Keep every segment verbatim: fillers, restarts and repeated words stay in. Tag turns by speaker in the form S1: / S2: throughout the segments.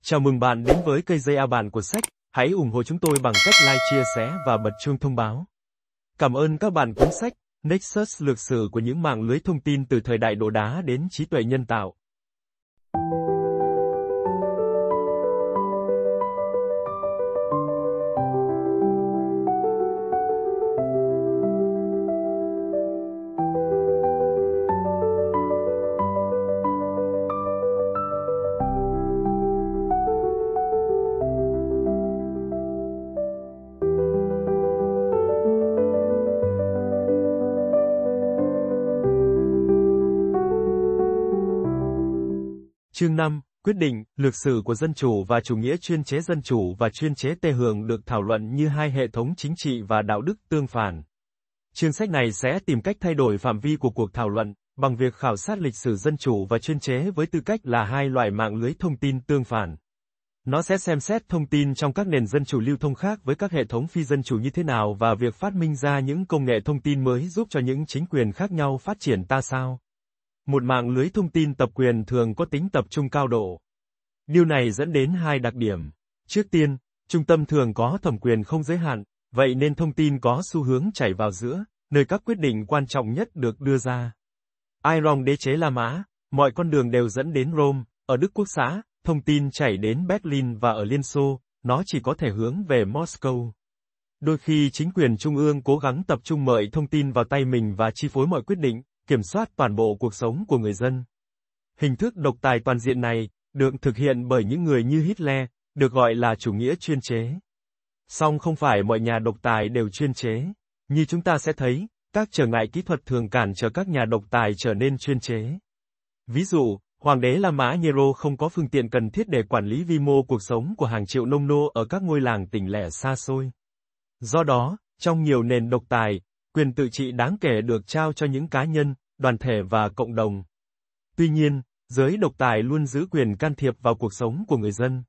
S1: Chào mừng bạn đến với kênh giây a bản của sách. Hãy ủng hộ chúng tôi bằng cách like, chia sẻ và bật chuông thông báo. Cảm ơn các bạn cuốn sách Nexus lược sử của những mạng lưới thông tin từ thời đại đồ đá đến trí tuệ nhân tạo. Chương năm, quyết định, lược sử của dân chủ và chủ nghĩa. Chuyên chế dân chủ và chuyên chế tê hưởng được thảo luận như hai hệ thống chính trị và đạo đức tương phản. Chương sách này sẽ tìm cách thay đổi phạm vi của cuộc thảo luận, bằng việc khảo sát lịch sử dân chủ và chuyên chế với tư cách là hai loại mạng lưới thông tin tương phản. Nó sẽ xem xét thông tin trong các nền dân chủ lưu thông khác với các hệ thống phi dân chủ như thế nào và việc phát minh ra những công nghệ thông tin mới giúp cho những chính quyền khác nhau phát triển ta sao. Một mạng lưới thông tin tập quyền thường có tính tập trung cao độ. Điều này dẫn đến hai đặc điểm. Trước tiên, trung tâm thường có thẩm quyền không giới hạn, vậy nên thông tin có xu hướng chảy vào giữa, nơi các quyết định quan trọng nhất được đưa ra. Ai rong đế chế La Mã, mọi con đường đều dẫn đến Rome, ở Đức Quốc xã, thông tin chảy đến Berlin và ở Liên Xô, nó chỉ có thể hướng về Moscow. Đôi khi chính quyền trung ương cố gắng tập trung mọi thông tin vào tay mình và chi phối mọi quyết định, kiểm soát toàn bộ cuộc sống của người dân. Hình thức độc tài toàn diện này, được thực hiện bởi những người như Hitler, được gọi là chủ nghĩa chuyên chế. Song không phải mọi nhà độc tài đều chuyên chế. Như chúng ta sẽ thấy, các trở ngại kỹ thuật thường cản trở các nhà độc tài trở nên chuyên chế. Ví dụ, Hoàng đế La Mã Nero không có phương tiện cần thiết để quản lý vi mô cuộc sống của hàng triệu nông nô ở các ngôi làng tỉnh lẻ xa xôi. Do đó, trong nhiều nền độc tài, quyền tự trị đáng kể được trao cho những cá nhân, đoàn thể và cộng đồng. Tuy nhiên, giới độc tài luôn giữ quyền can thiệp vào cuộc sống của người dân.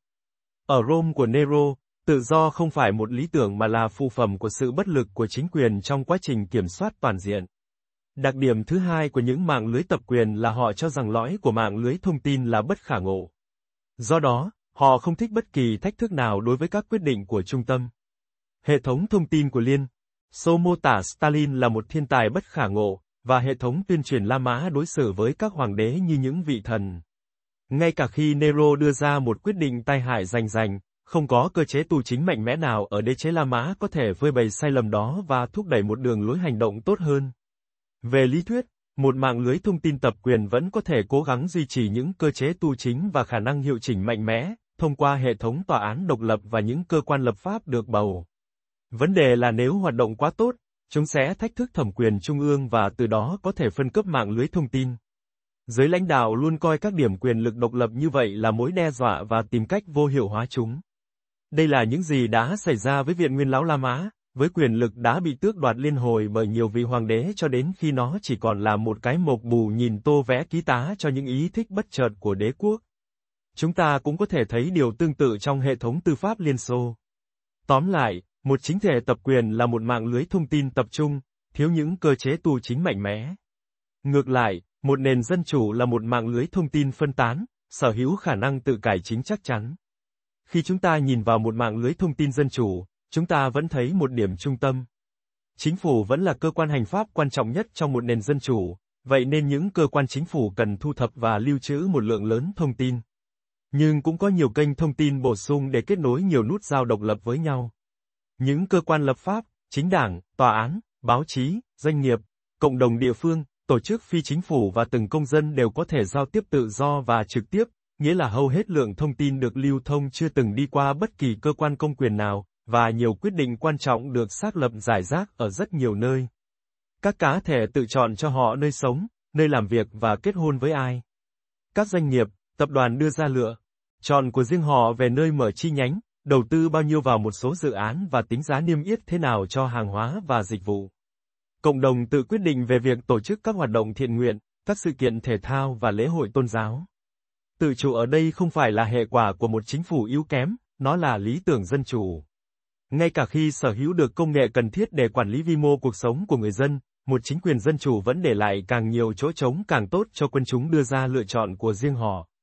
S1: Ở Rome của Nero, tự do không phải một lý tưởng mà là phụ phẩm của sự bất lực của chính quyền trong quá trình kiểm soát toàn diện. Đặc điểm thứ hai của những mạng lưới tập quyền là họ cho rằng lõi của mạng lưới thông tin là bất khả ngộ. Do đó, họ không thích bất kỳ thách thức nào đối với các quyết định của trung tâm. Hệ thống thông tin của Liên Xô mô tả Stalin là một thiên tài bất khả ngộ, và hệ thống tuyên truyền La Mã đối xử với các hoàng đế như những vị thần. Ngay cả khi Nero đưa ra một quyết định tai hại rành rành, không có cơ chế tù chính mạnh mẽ nào ở đế chế La Mã có thể phơi bày sai lầm đó và thúc đẩy một đường lối hành động tốt hơn. Về lý thuyết, một mạng lưới thông tin tập quyền vẫn có thể cố gắng duy trì những cơ chế tù chính và khả năng hiệu chỉnh mạnh mẽ, thông qua hệ thống tòa án độc lập và những cơ quan lập pháp được bầu. Vấn đề là nếu hoạt động quá tốt, chúng sẽ thách thức thẩm quyền trung ương và từ đó có thể phân cấp mạng lưới thông tin. Giới lãnh đạo luôn coi các điểm quyền lực độc lập như vậy là mối đe dọa và tìm cách vô hiệu hóa chúng. Đây là những gì đã xảy ra với Viện Nguyên Lão La Mã, với quyền lực đã bị tước đoạt liên hồi bởi nhiều vị hoàng đế cho đến khi nó chỉ còn là một cái mộc bù nhìn tô vẽ ký tá cho những ý thích bất chợt của đế quốc. Chúng ta cũng có thể thấy điều tương tự trong hệ thống tư pháp Liên Xô. Tóm lại, một chính thể tập quyền là một mạng lưới thông tin tập trung, thiếu những cơ chế tù chính mạnh mẽ. Ngược lại, một nền dân chủ là một mạng lưới thông tin phân tán, sở hữu khả năng tự cải chính chắc chắn. Khi chúng ta nhìn vào một mạng lưới thông tin dân chủ, chúng ta vẫn thấy một điểm trung tâm. Chính phủ vẫn là cơ quan hành pháp quan trọng nhất trong một nền dân chủ, vậy nên những cơ quan chính phủ cần thu thập và lưu trữ một lượng lớn thông tin. Nhưng cũng có nhiều kênh thông tin bổ sung để kết nối nhiều nút giao độc lập với nhau. Những cơ quan lập pháp, chính đảng, tòa án, báo chí, doanh nghiệp, cộng đồng địa phương, tổ chức phi chính phủ và từng công dân đều có thể giao tiếp tự do và trực tiếp, nghĩa là hầu hết lượng thông tin được lưu thông chưa từng đi qua bất kỳ cơ quan công quyền nào, và nhiều quyết định quan trọng được xác lập rải rác ở rất nhiều nơi. Các cá thể tự chọn cho họ nơi sống, nơi làm việc và kết hôn với ai. Các doanh nghiệp, tập đoàn đưa ra lựa chọn của riêng họ về nơi mở chi nhánh, đầu tư bao nhiêu vào một số dự án và tính giá niêm yết thế nào cho hàng hóa và dịch vụ. Cộng đồng tự quyết định về việc tổ chức các hoạt động thiện nguyện, các sự kiện thể thao và lễ hội tôn giáo. Tự chủ ở đây không phải là hệ quả của một chính phủ yếu kém, nó là lý tưởng dân chủ. Ngay cả khi sở hữu được công nghệ cần thiết để quản lý vi mô cuộc sống của người dân, một chính quyền dân chủ vẫn để lại càng nhiều chỗ trống càng tốt cho quân chúng đưa ra lựa chọn của riêng họ.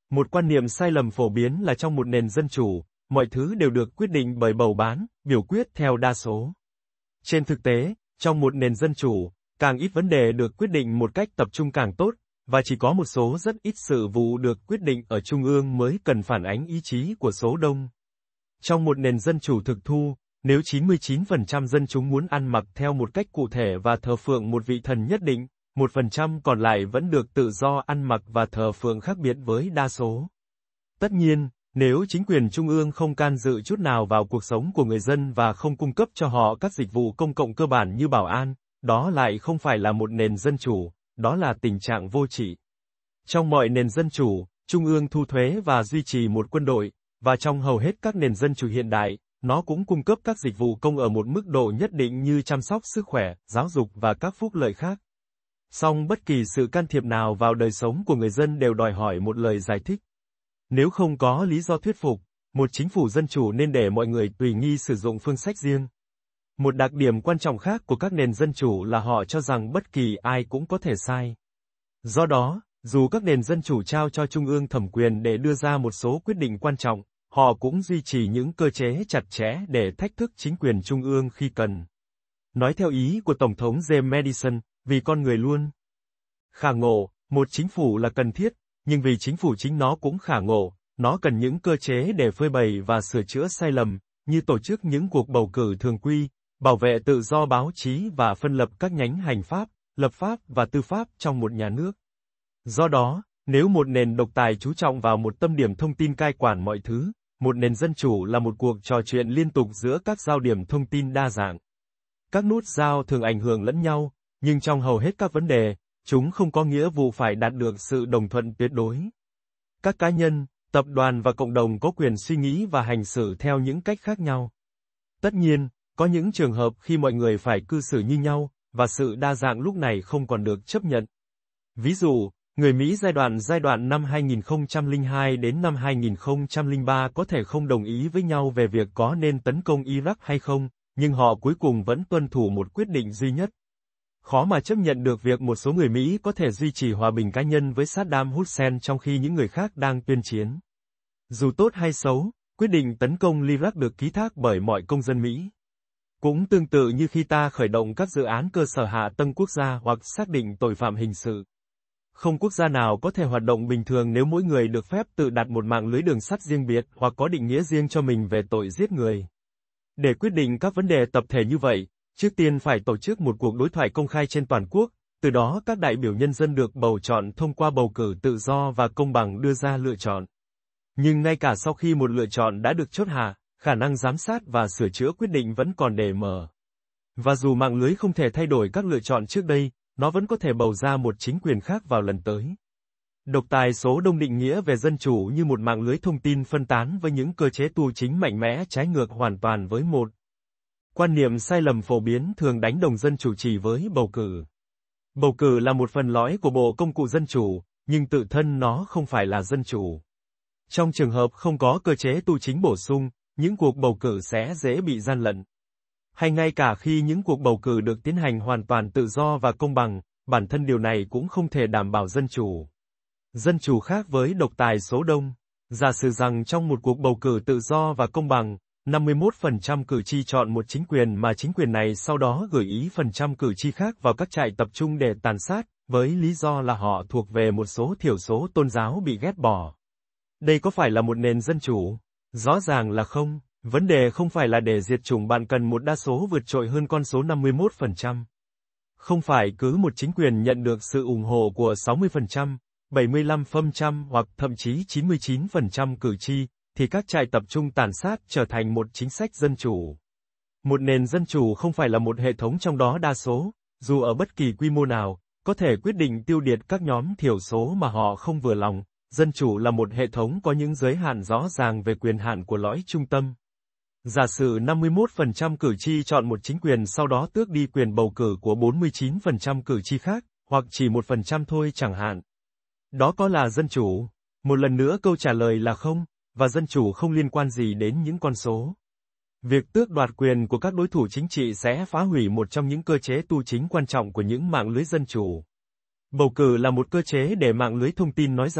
S1: Một quan niệm sai lầm phổ biến là trong một nền dân chủ, mọi thứ đều được quyết định bởi bầu bán, biểu quyết theo đa số. Trên thực tế, trong một nền dân chủ, càng ít vấn đề được quyết định một cách tập trung càng tốt, và chỉ có một số rất ít sự vụ được quyết định ở trung ương mới cần phản ánh ý chí của số đông. Trong một nền dân chủ thực thu, nếu chín mươi chín phần trăm dân chúng muốn ăn mặc theo một cách cụ thể và thờ phượng một vị thần nhất định, một phần trăm còn lại vẫn được tự do ăn mặc và thờ phượng khác biệt với đa số. Tất nhiên, nếu chính quyền trung ương không can dự chút nào vào cuộc sống của người dân và không cung cấp cho họ các dịch vụ công cộng cơ bản như bảo an, đó lại không phải là một nền dân chủ, đó là tình trạng vô trị. Trong mọi nền dân chủ, trung ương thu thuế và duy trì một quân đội, và trong hầu hết các nền dân chủ hiện đại, nó cũng cung cấp các dịch vụ công ở một mức độ nhất định như chăm sóc sức khỏe, giáo dục và các phúc lợi khác. Song bất kỳ sự can thiệp nào vào đời sống của người dân đều đòi hỏi một lời giải thích. Nếu không có lý do thuyết phục, một chính phủ dân chủ nên để mọi người tùy nghi sử dụng phương sách riêng. Một đặc điểm quan trọng khác của các nền dân chủ là họ cho rằng bất kỳ ai cũng có thể sai. Do đó, dù các nền dân chủ trao cho trung ương thẩm quyền để đưa ra một số quyết định quan trọng, họ cũng duy trì những cơ chế chặt chẽ để thách thức chính quyền trung ương khi cần. Nói theo ý của Tổng thống James Madison, vì con người luôn khả ngộ, một chính phủ là cần thiết, nhưng vì chính phủ chính nó cũng khả ngộ, nó cần những cơ chế để phơi bày và sửa chữa sai lầm, như tổ chức những cuộc bầu cử thường quy, bảo vệ tự do báo chí và phân lập các nhánh hành pháp, lập pháp và tư pháp trong một nhà nước. Do đó, nếu một nền độc tài chú trọng vào một tâm điểm thông tin cai quản mọi thứ, một nền dân chủ là một cuộc trò chuyện liên tục giữa các giao điểm thông tin đa dạng. Các nút giao thường ảnh hưởng lẫn nhau, nhưng trong hầu hết các vấn đề, chúng không có nghĩa vụ phải đạt được sự đồng thuận tuyệt đối. Các cá nhân, tập đoàn và cộng đồng có quyền suy nghĩ và hành xử theo những cách khác nhau. Tất nhiên, có những trường hợp khi mọi người phải cư xử như nhau, và sự đa dạng lúc này không còn được chấp nhận. Ví dụ, người Mỹ giai đoạn giai đoạn năm hai nghìn không trăm lẻ hai đến năm hai nghìn không trăm lẻ ba có thể không đồng ý với nhau về việc có nên tấn công Iraq hay không, nhưng họ cuối cùng vẫn tuân thủ một quyết định duy nhất. Khó mà chấp nhận được việc một số người Mỹ có thể duy trì hòa bình cá nhân với Saddam Hussein trong khi những người khác đang tuyên chiến. Dù tốt hay xấu, quyết định tấn công Iraq được ký thác bởi mọi công dân Mỹ. Cũng tương tự như khi ta khởi động các dự án cơ sở hạ tầng quốc gia hoặc xác định tội phạm hình sự. Không quốc gia nào có thể hoạt động bình thường nếu mỗi người được phép tự đặt một mạng lưới đường sắt riêng biệt hoặc có định nghĩa riêng cho mình về tội giết người. Để quyết định các vấn đề tập thể như vậy, trước tiên phải tổ chức một cuộc đối thoại công khai trên toàn quốc, từ đó các đại biểu nhân dân được bầu chọn thông qua bầu cử tự do và công bằng đưa ra lựa chọn. Nhưng ngay cả sau khi một lựa chọn đã được chốt hạ, khả năng giám sát và sửa chữa quyết định vẫn còn để mở. Và dù mạng lưới không thể thay đổi các lựa chọn trước đây, nó vẫn có thể bầu ra một chính quyền khác vào lần tới. Độc tài số đông định nghĩa về dân chủ như một mạng lưới thông tin phân tán với những cơ chế tu chính mạnh mẽ trái ngược hoàn toàn với một quan niệm sai lầm phổ biến thường đánh đồng dân chủ chỉ với bầu cử. Bầu cử là một phần lõi của bộ công cụ dân chủ, nhưng tự thân nó không phải là dân chủ. Trong trường hợp không có cơ chế tu chính bổ sung, những cuộc bầu cử sẽ dễ bị gian lận. Hay ngay cả khi những cuộc bầu cử được tiến hành hoàn toàn tự do và công bằng, bản thân điều này cũng không thể đảm bảo dân chủ. Dân chủ khác với độc tài số đông. Giả sử rằng trong một cuộc bầu cử tự do và công bằng, năm mươi mốt phần trăm cử tri chọn một chính quyền mà chính quyền này sau đó gửi ý phần trăm cử tri khác vào các trại tập trung để tàn sát, với lý do là họ thuộc về một số thiểu số tôn giáo bị ghét bỏ. Đây có phải là một nền dân chủ? Rõ ràng là không. Vấn đề không phải là để diệt chủng bạn cần một đa số vượt trội hơn con số năm mươi mốt phần trăm. Không phải cứ một chính quyền nhận được sự ủng hộ của sáu mươi phần trăm, bảy mươi lăm phần trăm hoặc thậm chí chín mươi chín phần trăm cử tri, thì các trại tập trung tàn sát trở thành một chính sách dân chủ. Một nền dân chủ không phải là một hệ thống trong đó đa số, dù ở bất kỳ quy mô nào, có thể quyết định tiêu diệt các nhóm thiểu số mà họ không vừa lòng. Dân chủ là một hệ thống có những giới hạn rõ ràng về quyền hạn của lõi trung tâm. Giả sử năm mươi mốt phần trăm cử tri chọn một chính quyền sau đó tước đi quyền bầu cử của bốn mươi chín phần trăm cử tri khác, hoặc chỉ một phần trăm thôi chẳng hạn. Đó có là dân chủ? Một lần nữa câu trả lời là không, và dân chủ không liên quan gì đến những con số. Việc tước đoạt quyền của các đối thủ chính trị sẽ phá hủy một trong những cơ chế tu chính quan trọng của những mạng lưới dân chủ. Bầu cử là một cơ chế để mạng lưới thông tin nói rằng,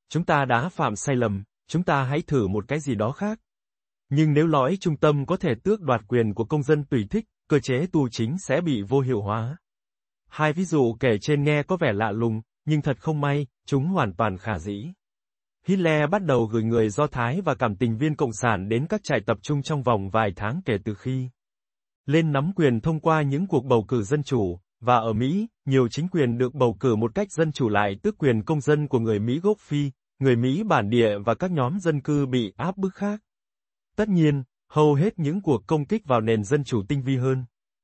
S1: chúng ta đã phạm sai lầm, chúng ta hãy thử một cái gì đó khác. Nhưng nếu lõi trung tâm có thể tước đoạt quyền của công dân tùy thích, cơ chế tu chính sẽ bị vô hiệu hóa. Hai ví dụ kể trên nghe có vẻ lạ lùng, nhưng thật không may, chúng hoàn toàn khả dĩ. Hitler bắt đầu gửi người Do Thái và cảm tình viên Cộng sản đến các trại tập trung trong vòng vài tháng kể từ khi lên nắm quyền thông qua những cuộc bầu cử dân chủ, và ở Mỹ, nhiều chính quyền được bầu cử một cách dân chủ lại tước quyền công dân của người Mỹ gốc Phi, người Mỹ bản địa và các nhóm dân cư bị áp bức khác. Tất nhiên, hầu hết những cuộc công kích vào nền dân chủ tinh vi hơn.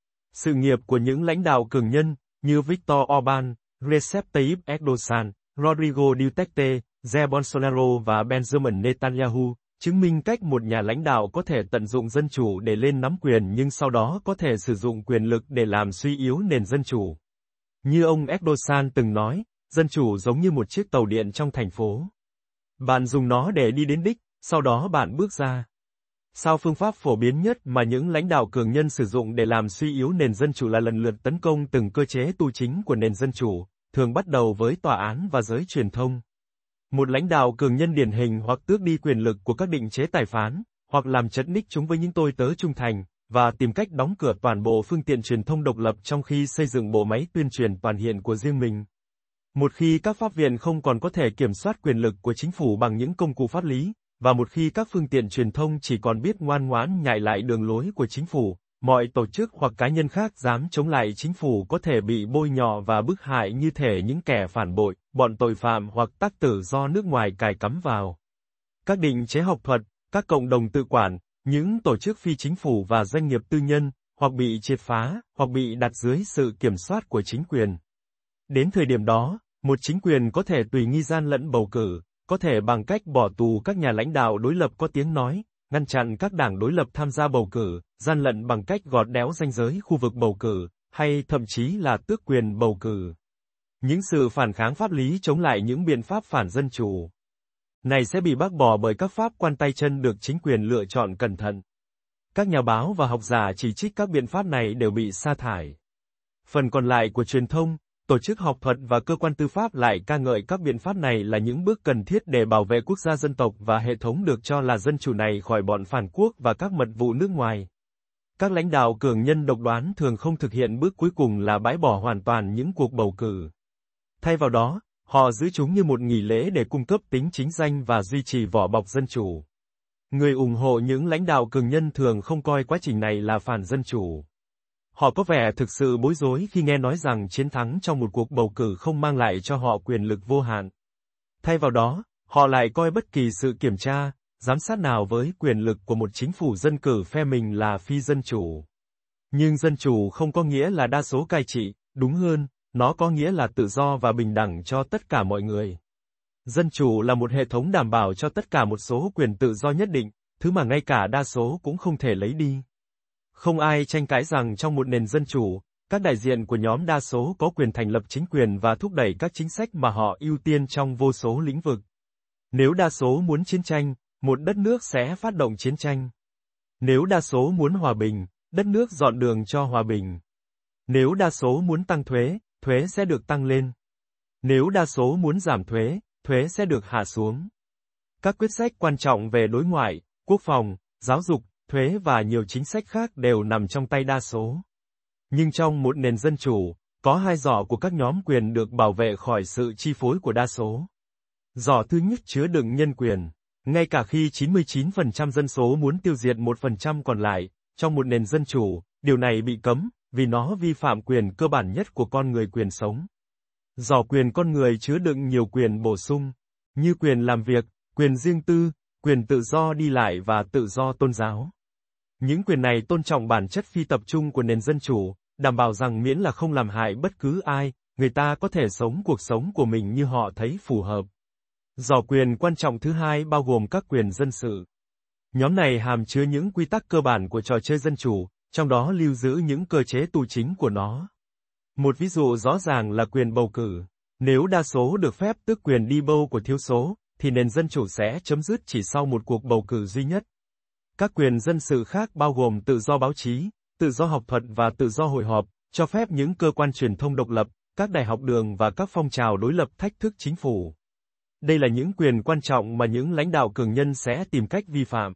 S1: Sự nghiệp của những lãnh đạo cường nhân, như Viktor Orbán, Recep Tayyip Erdogan, Rodrigo Duterte, Jair Bolsonaro và Benjamin Netanyahu, chứng minh cách một nhà lãnh đạo có thể tận dụng dân chủ để lên nắm quyền nhưng sau đó có thể sử dụng quyền lực để làm suy yếu nền dân chủ. Như ông Erdogan từng nói, dân chủ giống như một chiếc tàu điện trong thành phố. Bạn dùng nó để đi đến đích, sau đó bạn bước ra. Sao phương pháp phổ biến nhất mà những lãnh đạo cường nhân sử dụng để làm suy yếu nền dân chủ là lần lượt tấn công từng cơ chế tu chính của nền dân chủ, thường bắt đầu với tòa án và giới truyền thông. Một lãnh đạo cường nhân điển hình hoặc tước đi quyền lực của các định chế tài phán, hoặc làm chật ních chúng với những tôi tớ trung thành, và tìm cách đóng cửa toàn bộ phương tiện truyền thông độc lập trong khi xây dựng bộ máy tuyên truyền toàn hiện của riêng mình. Một khi các pháp viện không còn có thể kiểm soát quyền lực của chính phủ bằng những công cụ pháp lý, và một khi các phương tiện truyền thông chỉ còn biết ngoan ngoãn nhại lại đường lối của chính phủ, mọi tổ chức hoặc cá nhân khác dám chống lại chính phủ có thể bị bôi nhọ và bức hại như thể những kẻ phản bội, bọn tội phạm hoặc tác tử do nước ngoài cài cắm vào. Các định chế học thuật, các cộng đồng tự quản, những tổ chức phi chính phủ và doanh nghiệp tư nhân, hoặc bị triệt phá, hoặc bị đặt dưới sự kiểm soát của chính quyền. Đến thời điểm đó, một chính quyền có thể tùy nghi gian lận bầu cử, có thể bằng cách bỏ tù các nhà lãnh đạo đối lập có tiếng nói, ngăn chặn các đảng đối lập tham gia bầu cử, gian lận bằng cách gọt đẽo ranh giới khu vực bầu cử, hay thậm chí là tước quyền bầu cử. Những sự phản kháng pháp lý chống lại những biện pháp phản dân chủ này sẽ bị bác bỏ bởi các pháp quan tay chân được chính quyền lựa chọn cẩn thận. Các nhà báo và học giả chỉ trích các biện pháp này đều bị sa thải. Phần còn lại của truyền thông, tổ chức học thuật và cơ quan tư pháp lại ca ngợi các biện pháp này là những bước cần thiết để bảo vệ quốc gia dân tộc và hệ thống được cho là dân chủ này khỏi bọn phản quốc và các mật vụ nước ngoài. Các lãnh đạo cường nhân độc đoán thường không thực hiện bước cuối cùng là bãi bỏ hoàn toàn những cuộc bầu cử. Thay vào đó, họ giữ chúng như một nghỉ lễ để cung cấp tính chính danh và duy trì vỏ bọc dân chủ. Người ủng hộ những lãnh đạo cường nhân thường không coi quá trình này là phản dân chủ. Họ có vẻ thực sự bối rối khi nghe nói rằng chiến thắng trong một cuộc bầu cử không mang lại cho họ quyền lực vô hạn. Thay vào đó, họ lại coi bất kỳ sự kiểm tra, giám sát nào với quyền lực của một chính phủ dân cử phe mình là phi dân chủ. Nhưng dân chủ không có nghĩa là đa số cai trị, đúng hơn, nó có nghĩa là tự do và bình đẳng cho tất cả mọi người. Dân chủ là một hệ thống đảm bảo cho tất cả một số quyền tự do nhất định, thứ mà ngay cả đa số cũng không thể lấy đi. Không ai tranh cãi rằng trong một nền dân chủ, các đại diện của nhóm đa số có quyền thành lập chính quyền và thúc đẩy các chính sách mà họ ưu tiên trong vô số lĩnh vực. Nếu đa số muốn chiến tranh, một đất nước sẽ phát động chiến tranh. Nếu đa số muốn hòa bình, đất nước dọn đường cho hòa bình. Nếu đa số muốn tăng thuế, thuế sẽ được tăng lên. Nếu đa số muốn giảm thuế, thuế sẽ được hạ xuống. Các quyết sách quan trọng về đối ngoại, quốc phòng, giáo dục, thuế và nhiều chính sách khác đều nằm trong tay đa số. Nhưng trong một nền dân chủ, có hai giỏ của các nhóm quyền được bảo vệ khỏi sự chi phối của đa số. Giỏ thứ nhất chứa đựng nhân quyền. Ngay cả khi chín mươi chín phần trăm dân số muốn tiêu diệt một phần trăm còn lại, trong một nền dân chủ, điều này bị cấm, vì nó vi phạm quyền cơ bản nhất của con người, quyền sống. Giỏ quyền con người chứa đựng nhiều quyền bổ sung, như quyền làm việc, quyền riêng tư, quyền tự do đi lại và tự do tôn giáo. Những quyền này tôn trọng bản chất phi tập trung của nền dân chủ, đảm bảo rằng miễn là không làm hại bất cứ ai, người ta có thể sống cuộc sống của mình như họ thấy phù hợp. Giỏ quyền quan trọng thứ hai bao gồm các quyền dân sự. Nhóm này hàm chứa những quy tắc cơ bản của trò chơi dân chủ, trong đó lưu giữ những cơ chế tu chính của nó. Một ví dụ rõ ràng là quyền bầu cử. Nếu đa số được phép tước quyền đi bầu của thiếu số, thì nền dân chủ sẽ chấm dứt chỉ sau một cuộc bầu cử duy nhất. Các quyền dân sự khác bao gồm tự do báo chí, tự do học thuật và tự do hội họp, cho phép những cơ quan truyền thông độc lập, các đại học đường và các phong trào đối lập thách thức chính phủ. Đây là những quyền quan trọng mà những lãnh đạo cường nhân sẽ tìm cách vi phạm.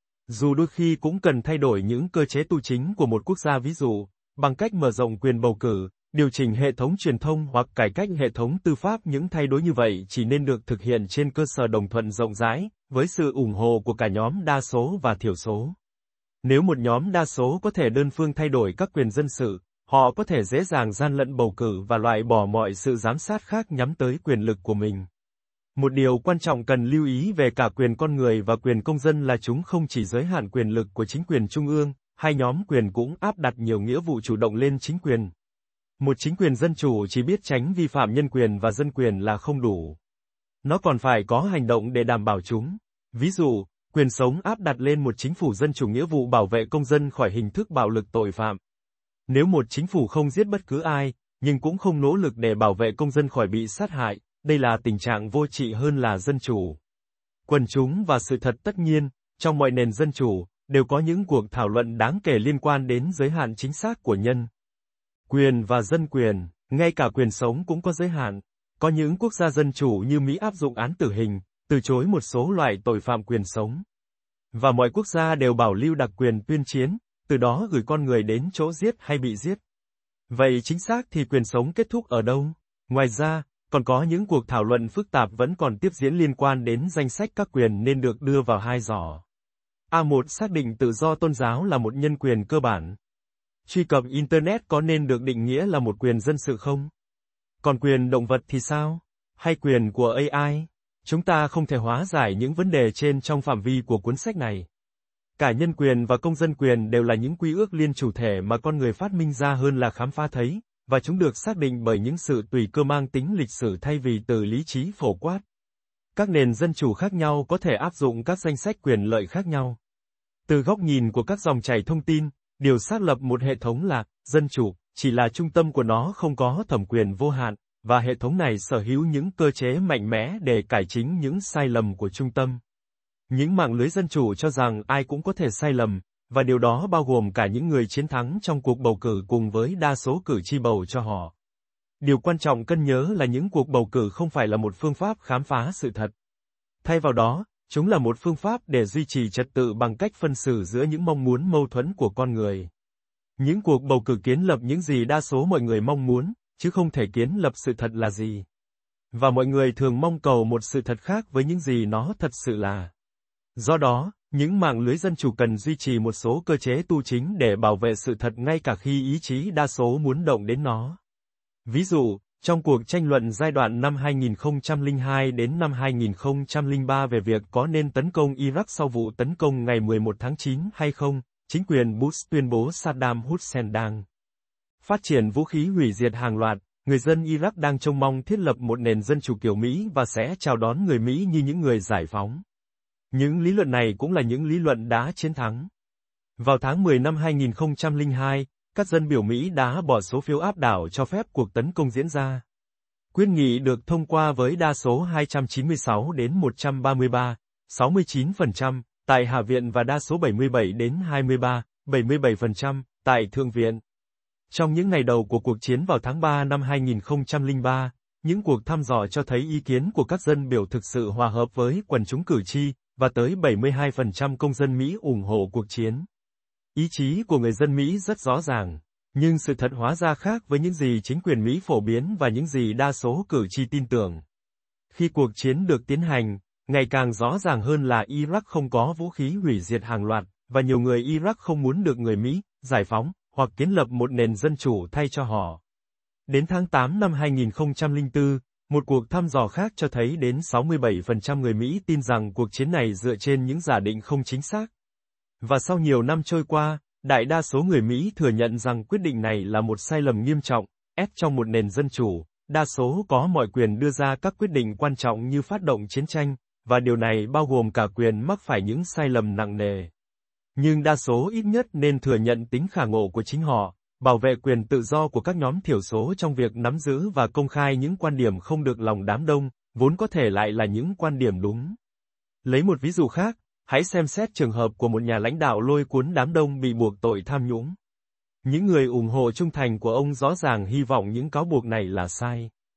S1: Dù đôi khi cũng cần thay đổi những cơ chế tu chính của một quốc gia, ví dụ, bằng cách mở rộng quyền bầu cử, điều chỉnh hệ thống truyền thông hoặc cải cách hệ thống tư pháp. Những thay đổi như vậy chỉ nên được thực hiện trên cơ sở đồng thuận rộng rãi, với sự ủng hộ của cả nhóm đa số và thiểu số. Nếu một nhóm đa số có thể đơn phương thay đổi các quyền dân sự, họ có thể dễ dàng gian lận bầu cử và loại bỏ mọi sự giám sát khác nhắm tới quyền lực của mình. Một điều quan trọng cần lưu ý về cả quyền con người và quyền công dân là chúng không chỉ giới hạn quyền lực của chính quyền trung ương, hai nhóm quyền cũng áp đặt nhiều nghĩa vụ chủ động lên chính quyền. Một chính quyền dân chủ chỉ biết tránh vi phạm nhân quyền và dân quyền là không đủ. Nó còn phải có hành động để đảm bảo chúng. Ví dụ, quyền sống áp đặt lên một chính phủ dân chủ nghĩa vụ bảo vệ công dân khỏi hình thức bạo lực tội phạm. Nếu một chính phủ không giết bất cứ ai, nhưng cũng không nỗ lực để bảo vệ công dân khỏi bị sát hại, đây là tình trạng vô trị hơn là dân chủ. Quần chúng và sự thật. Tất nhiên, trong mọi nền dân chủ, đều có những cuộc thảo luận đáng kể liên quan đến giới hạn chính xác của nhân quyền và dân quyền, ngay cả quyền sống cũng có giới hạn. Có những quốc gia dân chủ như Mỹ áp dụng án tử hình, từ chối một số loại tội phạm quyền sống. Và mọi quốc gia đều bảo lưu đặc quyền tuyên chiến, từ đó gửi con người đến chỗ giết hay bị giết. Vậy chính xác thì quyền sống kết thúc ở đâu? Ngoài ra, còn có những cuộc thảo luận phức tạp vẫn còn tiếp diễn liên quan đến danh sách các quyền nên được đưa vào hai giỏ. A một. Xác định tự do tôn giáo là một nhân quyền cơ bản. Truy cập Internet có nên được định nghĩa là một quyền dân sự không? Còn quyền động vật thì sao? Hay quyền của a i? Chúng ta không thể hóa giải những vấn đề trên trong phạm vi của cuốn sách này. Cả nhân quyền và công dân quyền đều là những quy ước liên chủ thể mà con người phát minh ra hơn là khám phá thấy, và chúng được xác định bởi những sự tùy cơ mang tính lịch sử thay vì từ lý trí phổ quát. Các nền dân chủ khác nhau có thể áp dụng các danh sách quyền lợi khác nhau. Từ góc nhìn của các dòng chảy thông tin, điều xác lập một hệ thống là dân chủ, chỉ là trung tâm của nó không có thẩm quyền vô hạn, và hệ thống này sở hữu những cơ chế mạnh mẽ để cải chính những sai lầm của trung tâm. Những mạng lưới dân chủ cho rằng ai cũng có thể sai lầm, và điều đó bao gồm cả những người chiến thắng trong cuộc bầu cử cùng với đa số cử tri bầu cho họ. Điều quan trọng cần nhớ là những cuộc bầu cử không phải là một phương pháp khám phá sự thật. Thay vào đó, chúng là một phương pháp để duy trì trật tự bằng cách phân xử giữa những mong muốn mâu thuẫn của con người. Những cuộc bầu cử kiến lập những gì đa số mọi người mong muốn, chứ không thể kiến lập sự thật là gì. Và mọi người thường mong cầu một sự thật khác với những gì nó thật sự là. Do đó, những mạng lưới dân chủ cần duy trì một số cơ chế tu chính để bảo vệ sự thật ngay cả khi ý chí đa số muốn động đến nó. Ví dụ, trong cuộc tranh luận giai đoạn năm hai nghìn không trăm lẻ hai đến năm hai nghìn không trăm lẻ ba về việc có nên tấn công Iraq sau vụ tấn công ngày mười một tháng chín hay không, chính quyền Bush tuyên bố Saddam Hussein đang phát triển vũ khí hủy diệt hàng loạt. Người dân Iraq đang trông mong thiết lập một nền dân chủ kiểu Mỹ và sẽ chào đón người Mỹ như những người giải phóng. Những lý luận này cũng là những lý luận đã chiến thắng. Vào tháng mười năm hai nghìn không trăm lẻ hai, các dân biểu Mỹ đã bỏ số phiếu áp đảo cho phép cuộc tấn công diễn ra. Quyết nghị được thông qua với đa số hai trăm chín mươi sáu đến một trăm ba mươi ba, sáu mươi chín phần trăm, tại Hạ viện và đa số bảy mươi bảy đến hai mươi ba, bảy mươi bảy phần trăm, tại Thượng viện. Trong những ngày đầu của cuộc chiến vào tháng ba năm hai nghìn không trăm lẻ ba, những cuộc thăm dò cho thấy ý kiến của các dân biểu thực sự hòa hợp với quần chúng cử tri, và tới bảy mươi hai phần trăm công dân Mỹ ủng hộ cuộc chiến. Ý chí của người dân Mỹ rất rõ ràng, nhưng sự thật hóa ra khác với những gì chính quyền Mỹ phổ biến và những gì đa số cử tri tin tưởng. Khi cuộc chiến được tiến hành, ngày càng rõ ràng hơn là Iraq không có vũ khí hủy diệt hàng loạt, và nhiều người Iraq không muốn được người Mỹ giải phóng hoặc kiến lập một nền dân chủ thay cho họ. Đến tháng tám năm hai nghìn không trăm lẻ bốn, một cuộc thăm dò khác cho thấy đến sáu mươi bảy phần trăm người Mỹ tin rằng cuộc chiến này dựa trên những giả định không chính xác. Và sau nhiều năm trôi qua, đại đa số người Mỹ thừa nhận rằng quyết định này là một sai lầm nghiêm trọng. S trong một nền dân chủ, đa số có mọi quyền đưa ra các quyết định quan trọng như phát động chiến tranh, và điều này bao gồm cả quyền mắc phải những sai lầm nặng nề. Nhưng đa số ít nhất nên thừa nhận tính khả ngộ của chính họ, bảo vệ quyền tự do của các nhóm thiểu số trong việc nắm giữ và công khai những quan điểm không được lòng đám đông, vốn có thể lại là những quan điểm đúng. Lấy một ví dụ khác, hãy xem xét trường hợp của một nhà lãnh đạo lôi cuốn đám đông bị buộc tội tham nhũng. Những người ủng hộ trung thành của ông rõ ràng hy vọng những cáo buộc này là sai.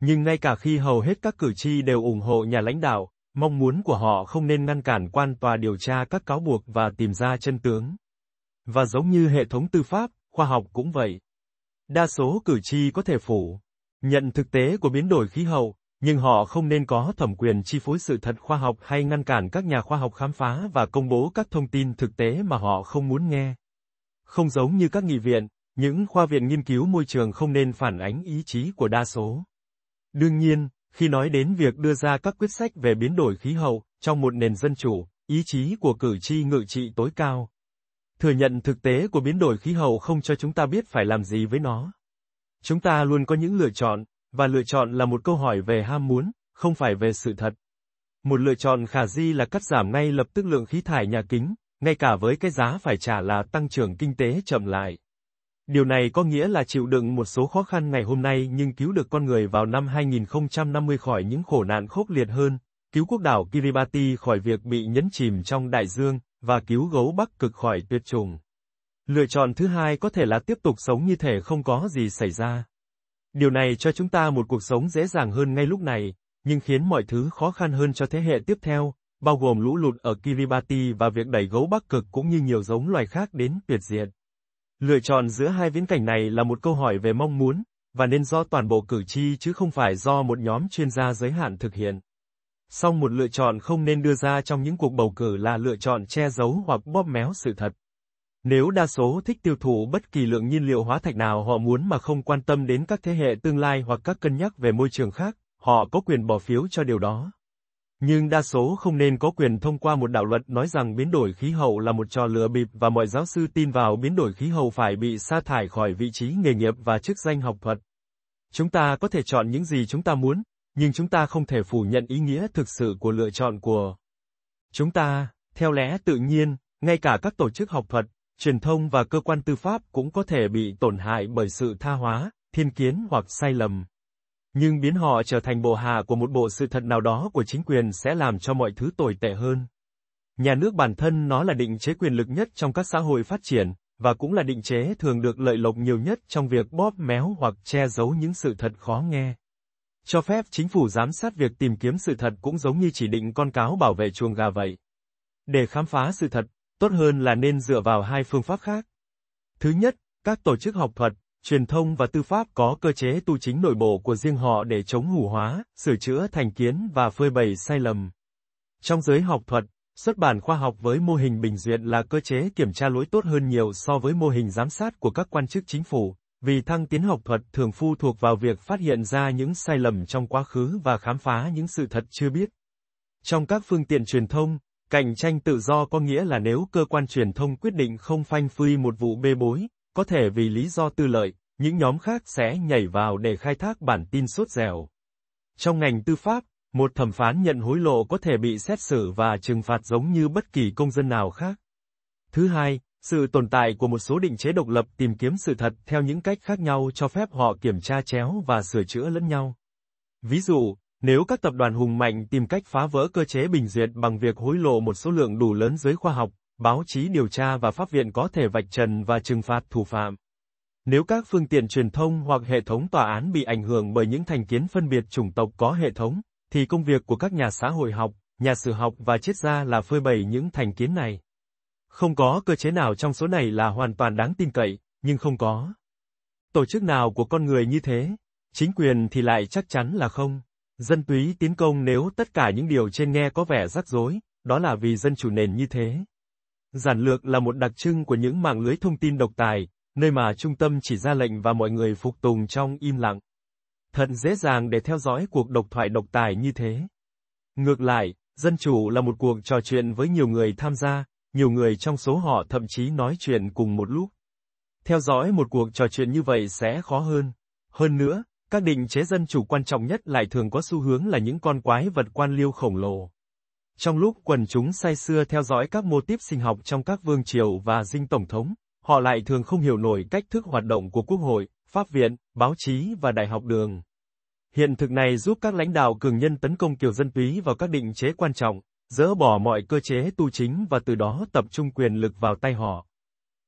S1: Nhưng ngay cả khi hầu hết các cử tri đều ủng hộ nhà lãnh đạo, mong muốn của họ không nên ngăn cản quan tòa điều tra các cáo buộc và tìm ra chân tướng. Và giống như hệ thống tư pháp, khoa học cũng vậy. Đa số cử tri có thể phủ nhận thực tế của biến đổi khí hậu, nhưng họ không nên có thẩm quyền chi phối sự thật khoa học hay ngăn cản các nhà khoa học khám phá và công bố các thông tin thực tế mà họ không muốn nghe. Không giống như các nghị viện, những khoa viện nghiên cứu môi trường không nên phản ánh ý chí của đa số. Đương nhiên, khi nói đến việc đưa ra các quyết sách về biến đổi khí hậu, trong một nền dân chủ, ý chí của cử tri ngự trị tối cao. Thừa nhận thực tế của biến đổi khí hậu không cho chúng ta biết phải làm gì với nó. Chúng ta luôn có những lựa chọn, và lựa chọn là một câu hỏi về ham muốn, không phải về sự thật. Một lựa chọn khả dĩ là cắt giảm ngay lập tức lượng khí thải nhà kính, ngay cả với cái giá phải trả là tăng trưởng kinh tế chậm lại. Điều này có nghĩa là chịu đựng một số khó khăn ngày hôm nay nhưng cứu được con người vào năm hai nghìn không trăm năm mươi khỏi những khổ nạn khốc liệt hơn, cứu quốc đảo Kiribati khỏi việc bị nhấn chìm trong đại dương, và cứu gấu Bắc Cực khỏi tuyệt chủng. Lựa chọn thứ hai có thể là tiếp tục sống như thể không có gì xảy ra. Điều này cho chúng ta một cuộc sống dễ dàng hơn ngay lúc này, nhưng khiến mọi thứ khó khăn hơn cho thế hệ tiếp theo, bao gồm lũ lụt ở Kiribati và việc đẩy gấu Bắc Cực cũng như nhiều giống loài khác đến tuyệt diệt. Lựa chọn giữa hai viễn cảnh này là một câu hỏi về mong muốn, và nên do toàn bộ cử tri chứ không phải do một nhóm chuyên gia giới hạn thực hiện. Song một lựa chọn không nên đưa ra trong những cuộc bầu cử là lựa chọn che giấu hoặc bóp méo sự thật. Nếu đa số thích tiêu thụ bất kỳ lượng nhiên liệu hóa thạch nào họ muốn mà không quan tâm đến các thế hệ tương lai hoặc các cân nhắc về môi trường khác, họ có quyền bỏ phiếu cho điều đó. Nhưng đa số không nên có quyền thông qua một đạo luật nói rằng biến đổi khí hậu là một trò lừa bịp và mọi giáo sư tin vào biến đổi khí hậu phải bị sa thải khỏi vị trí nghề nghiệp và chức danh học thuật. Chúng ta có thể chọn những gì chúng ta muốn, nhưng chúng ta không thể phủ nhận ý nghĩa thực sự của lựa chọn của chúng ta. Theo lẽ tự nhiên, ngay cả các tổ chức học thuật, truyền thông và cơ quan tư pháp cũng có thể bị tổn hại bởi sự tha hóa, thiên kiến hoặc sai lầm. Nhưng biến họ trở thành bộ hạ của một bộ sự thật nào đó của chính quyền sẽ làm cho mọi thứ tồi tệ hơn. Nhà nước bản thân nó là định chế quyền lực nhất trong các xã hội phát triển, và cũng là định chế thường được lợi lộc nhiều nhất trong việc bóp méo hoặc che giấu những sự thật khó nghe. Cho phép chính phủ giám sát việc tìm kiếm sự thật cũng giống như chỉ định con cáo bảo vệ chuồng gà vậy. Để khám phá sự thật, tốt hơn là nên dựa vào hai phương pháp khác. Thứ nhất, các tổ chức học thuật, truyền thông và tư pháp có cơ chế tu chính nội bộ của riêng họ để chống hủ hóa, sửa chữa thành kiến và phơi bày sai lầm. Trong giới học thuật, xuất bản khoa học với mô hình bình duyệt là cơ chế kiểm tra lỗi tốt hơn nhiều so với mô hình giám sát của các quan chức chính phủ, vì thăng tiến học thuật thường phụ thuộc vào việc phát hiện ra những sai lầm trong quá khứ và khám phá những sự thật chưa biết. Trong các phương tiện truyền thông, cạnh tranh tự do có nghĩa là nếu cơ quan truyền thông quyết định không phanh phui một vụ bê bối, có thể vì lý do tư lợi, những nhóm khác sẽ nhảy vào để khai thác bản tin sốt dẻo. Trong ngành tư pháp, một thẩm phán nhận hối lộ có thể bị xét xử và trừng phạt giống như bất kỳ công dân nào khác. Thứ hai, sự tồn tại của một số định chế độc lập tìm kiếm sự thật theo những cách khác nhau cho phép họ kiểm tra chéo và sửa chữa lẫn nhau. Ví dụ, nếu các tập đoàn hùng mạnh tìm cách phá vỡ cơ chế bình duyệt bằng việc hối lộ một số lượng đủ lớn giới khoa học, báo chí điều tra và pháp viện có thể vạch trần và trừng phạt thủ phạm. Nếu các phương tiện truyền thông hoặc hệ thống tòa án bị ảnh hưởng bởi những thành kiến phân biệt chủng tộc có hệ thống, thì công việc của các nhà xã hội học, nhà sử học và triết gia là phơi bày những thành kiến này. Không có cơ chế nào trong số này là hoàn toàn đáng tin cậy, nhưng không có tổ chức nào của con người như thế. Chính quyền thì lại chắc chắn là không. Dân túy tiến công nếu tất cả những điều trên nghe có vẻ rắc rối, đó là vì dân chủ nền như thế. Giản lược là một đặc trưng của những mạng lưới thông tin độc tài, nơi mà trung tâm chỉ ra lệnh và mọi người phục tùng trong im lặng. Thật dễ dàng để theo dõi cuộc độc thoại độc tài như thế. Ngược lại, dân chủ là một cuộc trò chuyện với nhiều người tham gia, nhiều người trong số họ thậm chí nói chuyện cùng một lúc. Theo dõi một cuộc trò chuyện như vậy sẽ khó hơn. Hơn nữa, các định chế dân chủ quan trọng nhất lại thường có xu hướng là những con quái vật quan liêu khổng lồ. Trong lúc quần chúng say sưa theo dõi các mô típ sinh học trong các vương triều và dinh tổng thống, họ lại thường không hiểu nổi cách thức hoạt động của quốc hội, pháp viện, báo chí và đại học đường. Hiện thực này giúp các lãnh đạo cường nhân tấn công kiểu dân túy vào các định chế quan trọng, dỡ bỏ mọi cơ chế tu chính và từ đó tập trung quyền lực vào tay họ.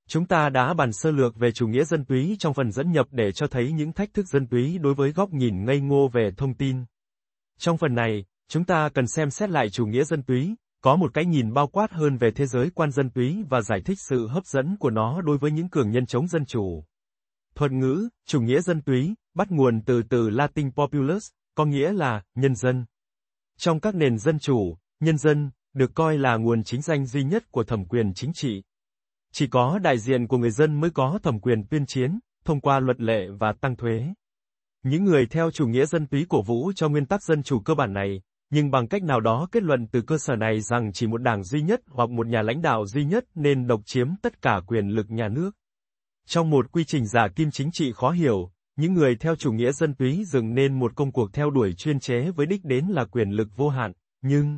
S1: Chúng ta đã bàn sơ lược về chủ nghĩa dân túy trong phần dẫn nhập để cho thấy những thách thức dân túy đối với góc nhìn ngây ngô về thông tin. Trong phần này, chúng ta cần xem xét lại chủ nghĩa dân túy, có một cái nhìn bao quát hơn về thế giới quan dân túy và giải thích sự hấp dẫn của nó đối với những cường nhân chống dân chủ. Thuật ngữ, chủ nghĩa dân túy, bắt nguồn từ từ Latin populus, có nghĩa là nhân dân. Trong các nền dân chủ, nhân dân được coi là nguồn chính danh duy nhất của thẩm quyền chính trị. Chỉ có đại diện của người dân mới có thẩm quyền tuyên chiến, thông qua luật lệ và tăng thuế. Những người theo chủ nghĩa dân túy cổ vũ cho nguyên tắc dân chủ cơ bản này, nhưng bằng cách nào đó kết luận từ cơ sở này rằng chỉ một đảng duy nhất hoặc một nhà lãnh đạo duy nhất nên độc chiếm tất cả quyền lực nhà nước. Trong một quy trình giả kim chính trị khó hiểu, những người theo chủ nghĩa dân túy dựng nên một công cuộc theo đuổi chuyên chế với đích đến là quyền lực vô hạn, nhưng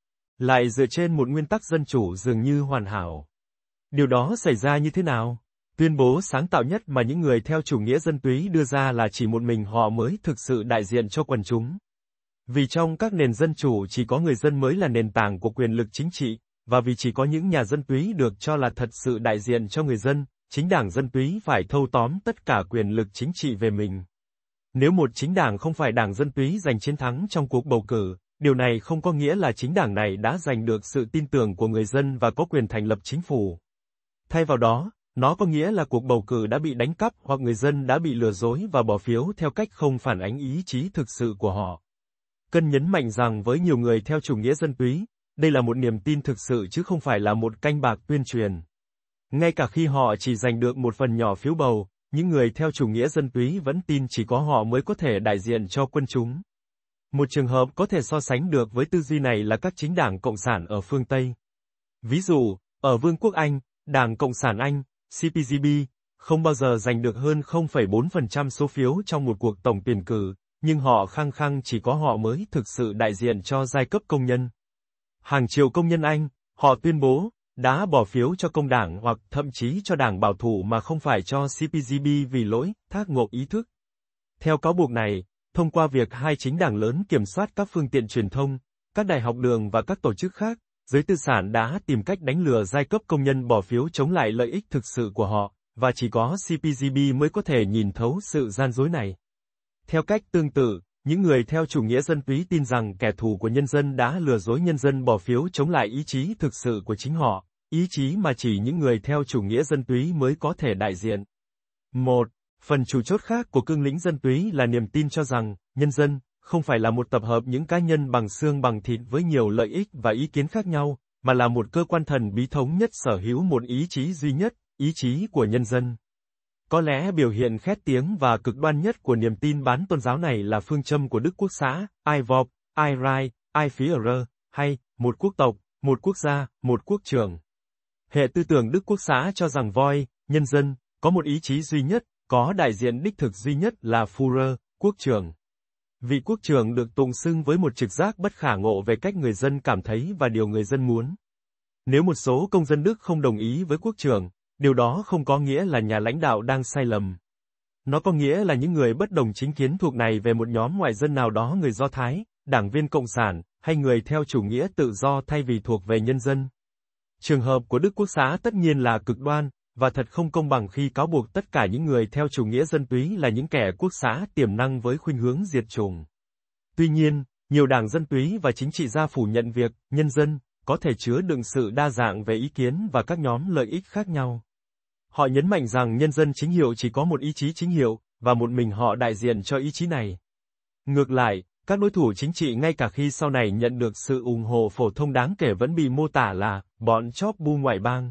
S1: lại dựa trên một nguyên tắc dân chủ dường như hoàn hảo. Điều đó xảy ra như thế nào? Tuyên bố sáng tạo nhất mà những người theo chủ nghĩa dân túy đưa ra là chỉ một mình họ mới thực sự đại diện cho quần chúng. Vì trong các nền dân chủ chỉ có người dân mới là nền tảng của quyền lực chính trị, và vì chỉ có những nhà dân túy được cho là thật sự đại diện cho người dân, chính đảng dân túy phải thâu tóm tất cả quyền lực chính trị về mình. Nếu một chính đảng không phải đảng dân túy giành chiến thắng trong cuộc bầu cử, điều này không có nghĩa là chính đảng này đã giành được sự tin tưởng của người dân và có quyền thành lập chính phủ. Thay vào đó, nó có nghĩa là cuộc bầu cử đã bị đánh cắp hoặc người dân đã bị lừa dối và bỏ phiếu theo cách không phản ánh ý chí thực sự của họ. Cần nhấn mạnh rằng với nhiều người theo chủ nghĩa dân túy, đây là một niềm tin thực sự chứ không phải là một canh bạc tuyên truyền. Ngay cả khi họ chỉ giành được một phần nhỏ phiếu bầu, những người theo chủ nghĩa dân túy vẫn tin chỉ có họ mới có thể đại diện cho quân chúng. Một trường hợp có thể so sánh được với tư duy này là các chính đảng Cộng sản ở phương Tây. Ví dụ, ở Vương quốc Anh, Đảng Cộng sản Anh, xê pê giê bê, không bao giờ giành được hơn không phẩy bốn phần trăm số phiếu trong một cuộc tổng tuyển cử, nhưng họ khăng khăng chỉ có họ mới thực sự đại diện cho giai cấp công nhân. Hàng triệu công nhân Anh, họ tuyên bố, đã bỏ phiếu cho công đảng hoặc thậm chí cho đảng bảo thủ mà không phải cho xê pê giê bê vì lỗi thác ngộ ý thức. Theo cáo buộc này, thông qua việc hai chính đảng lớn kiểm soát các phương tiện truyền thông, các đại học đường và các tổ chức khác, giới tư sản đã tìm cách đánh lừa giai cấp công nhân bỏ phiếu chống lại lợi ích thực sự của họ, và chỉ có xê pê giê bê mới có thể nhìn thấu sự gian dối này. Theo cách tương tự, những người theo chủ nghĩa dân túy tin rằng kẻ thù của nhân dân đã lừa dối nhân dân bỏ phiếu chống lại ý chí thực sự của chính họ, ý chí mà chỉ những người theo chủ nghĩa dân túy mới có thể đại diện. một. Phần chủ chốt khác của cương lĩnh dân túy là niềm tin cho rằng, nhân dân, không phải là một tập hợp những cá nhân bằng xương bằng thịt với nhiều lợi ích và ý kiến khác nhau, mà là một cơ quan thần bí thống nhất sở hữu một ý chí duy nhất, ý chí của nhân dân. Có lẽ biểu hiện khét tiếng và cực đoan nhất của niềm tin bán tôn giáo này là phương châm của Đức Quốc xã, Ai Vop, Ai Rai, Ai Führer, hay, một quốc tộc, một quốc gia, một quốc trưởng. Hệ tư tưởng Đức Quốc xã cho rằng voi, nhân dân, có một ý chí duy nhất, có đại diện đích thực duy nhất là Führer, quốc trưởng. Vị quốc trưởng được tụng xưng với một trực giác bất khả ngộ về cách người dân cảm thấy và điều người dân muốn. Nếu một số công dân Đức không đồng ý với quốc trưởng, điều đó không có nghĩa là nhà lãnh đạo đang sai lầm. Nó có nghĩa là những người bất đồng chính kiến thuộc này về một nhóm ngoại dân nào đó, người Do Thái, đảng viên Cộng sản, hay người theo chủ nghĩa tự do thay vì thuộc về nhân dân. Trường hợp của Đức Quốc xã tất nhiên là cực đoan, và thật không công bằng khi cáo buộc tất cả những người theo chủ nghĩa dân túy là những kẻ quốc xã tiềm năng với khuynh hướng diệt chủng. Tuy nhiên, nhiều đảng dân túy và chính trị gia phủ nhận việc, nhân dân, có thể chứa đựng sự đa dạng về ý kiến và các nhóm lợi ích khác nhau. Họ nhấn mạnh rằng nhân dân chính hiệu chỉ có một ý chí chính hiệu, và một mình họ đại diện cho ý chí này. Ngược lại, các đối thủ chính trị ngay cả khi sau này nhận được sự ủng hộ phổ thông đáng kể vẫn bị mô tả là bọn chóp bu ngoại bang.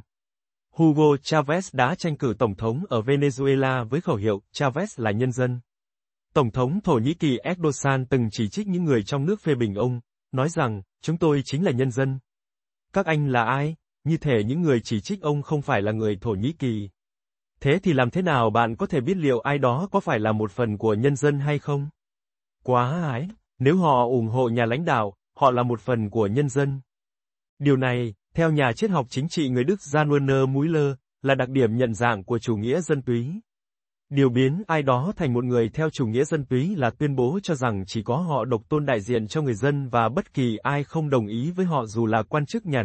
S1: Hugo Chavez đã tranh cử tổng thống ở Venezuela với khẩu hiệu Chavez là nhân dân. Tổng thống Thổ Nhĩ Kỳ Erdogan từng chỉ trích những người trong nước phê bình ông, nói rằng, chúng tôi chính là nhân dân. Các anh là ai? Như thể những người chỉ trích ông không phải là người Thổ Nhĩ Kỳ. Thế thì làm thế nào bạn có thể biết liệu ai đó có phải là một phần của nhân dân hay không? Quá ái, nếu họ ủng hộ nhà lãnh đạo, họ là một phần của nhân dân. Điều này, theo nhà triết học chính trị người Đức Jan Werner Müller, là đặc điểm nhận dạng của chủ nghĩa dân túy. Điều biến ai đó thành một người theo chủ nghĩa dân túy là tuyên bố cho rằng chỉ có họ độc tôn đại diện cho người dân và bất kỳ ai không đồng ý với họ dù là quan chức nhà nước,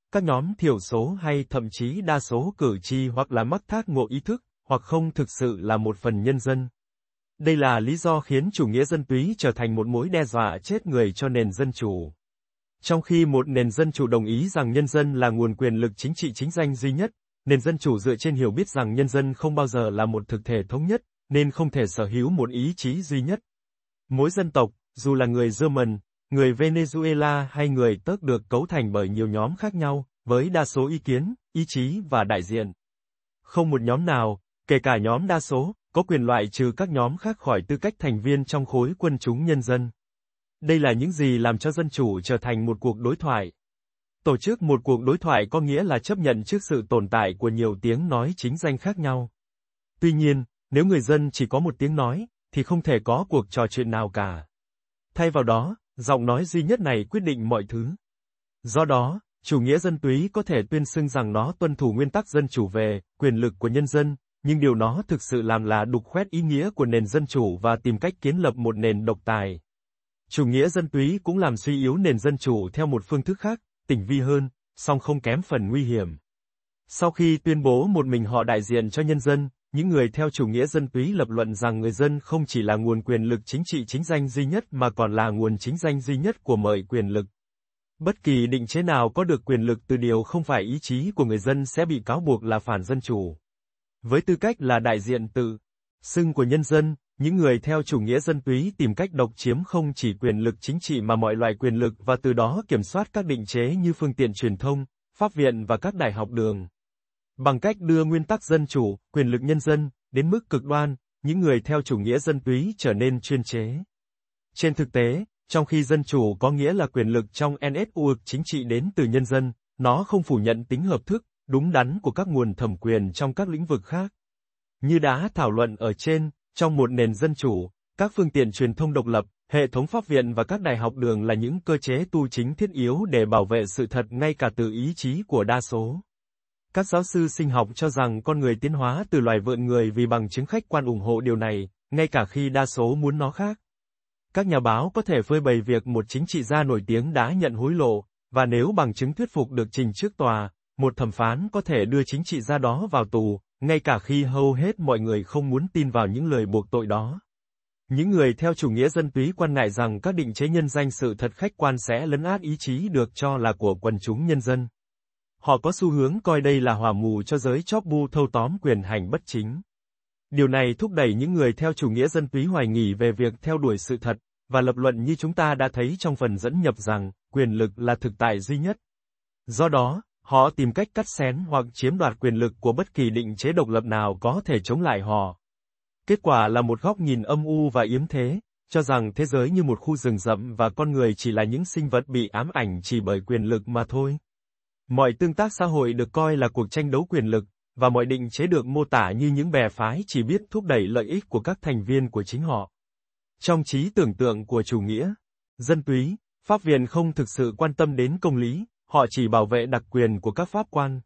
S1: các nhóm thiểu số hay thậm chí đa số cử tri hoặc là mắc thác ngộ ý thức, hoặc không thực sự là một phần nhân dân. Đây là lý do khiến chủ nghĩa dân túy trở thành một mối đe dọa chết người cho nền dân chủ. Trong khi một nền dân chủ đồng ý rằng nhân dân là nguồn quyền lực chính trị chính danh duy nhất, nền dân chủ dựa trên hiểu biết rằng nhân dân không bao giờ là một thực thể thống nhất, nên không thể sở hữu một ý chí duy nhất. Mỗi dân tộc, dù là người German, người Venezuela hay người Turk được cấu thành bởi nhiều nhóm khác nhau, với đa số ý kiến, ý chí và đại diện. Không một nhóm nào, kể cả nhóm đa số, có quyền loại trừ các nhóm khác khỏi tư cách thành viên trong khối quân chúng nhân dân. Đây là những gì làm cho dân chủ trở thành một cuộc đối thoại. Tổ chức một cuộc đối thoại có nghĩa là chấp nhận trước sự tồn tại của nhiều tiếng nói chính danh khác nhau. Tuy nhiên, nếu người dân chỉ có một tiếng nói, thì không thể có cuộc trò chuyện nào cả. Thay vào đó, giọng nói duy nhất này quyết định mọi thứ. Do đó, chủ nghĩa dân túy có thể tuyên xưng rằng nó tuân thủ nguyên tắc dân chủ về quyền lực của nhân dân, nhưng điều nó thực sự làm là đục khoét ý nghĩa của nền dân chủ và tìm cách kiến lập một nền độc tài. Chủ nghĩa dân túy cũng làm suy yếu nền dân chủ theo một phương thức khác, tinh vi hơn, song không kém phần nguy hiểm. Sau khi tuyên bố một mình họ đại diện cho nhân dân, những người theo chủ nghĩa dân túy lập luận rằng người dân không chỉ là nguồn quyền lực chính trị chính danh duy nhất mà còn là nguồn chính danh duy nhất của mọi quyền lực. Bất kỳ định chế nào có được quyền lực từ điều không phải ý chí của người dân sẽ bị cáo buộc là phản dân chủ. Với tư cách là đại diện tự xưng của nhân dân, những người theo chủ nghĩa dân túy tìm cách độc chiếm không chỉ quyền lực chính trị mà mọi loại quyền lực và từ đó kiểm soát các định chế như phương tiện truyền thông, pháp viện và các đại học đường. Bằng cách đưa nguyên tắc dân chủ, quyền lực nhân dân, đến mức cực đoan, những người theo chủ nghĩa dân túy trở nên chuyên chế. Trên thực tế, trong khi dân chủ có nghĩa là quyền lực trong en ét u chính trị đến từ nhân dân, nó không phủ nhận tính hợp thức, đúng đắn của các nguồn thẩm quyền trong các lĩnh vực khác. Như đã thảo luận ở trên, trong một nền dân chủ, các phương tiện truyền thông độc lập, hệ thống pháp viện và các đại học đường là những cơ chế tu chính thiết yếu để bảo vệ sự thật ngay cả từ ý chí của đa số. Các giáo sư sinh học cho rằng con người tiến hóa từ loài vượn người vì bằng chứng khách quan ủng hộ điều này, ngay cả khi đa số muốn nó khác. Các nhà báo có thể phơi bày việc một chính trị gia nổi tiếng đã nhận hối lộ, và nếu bằng chứng thuyết phục được trình trước tòa, một thẩm phán có thể đưa chính trị gia đó vào tù, ngay cả khi hầu hết mọi người không muốn tin vào những lời buộc tội đó. Những người theo chủ nghĩa dân túy quan ngại rằng các định chế nhân danh sự thật khách quan sẽ lấn át ý chí được cho là của quần chúng nhân dân. Họ có xu hướng coi đây là hỏa mù cho giới chóp bu thâu tóm quyền hành bất chính. Điều này thúc đẩy những người theo chủ nghĩa dân túy hoài nghi về việc theo đuổi sự thật, và lập luận như chúng ta đã thấy trong phần dẫn nhập rằng, quyền lực là thực tại duy nhất. Do đó, họ tìm cách cắt xén hoặc chiếm đoạt quyền lực của bất kỳ định chế độc lập nào có thể chống lại họ. Kết quả là một góc nhìn âm u và yếm thế, cho rằng thế giới như một khu rừng rậm và con người chỉ là những sinh vật bị ám ảnh chỉ bởi quyền lực mà thôi. Mọi tương tác xã hội được coi là cuộc tranh đấu quyền lực, và mọi định chế được mô tả như những bè phái chỉ biết thúc đẩy lợi ích của các thành viên của chính họ. Trong trí tưởng tượng của chủ nghĩa dân túy, pháp viện không thực sự quan tâm đến công lý, họ chỉ bảo vệ đặc quyền của các pháp quan.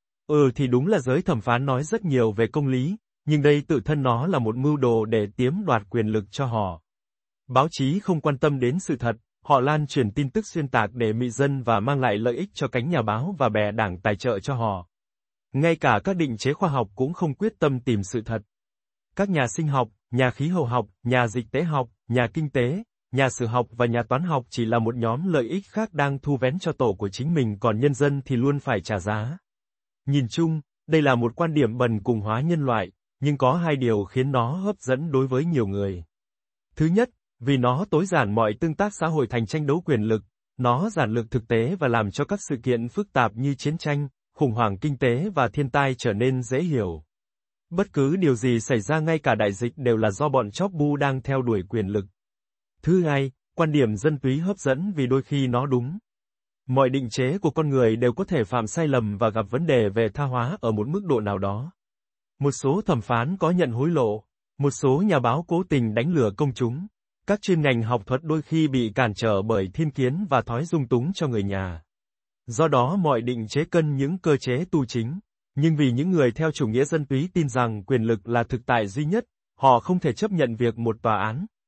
S1: Ừ thì đúng là giới thẩm phán nói rất nhiều về công lý, nhưng đây tự thân nó là một mưu đồ để tiếm đoạt quyền lực cho họ. Báo chí không quan tâm đến sự thật, họ lan truyền tin tức xuyên tạc để mị dân và mang lại lợi ích cho cánh nhà báo và bè đảng tài trợ cho họ. Ngay cả các định chế khoa học cũng không quyết tâm tìm sự thật. Các nhà sinh học, nhà khí hậu học, nhà dịch tễ học, nhà kinh tế, nhà sử học và nhà toán học chỉ là một nhóm lợi ích khác đang thu vén cho tổ của chính mình, còn nhân dân thì luôn phải trả giá. Nhìn chung, đây là một quan điểm bần cùng hóa nhân loại, nhưng có hai điều khiến nó hấp dẫn đối với nhiều người. Thứ nhất, vì nó tối giản mọi tương tác xã hội thành tranh đấu quyền lực, nó giản lược thực tế và làm cho các sự kiện phức tạp như chiến tranh, khủng hoảng kinh tế và thiên tai trở nên dễ hiểu. Bất cứ điều gì xảy ra, ngay cả đại dịch, đều là do bọn chóp bu đang theo đuổi quyền lực. Thứ hai, quan điểm dân túy hấp dẫn vì đôi khi nó đúng. Mọi định chế của con người đều có thể phạm sai lầm và gặp vấn đề về tha hóa ở một mức độ nào đó. Một số thẩm phán có nhận hối lộ, một số nhà báo cố tình đánh lừa công chúng. Các chuyên ngành học thuật đôi khi bị cản trở bởi thiên kiến và thói dung túng cho người nhà. Do đó mọi định chế cân những cơ chế tu chính, nhưng vì những người theo chủ nghĩa dân túy tin rằng quyền lực là thực tại duy nhất, họ không thể chấp nhận việc một tòa án,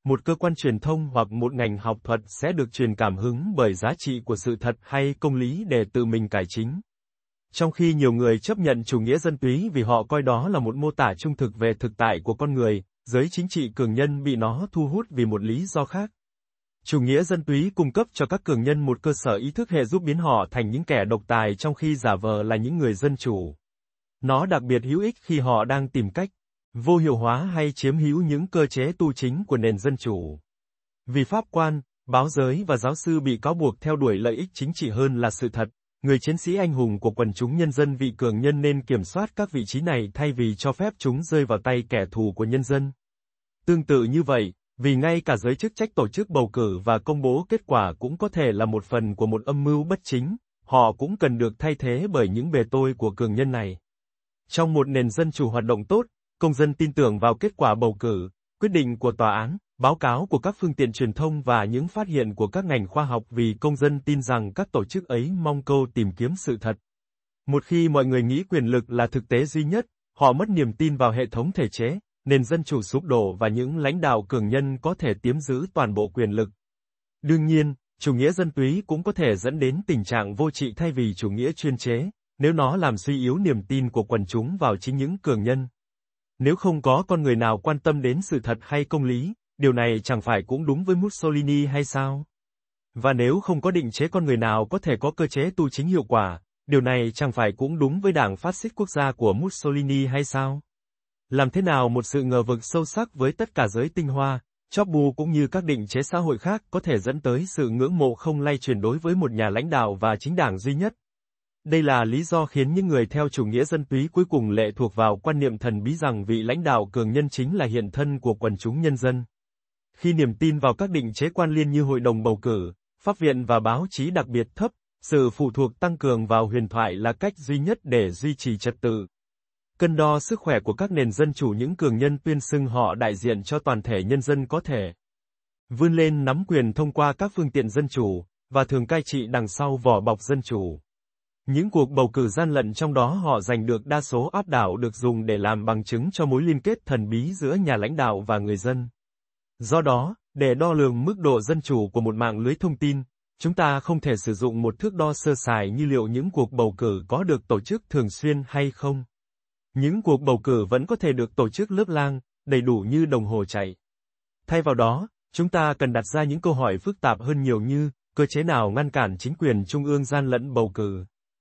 S1: một cơ quan truyền thông hoặc một ngành học thuật sẽ được truyền cảm hứng bởi giá trị của sự thật hay công lý để tự mình cải chính. Trong khi nhiều người chấp nhận chủ nghĩa dân túy vì họ coi đó là một mô tả trung thực về thực tại của con người, giới chính trị cường nhân bị nó thu hút vì một lý do khác. Chủ nghĩa dân túy cung cấp cho các cường nhân một cơ sở ý thức hệ giúp biến họ thành những kẻ độc tài trong khi giả vờ là những người dân chủ. Nó đặc biệt hữu ích khi họ đang tìm cách vô hiệu hóa hay chiếm hữu những cơ chế tu chính của nền dân chủ. Vì pháp quan, báo giới và giáo sư bị cáo buộc theo đuổi lợi ích chính trị hơn là sự thật, người chiến sĩ anh hùng của quần chúng nhân dân vị cường nhân nên kiểm soát các vị trí này thay vì cho phép chúng rơi vào tay kẻ thù của nhân dân. Tương tự như vậy, vì ngay cả giới chức trách tổ chức bầu cử và công bố kết quả cũng có thể là một phần của một âm mưu bất chính, họ cũng cần được thay thế bởi những bề tôi của cường nhân này. Trong một nền dân chủ hoạt động tốt, công dân tin tưởng vào kết quả bầu cử, quyết định của tòa án, báo cáo của các phương tiện truyền thông và những phát hiện của các ngành khoa học vì công dân tin rằng các tổ chức ấy mong câu tìm kiếm sự thật. Một khi mọi người nghĩ quyền lực là thực tế duy nhất, họ mất niềm tin vào hệ thống thể chế, nền dân chủ sụp đổ và những lãnh đạo cường nhân có thể chiếm giữ toàn bộ quyền lực. Đương nhiên, chủ nghĩa dân túy cũng có thể dẫn đến tình trạng vô trị thay vì chủ nghĩa chuyên chế, nếu nó làm suy yếu niềm tin của quần chúng vào chính những cường nhân. Nếu không có con người nào quan tâm đến sự thật hay công lý, điều này chẳng phải cũng đúng với Mussolini hay sao? Và nếu không có định chế con người nào có thể có cơ chế tu chính hiệu quả, điều này chẳng phải cũng đúng với đảng phát xít quốc gia của Mussolini hay sao? Làm thế nào một sự ngờ vực sâu sắc với tất cả giới tinh hoa, chóp bu cũng như các định chế xã hội khác có thể dẫn tới sự ngưỡng mộ không lay chuyển đối với một nhà lãnh đạo và chính đảng duy nhất? Đây là lý do khiến những người theo chủ nghĩa dân túy cuối cùng lệ thuộc vào quan niệm thần bí rằng vị lãnh đạo cường nhân chính là hiện thân của quần chúng nhân dân. Khi niềm tin vào các định chế quan liên như hội đồng bầu cử, pháp viện và báo chí đặc biệt thấp, sự phụ thuộc tăng cường vào huyền thoại là cách duy nhất để duy trì trật tự. Cân đo sức khỏe của các nền dân chủ những cường nhân tuyên xưng họ đại diện cho toàn thể nhân dân có thể vươn lên nắm quyền thông qua các phương tiện dân chủ, và thường cai trị đằng sau vỏ bọc dân chủ. Những cuộc bầu cử gian lận trong đó họ giành được đa số áp đảo được dùng để làm bằng chứng cho mối liên kết thần bí giữa nhà lãnh đạo và người dân. Do đó, để đo lường mức độ dân chủ của một mạng lưới thông tin, chúng ta không thể sử dụng một thước đo sơ sài như liệu những cuộc bầu cử có được tổ chức thường xuyên hay không. Những cuộc bầu cử vẫn có thể được tổ chức lớp lang, đầy đủ như đồng hồ chạy. Thay vào đó, chúng ta cần đặt ra những câu hỏi phức tạp hơn nhiều như, cơ chế nào ngăn cản chính quyền trung ương gian lận bầu cử?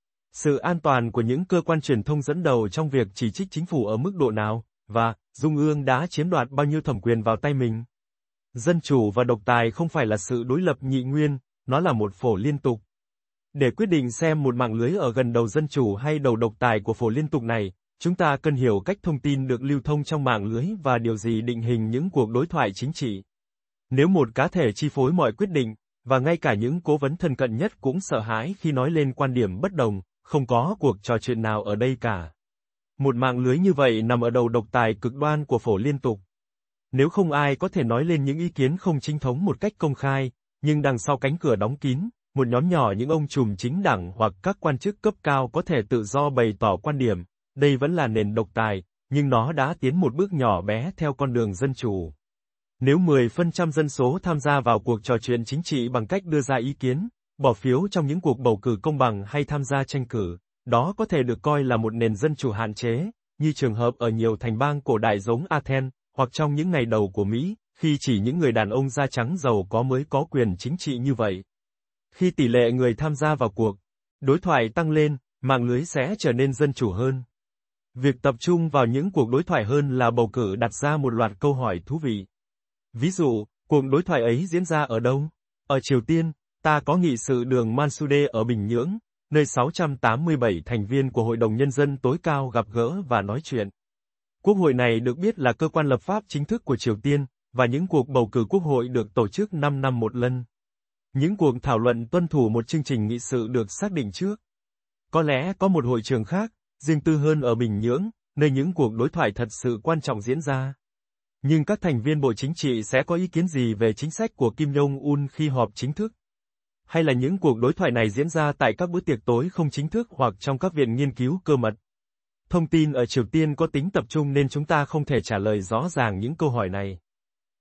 S1: Sự an toàn của những cơ quan truyền thông dẫn đầu trong việc chỉ trích chính phủ ở mức độ nào, và, Trung ương đã chiếm đoạt bao nhiêu thẩm quyền vào tay mình? Dân chủ và độc tài không phải là sự đối lập nhị nguyên, nó là một phổ liên tục. Để quyết định xem một mạng lưới ở gần đầu dân chủ hay đầu độc tài của phổ liên tục này, chúng ta cần hiểu cách thông tin được lưu thông trong mạng lưới và điều gì định hình những cuộc đối thoại chính trị. Nếu một cá thể chi phối mọi quyết định, và ngay cả những cố vấn thân cận nhất cũng sợ hãi khi nói lên quan điểm bất đồng, không có cuộc trò chuyện nào ở đây cả. Một mạng lưới như vậy nằm ở đầu độc tài cực đoan của phổ liên tục. Nếu không ai có thể nói lên những ý kiến không chính thống một cách công khai, nhưng đằng sau cánh cửa đóng kín, một nhóm nhỏ những ông trùm chính đảng hoặc các quan chức cấp cao có thể tự do bày tỏ quan điểm, đây vẫn là nền độc tài, nhưng nó đã tiến một bước nhỏ bé theo con đường dân chủ. Nếu mười phần trăm dân số tham gia vào cuộc trò chuyện chính trị bằng cách đưa ra ý kiến, bỏ phiếu trong những cuộc bầu cử công bằng hay tham gia tranh cử, đó có thể được coi là một nền dân chủ hạn chế, như trường hợp ở nhiều thành bang cổ đại giống Athens, hoặc trong những ngày đầu của Mỹ, khi chỉ những người đàn ông da trắng giàu có mới có quyền chính trị như vậy. Khi tỷ lệ người tham gia vào cuộc đối thoại tăng lên, mạng lưới sẽ trở nên dân chủ hơn. Việc tập trung vào những cuộc đối thoại hơn là bầu cử đặt ra một loạt câu hỏi thú vị. Ví dụ, cuộc đối thoại ấy diễn ra ở đâu? Ở Triều Tiên, ta có nghị sự đường Mansudae ở Bình Nhưỡng, nơi sáu trăm tám mươi bảy thành viên của Hội đồng Nhân dân tối cao gặp gỡ và nói chuyện. Quốc hội này được biết là cơ quan lập pháp chính thức của Triều Tiên, và những cuộc bầu cử quốc hội được tổ chức năm năm một lần. Những cuộc thảo luận tuân thủ một chương trình nghị sự được xác định trước. Có lẽ có một hội trường khác, riêng tư hơn ở Bình Nhưỡng, nơi những cuộc đối thoại thật sự quan trọng diễn ra. Nhưng các thành viên Bộ Chính trị sẽ có ý kiến gì về chính sách của Kim Jong-un khi họp chính thức? Hay là những cuộc đối thoại này diễn ra tại các bữa tiệc tối không chính thức hoặc trong các viện nghiên cứu cơ mật? Thông tin ở Triều Tiên có tính tập trung nên chúng ta không thể trả lời rõ ràng những câu hỏi này.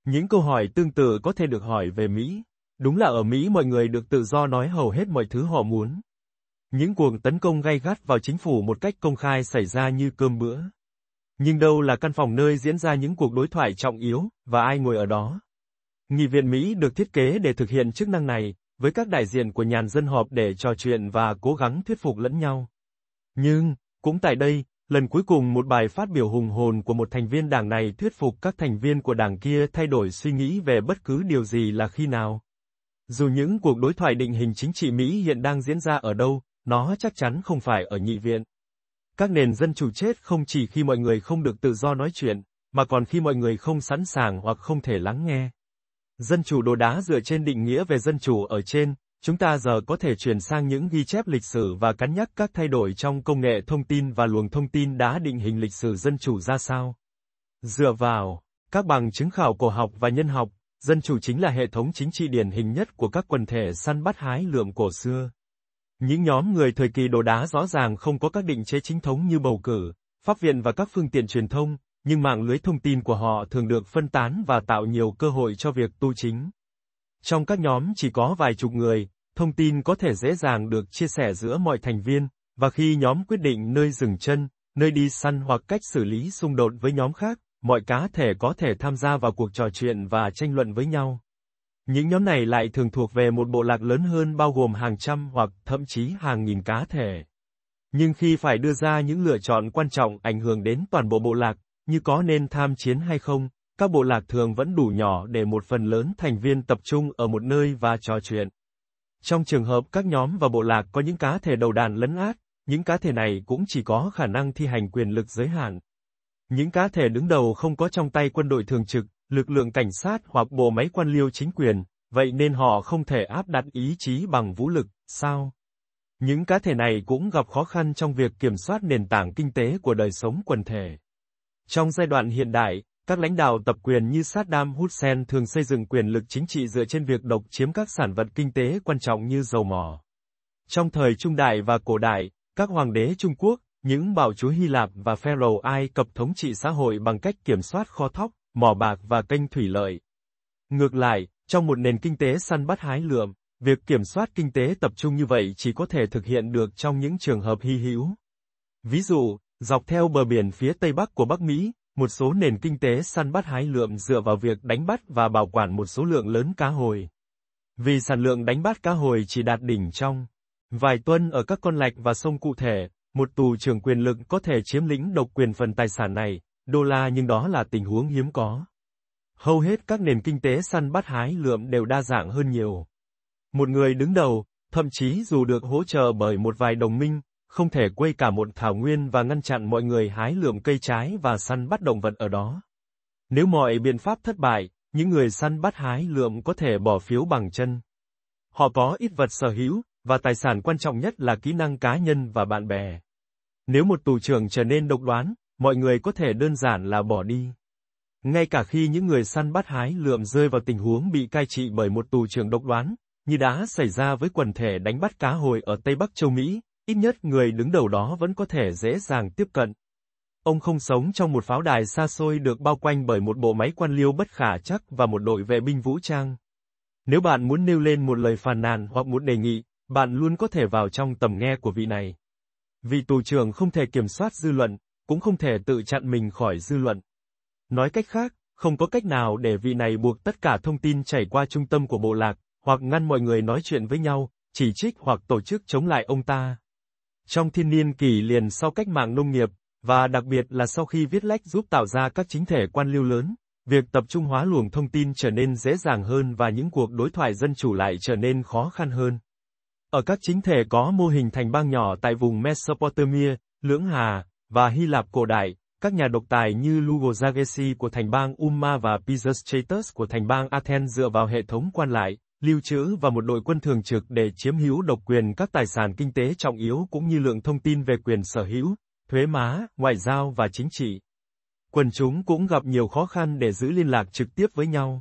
S1: Những câu hỏi tương tự có thể được hỏi về Mỹ. Đúng là ở Mỹ mọi người được tự do nói hầu hết mọi thứ họ muốn. Những cuộc tấn công gay gắt vào chính phủ một cách công khai xảy ra như cơm bữa. Nhưng đâu là căn phòng nơi diễn ra những cuộc đối thoại trọng yếu, và ai ngồi ở đó? Nghị viện Mỹ được thiết kế để thực hiện chức năng này, với các đại diện của nhàn dân họp để trò chuyện và cố gắng thuyết phục lẫn nhau. Nhưng, cũng tại đây, lần cuối cùng một bài phát biểu hùng hồn của một thành viên đảng này thuyết phục các thành viên của đảng kia thay đổi suy nghĩ về bất cứ điều gì là khi nào. Dù những cuộc đối thoại định hình chính trị Mỹ hiện đang diễn ra ở đâu, nó chắc chắn không phải ở nghị viện. Các nền dân chủ chết không chỉ khi mọi người không được tự do nói chuyện, mà còn khi mọi người không sẵn sàng hoặc không thể lắng nghe. Dân chủ đồ đá dựa trên định nghĩa về dân chủ ở trên, chúng ta giờ có thể chuyển sang những ghi chép lịch sử và cân nhắc các thay đổi trong công nghệ thông tin và luồng thông tin đã định hình lịch sử dân chủ ra sao. Dựa vào các bằng chứng khảo cổ học và nhân học, dân chủ chính là hệ thống chính trị điển hình nhất của các quần thể săn bắt hái lượm cổ xưa. Những nhóm người thời kỳ đồ đá rõ ràng không có các định chế chính thống như bầu cử, pháp viện và các phương tiện truyền thông, nhưng mạng lưới thông tin của họ thường được phân tán và tạo nhiều cơ hội cho việc tu chính. Trong các nhóm chỉ có vài chục người, thông tin có thể dễ dàng được chia sẻ giữa mọi thành viên, và khi nhóm quyết định nơi dừng chân, nơi đi săn hoặc cách xử lý xung đột với nhóm khác, mọi cá thể có thể tham gia vào cuộc trò chuyện và tranh luận với nhau. Những nhóm này lại thường thuộc về một bộ lạc lớn hơn bao gồm hàng trăm hoặc thậm chí hàng nghìn cá thể. Nhưng khi phải đưa ra những lựa chọn quan trọng ảnh hưởng đến toàn bộ bộ lạc, như có nên tham chiến hay không, các bộ lạc thường vẫn đủ nhỏ để một phần lớn thành viên tập trung ở một nơi và trò chuyện. Trong trường hợp các nhóm và bộ lạc có những cá thể đầu đàn lấn át, những cá thể này cũng chỉ có khả năng thi hành quyền lực giới hạn. Những cá thể đứng đầu không có trong tay quân đội thường trực, lực lượng cảnh sát hoặc bộ máy quan liêu chính quyền, vậy nên họ không thể áp đặt ý chí bằng vũ lực, sao? Những cá thể này cũng gặp khó khăn trong việc kiểm soát nền tảng kinh tế của đời sống quần thể. Trong giai đoạn hiện đại, các lãnh đạo tập quyền như Saddam Hussein thường xây dựng quyền lực chính trị dựa trên việc độc chiếm các sản vật kinh tế quan trọng như dầu mỏ. Trong thời Trung Đại và Cổ Đại, các hoàng đế Trung Quốc, những bảo chúa Hy Lạp và Pharaoh Ai Cập thống trị xã hội bằng cách kiểm soát kho thóc, mỏ bạc và kênh thủy lợi. Ngược lại, trong một nền kinh tế săn bắt hái lượm, việc kiểm soát kinh tế tập trung như vậy chỉ có thể thực hiện được trong những trường hợp hy hữu. Ví dụ, dọc theo bờ biển phía Tây Bắc của Bắc Mỹ, một số nền kinh tế săn bắt hái lượm dựa vào việc đánh bắt và bảo quản một số lượng lớn cá hồi. Vì sản lượng đánh bắt cá hồi chỉ đạt đỉnh trong vài tuần ở các con lạch và sông cụ thể, một tù trưởng quyền lực có thể chiếm lĩnh độc quyền phần tài sản này, đô la nhưng đó là tình huống hiếm có. Hầu hết các nền kinh tế săn bắt hái lượm đều đa dạng hơn nhiều. Một người đứng đầu, thậm chí dù được hỗ trợ bởi một vài đồng minh, không thể quây cả một thảo nguyên và ngăn chặn mọi người hái lượm cây trái và săn bắt động vật ở đó. Nếu mọi biện pháp thất bại, những người săn bắt hái lượm có thể bỏ phiếu bằng chân. Họ có ít vật sở hữu, và tài sản quan trọng nhất là kỹ năng cá nhân và bạn bè. Nếu một tù trưởng trở nên độc đoán, mọi người có thể đơn giản là bỏ đi. Ngay cả khi những người săn bắt hái lượm rơi vào tình huống bị cai trị bởi một tù trưởng độc đoán, như đã xảy ra với quần thể đánh bắt cá hồi ở Tây Bắc châu Mỹ, ít nhất người đứng đầu đó vẫn có thể dễ dàng tiếp cận. Ông không sống trong một pháo đài xa xôi được bao quanh bởi một bộ máy quan liêu bất khả trắc và một đội vệ binh vũ trang. Nếu bạn muốn nêu lên một lời phàn nàn hoặc một đề nghị, bạn luôn có thể vào trong tầm nghe của vị này. Vị tù trưởng không thể kiểm soát dư luận, cũng không thể tự chặn mình khỏi dư luận. Nói cách khác, không có cách nào để vị này buộc tất cả thông tin chảy qua trung tâm của bộ lạc, hoặc ngăn mọi người nói chuyện với nhau, chỉ trích hoặc tổ chức chống lại ông ta. Trong thiên niên kỷ liền sau cách mạng nông nghiệp, và đặc biệt là sau khi viết lách giúp tạo ra các chính thể quan liêu lớn, việc tập trung hóa luồng thông tin trở nên dễ dàng hơn và những cuộc đối thoại dân chủ lại trở nên khó khăn hơn. Ở các chính thể có mô hình thành bang nhỏ tại vùng Mesopotamia, Lưỡng Hà, và Hy Lạp cổ đại, các nhà độc tài như Lugo Zagesi của thành bang Umma và Pisistratus của thành bang Athens dựa vào hệ thống quan lại, lưu trữ và một đội quân thường trực để chiếm hữu độc quyền các tài sản kinh tế trọng yếu cũng như lượng thông tin về quyền sở hữu, thuế má, ngoại giao và chính trị. Quần chúng cũng gặp nhiều khó khăn để giữ liên lạc trực tiếp với nhau.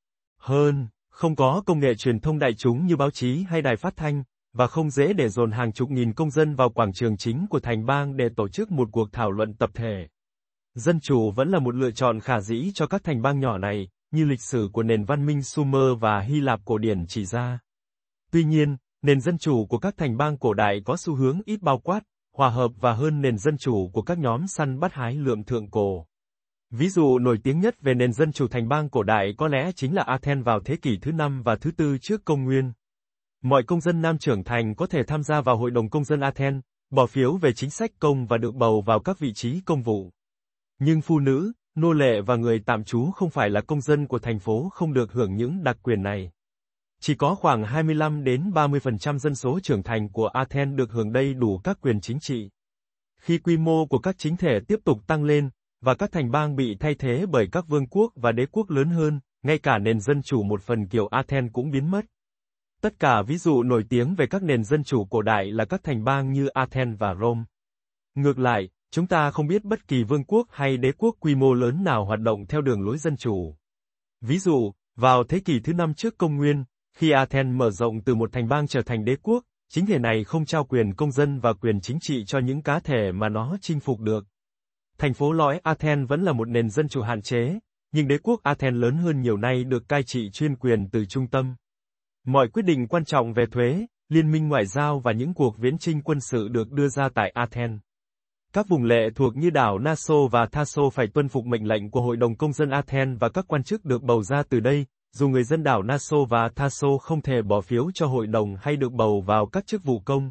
S1: Hơn, không có công nghệ truyền thông đại chúng như báo chí hay đài phát thanh, và không dễ để dồn hàng chục nghìn công dân vào quảng trường chính của thành bang để tổ chức một cuộc thảo luận tập thể. Dân chủ vẫn là một lựa chọn khả dĩ cho các thành bang nhỏ này, như lịch sử của nền văn minh Sumer và Hy Lạp cổ điển chỉ ra. Tuy nhiên, nền dân chủ của các thành bang cổ đại có xu hướng ít bao quát, hòa hợp và hơn nền dân chủ của các nhóm săn bắt hái lượm thượng cổ. Ví dụ nổi tiếng nhất về nền dân chủ thành bang cổ đại có lẽ chính là Athens vào thế kỷ thứ năm và thứ tư trước công nguyên. Mọi công dân nam trưởng thành có thể tham gia vào Hội đồng Công dân Athens, bỏ phiếu về chính sách công và được bầu vào các vị trí công vụ. Nhưng phụ nữ, nô lệ và người tạm trú không phải là công dân của thành phố không được hưởng những đặc quyền này. Chỉ có khoảng hai mươi lăm đến ba mươi phần trăm dân số trưởng thành của Athens được hưởng đầy đủ các quyền chính trị. Khi quy mô của các chính thể tiếp tục tăng lên, và các thành bang bị thay thế bởi các vương quốc và đế quốc lớn hơn, ngay cả nền dân chủ một phần kiểu Athens cũng biến mất. Tất cả ví dụ nổi tiếng về các nền dân chủ cổ đại là các thành bang như Athens và Rome. Ngược lại, chúng ta không biết bất kỳ vương quốc hay đế quốc quy mô lớn nào hoạt động theo đường lối dân chủ. Ví dụ, vào thế kỷ thứ năm trước công nguyên, khi Athens mở rộng từ một thành bang trở thành đế quốc, chính thể này không trao quyền công dân và quyền chính trị cho những cá thể mà nó chinh phục được. Thành phố lõi Athens vẫn là một nền dân chủ hạn chế, nhưng đế quốc Athens lớn hơn nhiều nay được cai trị chuyên quyền từ trung tâm. Mọi quyết định quan trọng về thuế, liên minh ngoại giao và những cuộc viễn chinh quân sự được đưa ra tại Athens. Các vùng lệ thuộc như đảo Naxos và Thasos phải tuân phục mệnh lệnh của Hội đồng Công dân Athens và các quan chức được bầu ra từ đây, dù người dân đảo Naxos và Thasos không thể bỏ phiếu cho hội đồng hay được bầu vào các chức vụ công.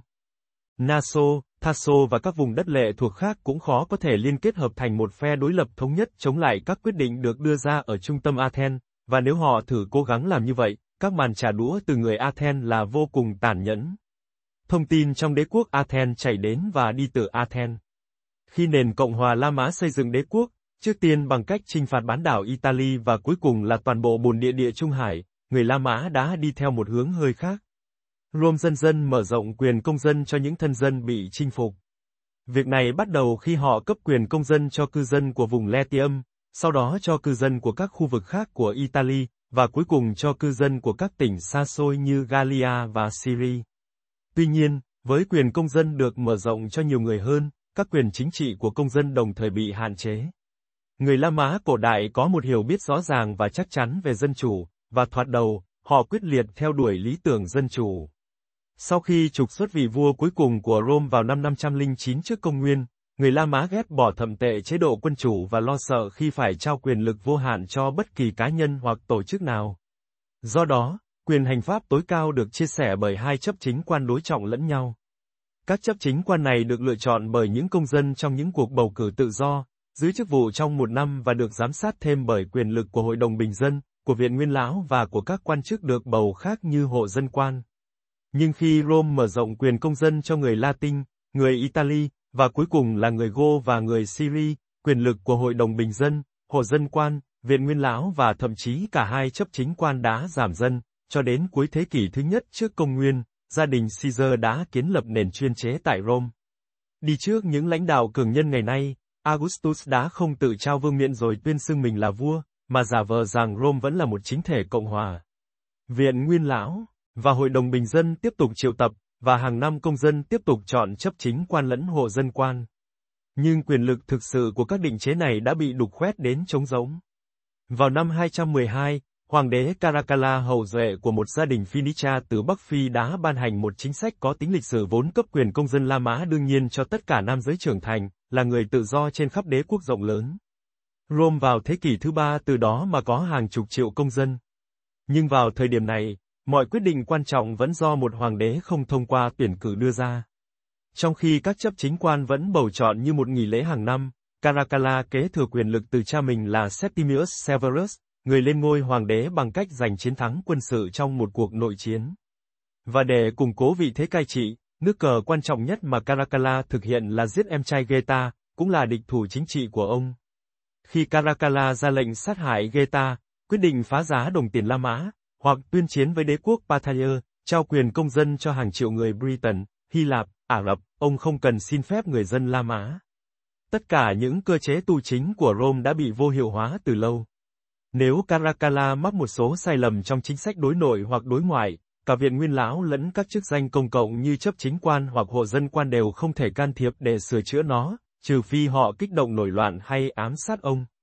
S1: Naxos, Thasos và các vùng đất lệ thuộc khác cũng khó có thể liên kết hợp thành một phe đối lập thống nhất chống lại các quyết định được đưa ra ở trung tâm Athens, và nếu họ thử cố gắng làm như vậy, các màn trả đũa từ người Athens là vô cùng tàn nhẫn. Thông tin trong đế quốc Athens chảy đến và đi từ Athens. Khi nền Cộng hòa La Mã xây dựng đế quốc, trước tiên bằng cách chinh phạt bán đảo Italy và cuối cùng là toàn bộ bồn địa địa Trung Hải, người La Mã đã đi theo một hướng hơi khác. Rome dần dần mở rộng quyền công dân cho những thân dân bị chinh phục. Việc này bắt đầu khi họ cấp quyền công dân cho cư dân của vùng Latium, sau đó cho cư dân của các khu vực khác của Italy, và cuối cùng cho cư dân của các tỉnh xa xôi như Gallia và Syria. Tuy nhiên, với quyền công dân được mở rộng cho nhiều người hơn, các quyền chính trị của công dân đồng thời bị hạn chế. Người La Mã cổ đại có một hiểu biết rõ ràng và chắc chắn về dân chủ, và thoạt đầu, họ quyết liệt theo đuổi lý tưởng dân chủ. Sau khi trục xuất vị vua cuối cùng của Rome vào năm năm trăm lẻ chín trước công nguyên, người La Mã ghét bỏ thậm tệ chế độ quân chủ và lo sợ khi phải trao quyền lực vô hạn cho bất kỳ cá nhân hoặc tổ chức nào. Do đó, quyền hành pháp tối cao được chia sẻ bởi hai chấp chính quan đối trọng lẫn nhau. Các chấp chính quan này được lựa chọn bởi những công dân trong những cuộc bầu cử tự do, giữ chức vụ trong một năm và được giám sát thêm bởi quyền lực của Hội đồng Bình dân, của Viện Nguyên lão và của các quan chức được bầu khác như hộ dân quan. Nhưng khi Rome mở rộng quyền công dân cho người Latin, người Italy, và cuối cùng là người Gaul và người Syria, quyền lực của Hội đồng Bình dân, hộ dân quan, Viện Nguyên lão và thậm chí cả hai chấp chính quan đã giảm dần, cho đến cuối thế kỷ thứ nhất trước công nguyên, gia đình Caesar đã kiến lập nền chuyên chế tại Rome. Đi trước những lãnh đạo cường nhân ngày nay, Augustus đã không tự trao vương miện rồi tuyên xưng mình là vua, mà giả vờ rằng Rome vẫn là một chính thể cộng hòa. Viện Nguyên lão và Hội đồng Bình dân tiếp tục triệu tập, và hàng năm công dân tiếp tục chọn chấp chính quan lẫn hộ dân quan. Nhưng quyền lực thực sự của các định chế này đã bị đục khoét đến trống rỗng. Vào năm hai trăm mười hai, Hoàng đế Caracalla hậu duệ của một gia đình Phoenicia từ Bắc Phi đã ban hành một chính sách có tính lịch sử vốn cấp quyền công dân La Mã đương nhiên cho tất cả nam giới trưởng thành, là người tự do trên khắp đế quốc rộng lớn. Rome vào thế kỷ thứ ba từ đó mà có hàng chục triệu công dân. Nhưng vào thời điểm này, mọi quyết định quan trọng vẫn do một hoàng đế không thông qua tuyển cử đưa ra. Trong khi các chấp chính quan vẫn bầu chọn như một nghỉ lễ hàng năm, Caracalla kế thừa quyền lực từ cha mình là Septimius Severus, người lên ngôi hoàng đế bằng cách giành chiến thắng quân sự trong một cuộc nội chiến. Và để củng cố vị thế cai trị, nước cờ quan trọng nhất mà Caracalla thực hiện là giết em trai Geta, cũng là địch thủ chính trị của ông. Khi Caracalla ra lệnh sát hại Geta, quyết định phá giá đồng tiền La Mã, hoặc tuyên chiến với đế quốc Parthia, trao quyền công dân cho hàng triệu người Britain, Hy Lạp, Ả Rập, ông không cần xin phép người dân La Mã. Tất cả những cơ chế tu chính của Rome đã bị vô hiệu hóa từ lâu. Nếu Caracalla mắc một số sai lầm trong chính sách đối nội hoặc đối ngoại, cả Viện Nguyên lão lẫn các chức danh công cộng như chấp chính quan hoặc hộ dân quan đều không thể can thiệp để sửa chữa nó, trừ phi họ kích động nổi loạn hay ám sát ông.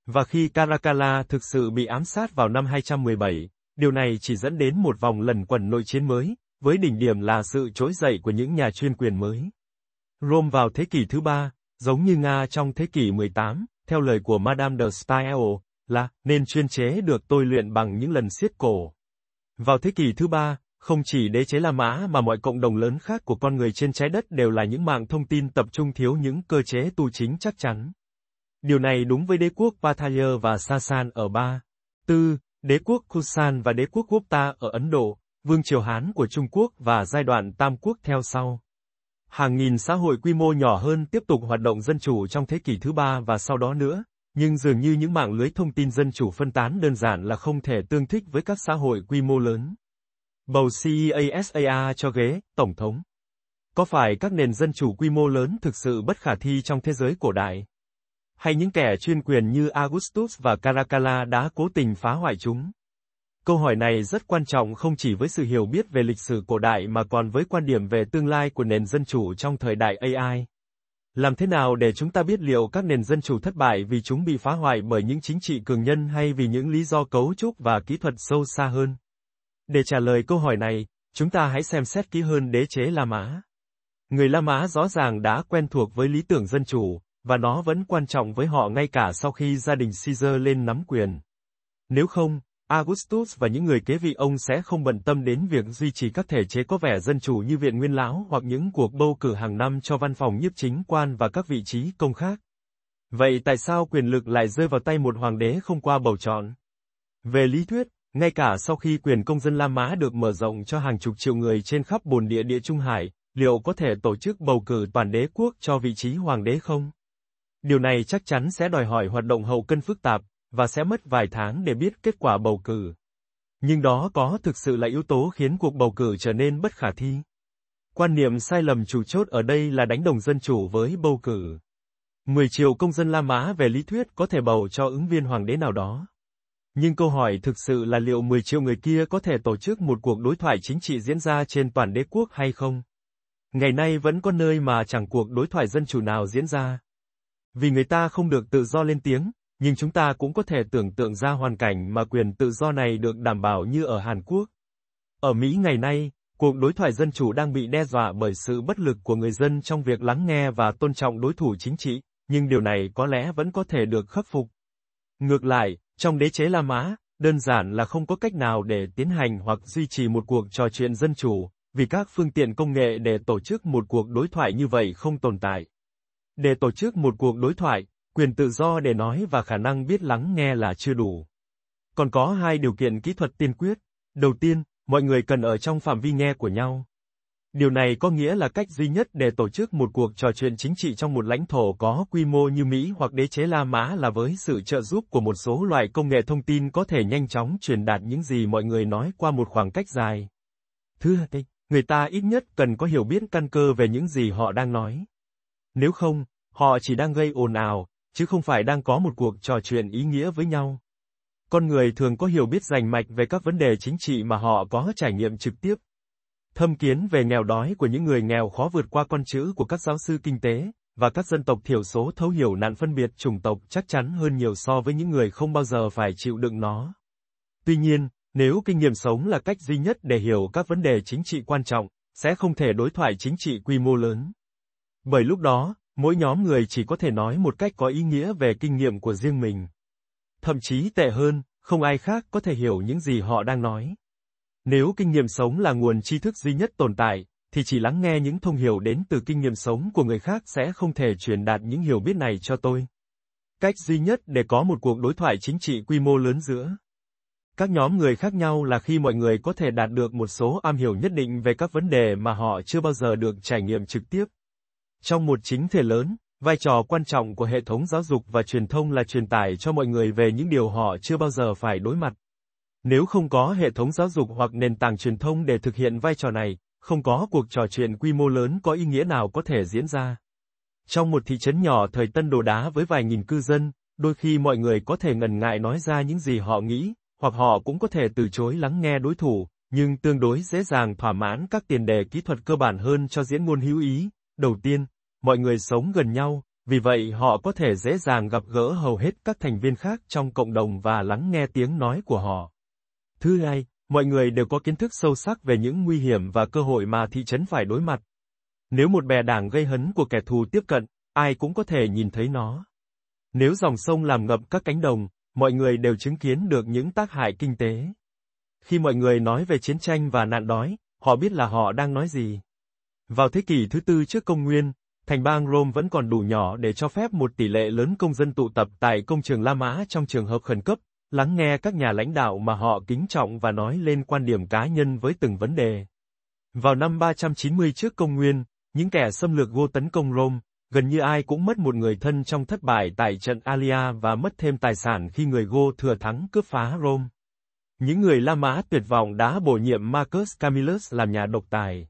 S1: Và khi Caracalla thực sự bị ám sát vào năm hai trăm mười bảy, điều này chỉ dẫn đến một vòng lẩn quẩn nội chiến mới, với đỉnh điểm là sự trỗi dậy của những nhà chuyên quyền mới. Rome vào thế kỷ thứ ba, giống như Nga trong thế kỷ mười tám, theo lời của Madame de Staël, là nên chuyên chế được tôi luyện bằng những lần siết cổ. Vào thế kỷ thứ ba, không chỉ đế chế La Mã mà mọi cộng đồng lớn khác của con người trên trái đất đều là những mạng thông tin tập trung thiếu những cơ chế tu chính chắc chắn. Điều này đúng với đế quốc Pattaya và Sasan ở Ba. Tư, đế quốc Kusan và đế quốc Gupta ở Ấn Độ, vương triều Hán của Trung Quốc và giai đoạn Tam Quốc theo sau. Hàng nghìn xã hội quy mô nhỏ hơn tiếp tục hoạt động dân chủ trong thế kỷ thứ ba và sau đó nữa, nhưng dường như những mạng lưới thông tin dân chủ phân tán đơn giản là không thể tương thích với các xã hội quy mô lớn. Bầu Caesar cho ghế tổng thống. Có phải các nền dân chủ quy mô lớn thực sự bất khả thi trong thế giới cổ đại? Hay những kẻ chuyên quyền như Augustus và Caracalla đã cố tình phá hoại chúng? Câu hỏi này rất quan trọng không chỉ với sự hiểu biết về lịch sử cổ đại mà còn với quan điểm về tương lai của nền dân chủ trong thời đại a i. Làm thế nào để chúng ta biết liệu các nền dân chủ thất bại vì chúng bị phá hoại bởi những chính trị cường nhân hay vì những lý do cấu trúc và kỹ thuật sâu xa hơn? Để trả lời câu hỏi này, chúng ta hãy xem xét kỹ hơn đế chế La Mã. Người La Mã rõ ràng đã quen thuộc với lý tưởng dân chủ, và nó vẫn quan trọng với họ ngay cả sau khi gia đình Caesar lên nắm quyền. Nếu không, Augustus và những người kế vị ông sẽ không bận tâm đến việc duy trì các thể chế có vẻ dân chủ như Viện Nguyên Lão hoặc những cuộc bầu cử hàng năm cho văn phòng nhiếp chính quan và các vị trí công khác. Vậy tại sao quyền lực lại rơi vào tay một hoàng đế không qua bầu chọn? Về lý thuyết, ngay cả sau khi quyền công dân La Mã được mở rộng cho hàng chục triệu người trên khắp bồn địa Địa Trung Hải, liệu có thể tổ chức bầu cử toàn đế quốc cho vị trí hoàng đế không? Điều này chắc chắn sẽ đòi hỏi hoạt động hậu cân phức tạp, và sẽ mất vài tháng để biết kết quả bầu cử. Nhưng đó có thực sự là yếu tố khiến cuộc bầu cử trở nên bất khả thi? Quan niệm sai lầm chủ chốt ở đây là đánh đồng dân chủ với bầu cử. mười triệu công dân La Mã về lý thuyết có thể bầu cho ứng viên hoàng đế nào đó. Nhưng câu hỏi thực sự là liệu mười triệu người kia có thể tổ chức một cuộc đối thoại chính trị diễn ra trên toàn đế quốc hay không? Ngày nay vẫn có nơi mà chẳng cuộc đối thoại dân chủ nào diễn ra. Vì người ta không được tự do lên tiếng, nhưng chúng ta cũng có thể tưởng tượng ra hoàn cảnh mà quyền tự do này được đảm bảo như ở Hàn Quốc. Ở Mỹ ngày nay, cuộc đối thoại dân chủ đang bị đe dọa bởi sự bất lực của người dân trong việc lắng nghe và tôn trọng đối thủ chính trị, nhưng điều này có lẽ vẫn có thể được khắc phục. Ngược lại, trong đế chế La Mã, đơn giản là không có cách nào để tiến hành hoặc duy trì một cuộc trò chuyện dân chủ, vì các phương tiện công nghệ để tổ chức một cuộc đối thoại như vậy không tồn tại. Để tổ chức một cuộc đối thoại, quyền tự do để nói và khả năng biết lắng nghe là chưa đủ. Còn có hai điều kiện kỹ thuật tiên quyết. Đầu tiên, mọi người cần ở trong phạm vi nghe của nhau. Điều này có nghĩa là cách duy nhất để tổ chức một cuộc trò chuyện chính trị trong một lãnh thổ có quy mô như Mỹ hoặc đế chế La Mã là với sự trợ giúp của một số loại công nghệ thông tin có thể nhanh chóng truyền đạt những gì mọi người nói qua một khoảng cách dài. Thứ hai, người ta ít nhất cần có hiểu biết căn cơ về những gì họ đang nói. Nếu không, họ chỉ đang gây ồn ào, chứ không phải đang có một cuộc trò chuyện ý nghĩa với nhau. Con người thường có hiểu biết rành mạch về các vấn đề chính trị mà họ có trải nghiệm trực tiếp. Thâm kiến về nghèo đói của những người nghèo khó vượt qua con chữ của các giáo sư kinh tế, và các dân tộc thiểu số thấu hiểu nạn phân biệt chủng tộc chắc chắn hơn nhiều so với những người không bao giờ phải chịu đựng nó. Tuy nhiên, nếu kinh nghiệm sống là cách duy nhất để hiểu các vấn đề chính trị quan trọng, sẽ không thể đối thoại chính trị quy mô lớn. Bởi lúc đó, mỗi nhóm người chỉ có thể nói một cách có ý nghĩa về kinh nghiệm của riêng mình. Thậm chí tệ hơn, không ai khác có thể hiểu những gì họ đang nói. Nếu kinh nghiệm sống là nguồn tri thức duy nhất tồn tại, thì chỉ lắng nghe những thông hiểu đến từ kinh nghiệm sống của người khác sẽ không thể truyền đạt những hiểu biết này cho tôi. Cách duy nhất để có một cuộc đối thoại chính trị quy mô lớn giữa các nhóm người khác nhau là khi mọi người có thể đạt được một số am hiểu nhất định về các vấn đề mà họ chưa bao giờ được trải nghiệm trực tiếp. Trong một chính thể lớn, vai trò quan trọng của hệ thống giáo dục và truyền thông là truyền tải cho mọi người về những điều họ chưa bao giờ phải đối mặt. Nếu không có hệ thống giáo dục hoặc nền tảng truyền thông để thực hiện vai trò này, không có cuộc trò chuyện quy mô lớn có ý nghĩa nào có thể diễn ra. Trong một thị trấn nhỏ thời Tân Đồ Đá với vài nghìn cư dân, đôi khi mọi người có thể ngần ngại nói ra những gì họ nghĩ, hoặc họ cũng có thể từ chối lắng nghe đối thủ, nhưng tương đối dễ dàng thỏa mãn các tiền đề kỹ thuật cơ bản hơn cho diễn ngôn hữu ý. Đầu tiên, mọi người sống gần nhau, vì vậy họ có thể dễ dàng gặp gỡ hầu hết các thành viên khác trong cộng đồng và lắng nghe tiếng nói của họ. Thứ hai, mọi người đều có kiến thức sâu sắc về những nguy hiểm và cơ hội mà thị trấn phải đối mặt. Nếu một bè đảng gây hấn của kẻ thù tiếp cận, ai cũng có thể nhìn thấy nó. Nếu dòng sông làm ngập các cánh đồng, mọi người đều chứng kiến được những tác hại kinh tế. Khi mọi người nói về chiến tranh và nạn đói, họ biết là họ đang nói gì. Vào thế kỷ thứ tư trước công nguyên, thành bang Rome vẫn còn đủ nhỏ để cho phép một tỷ lệ lớn công dân tụ tập tại công trường La Mã trong trường hợp khẩn cấp, lắng nghe các nhà lãnh đạo mà họ kính trọng và nói lên quan điểm cá nhân với từng vấn đề. Vào năm ba trăm chín mươi trước công nguyên, những kẻ xâm lược Gô tấn công Rome, gần như ai cũng mất một người thân trong thất bại tại trận Alia và mất thêm tài sản khi người Gô thừa thắng cướp phá Rome. Những người La Mã tuyệt vọng đã bổ nhiệm Marcus Camillus làm nhà độc tài.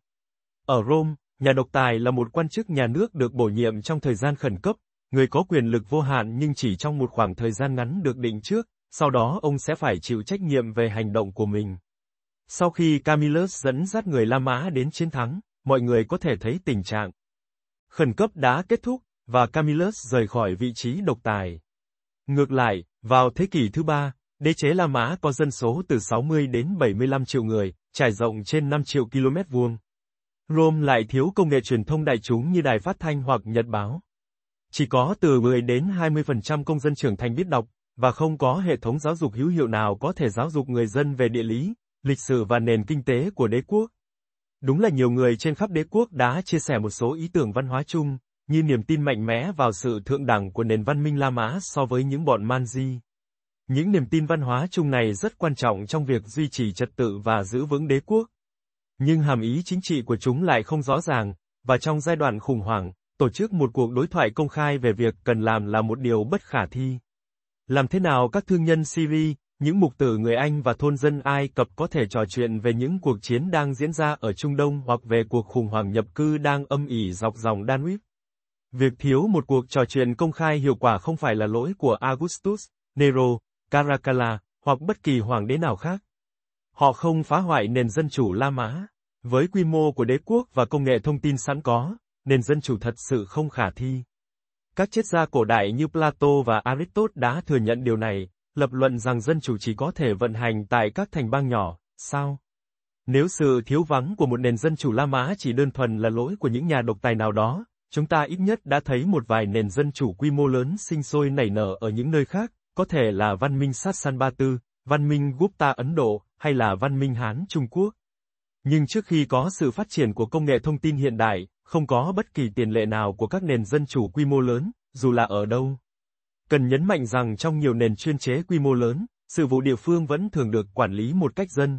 S1: Ở Rome, nhà độc tài là một quan chức nhà nước được bổ nhiệm trong thời gian khẩn cấp, người có quyền lực vô hạn nhưng chỉ trong một khoảng thời gian ngắn được định trước, sau đó ông sẽ phải chịu trách nhiệm về hành động của mình. Sau khi Camillus dẫn dắt người La Mã đến chiến thắng, mọi người có thể thấy tình trạng khẩn cấp đã kết thúc, và Camillus rời khỏi vị trí độc tài. Ngược lại, vào thế kỷ thứ ba, đế chế La Mã có dân số từ sáu mươi đến bảy mươi lăm triệu người, trải rộng trên năm triệu ki lô mét vuông. Rome lại thiếu công nghệ truyền thông đại chúng như đài phát thanh hoặc nhật báo. Chỉ có từ mười đến hai mươi phần trăm công dân trưởng thành biết đọc, và không có hệ thống giáo dục hữu hiệu nào có thể giáo dục người dân về địa lý, lịch sử và nền kinh tế của đế quốc. Đúng là nhiều người trên khắp đế quốc đã chia sẻ một số ý tưởng văn hóa chung, như niềm tin mạnh mẽ vào sự thượng đẳng của nền văn minh La Mã so với những bọn man di. Những niềm tin văn hóa chung này rất quan trọng trong việc duy trì trật tự và giữ vững đế quốc. Nhưng hàm ý chính trị của chúng lại không rõ ràng, và trong giai đoạn khủng hoảng, tổ chức một cuộc đối thoại công khai về việc cần làm là một điều bất khả thi. Làm thế nào các thương nhân Syria, những mục tử người Anh và thôn dân Ai Cập có thể trò chuyện về những cuộc chiến đang diễn ra ở Trung Đông hoặc về cuộc khủng hoảng nhập cư đang âm ỉ dọc dòng Danube? Việc thiếu một cuộc trò chuyện công khai hiệu quả không phải là lỗi của Augustus, Nero, Caracalla, hoặc bất kỳ hoàng đế nào khác. Họ không phá hoại nền dân chủ La Mã. Với quy mô của đế quốc và công nghệ thông tin sẵn có, nền dân chủ thật sự không khả thi. Các triết gia cổ đại như Plato và Aristotle đã thừa nhận điều này, lập luận rằng dân chủ chỉ có thể vận hành tại các thành bang nhỏ. Sao? Nếu sự thiếu vắng của một nền dân chủ La Mã chỉ đơn thuần là lỗi của những nhà độc tài nào đó, chúng ta ít nhất đã thấy một vài nền dân chủ quy mô lớn sinh sôi nảy nở ở những nơi khác, có thể là văn minh Sasanbatu, văn minh Gupta Ấn Độ, hay là văn minh Hán Trung Quốc. Nhưng trước khi có sự phát triển của công nghệ thông tin hiện đại, không có bất kỳ tiền lệ nào của các nền dân chủ quy mô lớn, dù là ở đâu. Cần nhấn mạnh rằng trong nhiều nền chuyên chế quy mô lớn, sự vụ địa phương vẫn thường được quản lý một cách dân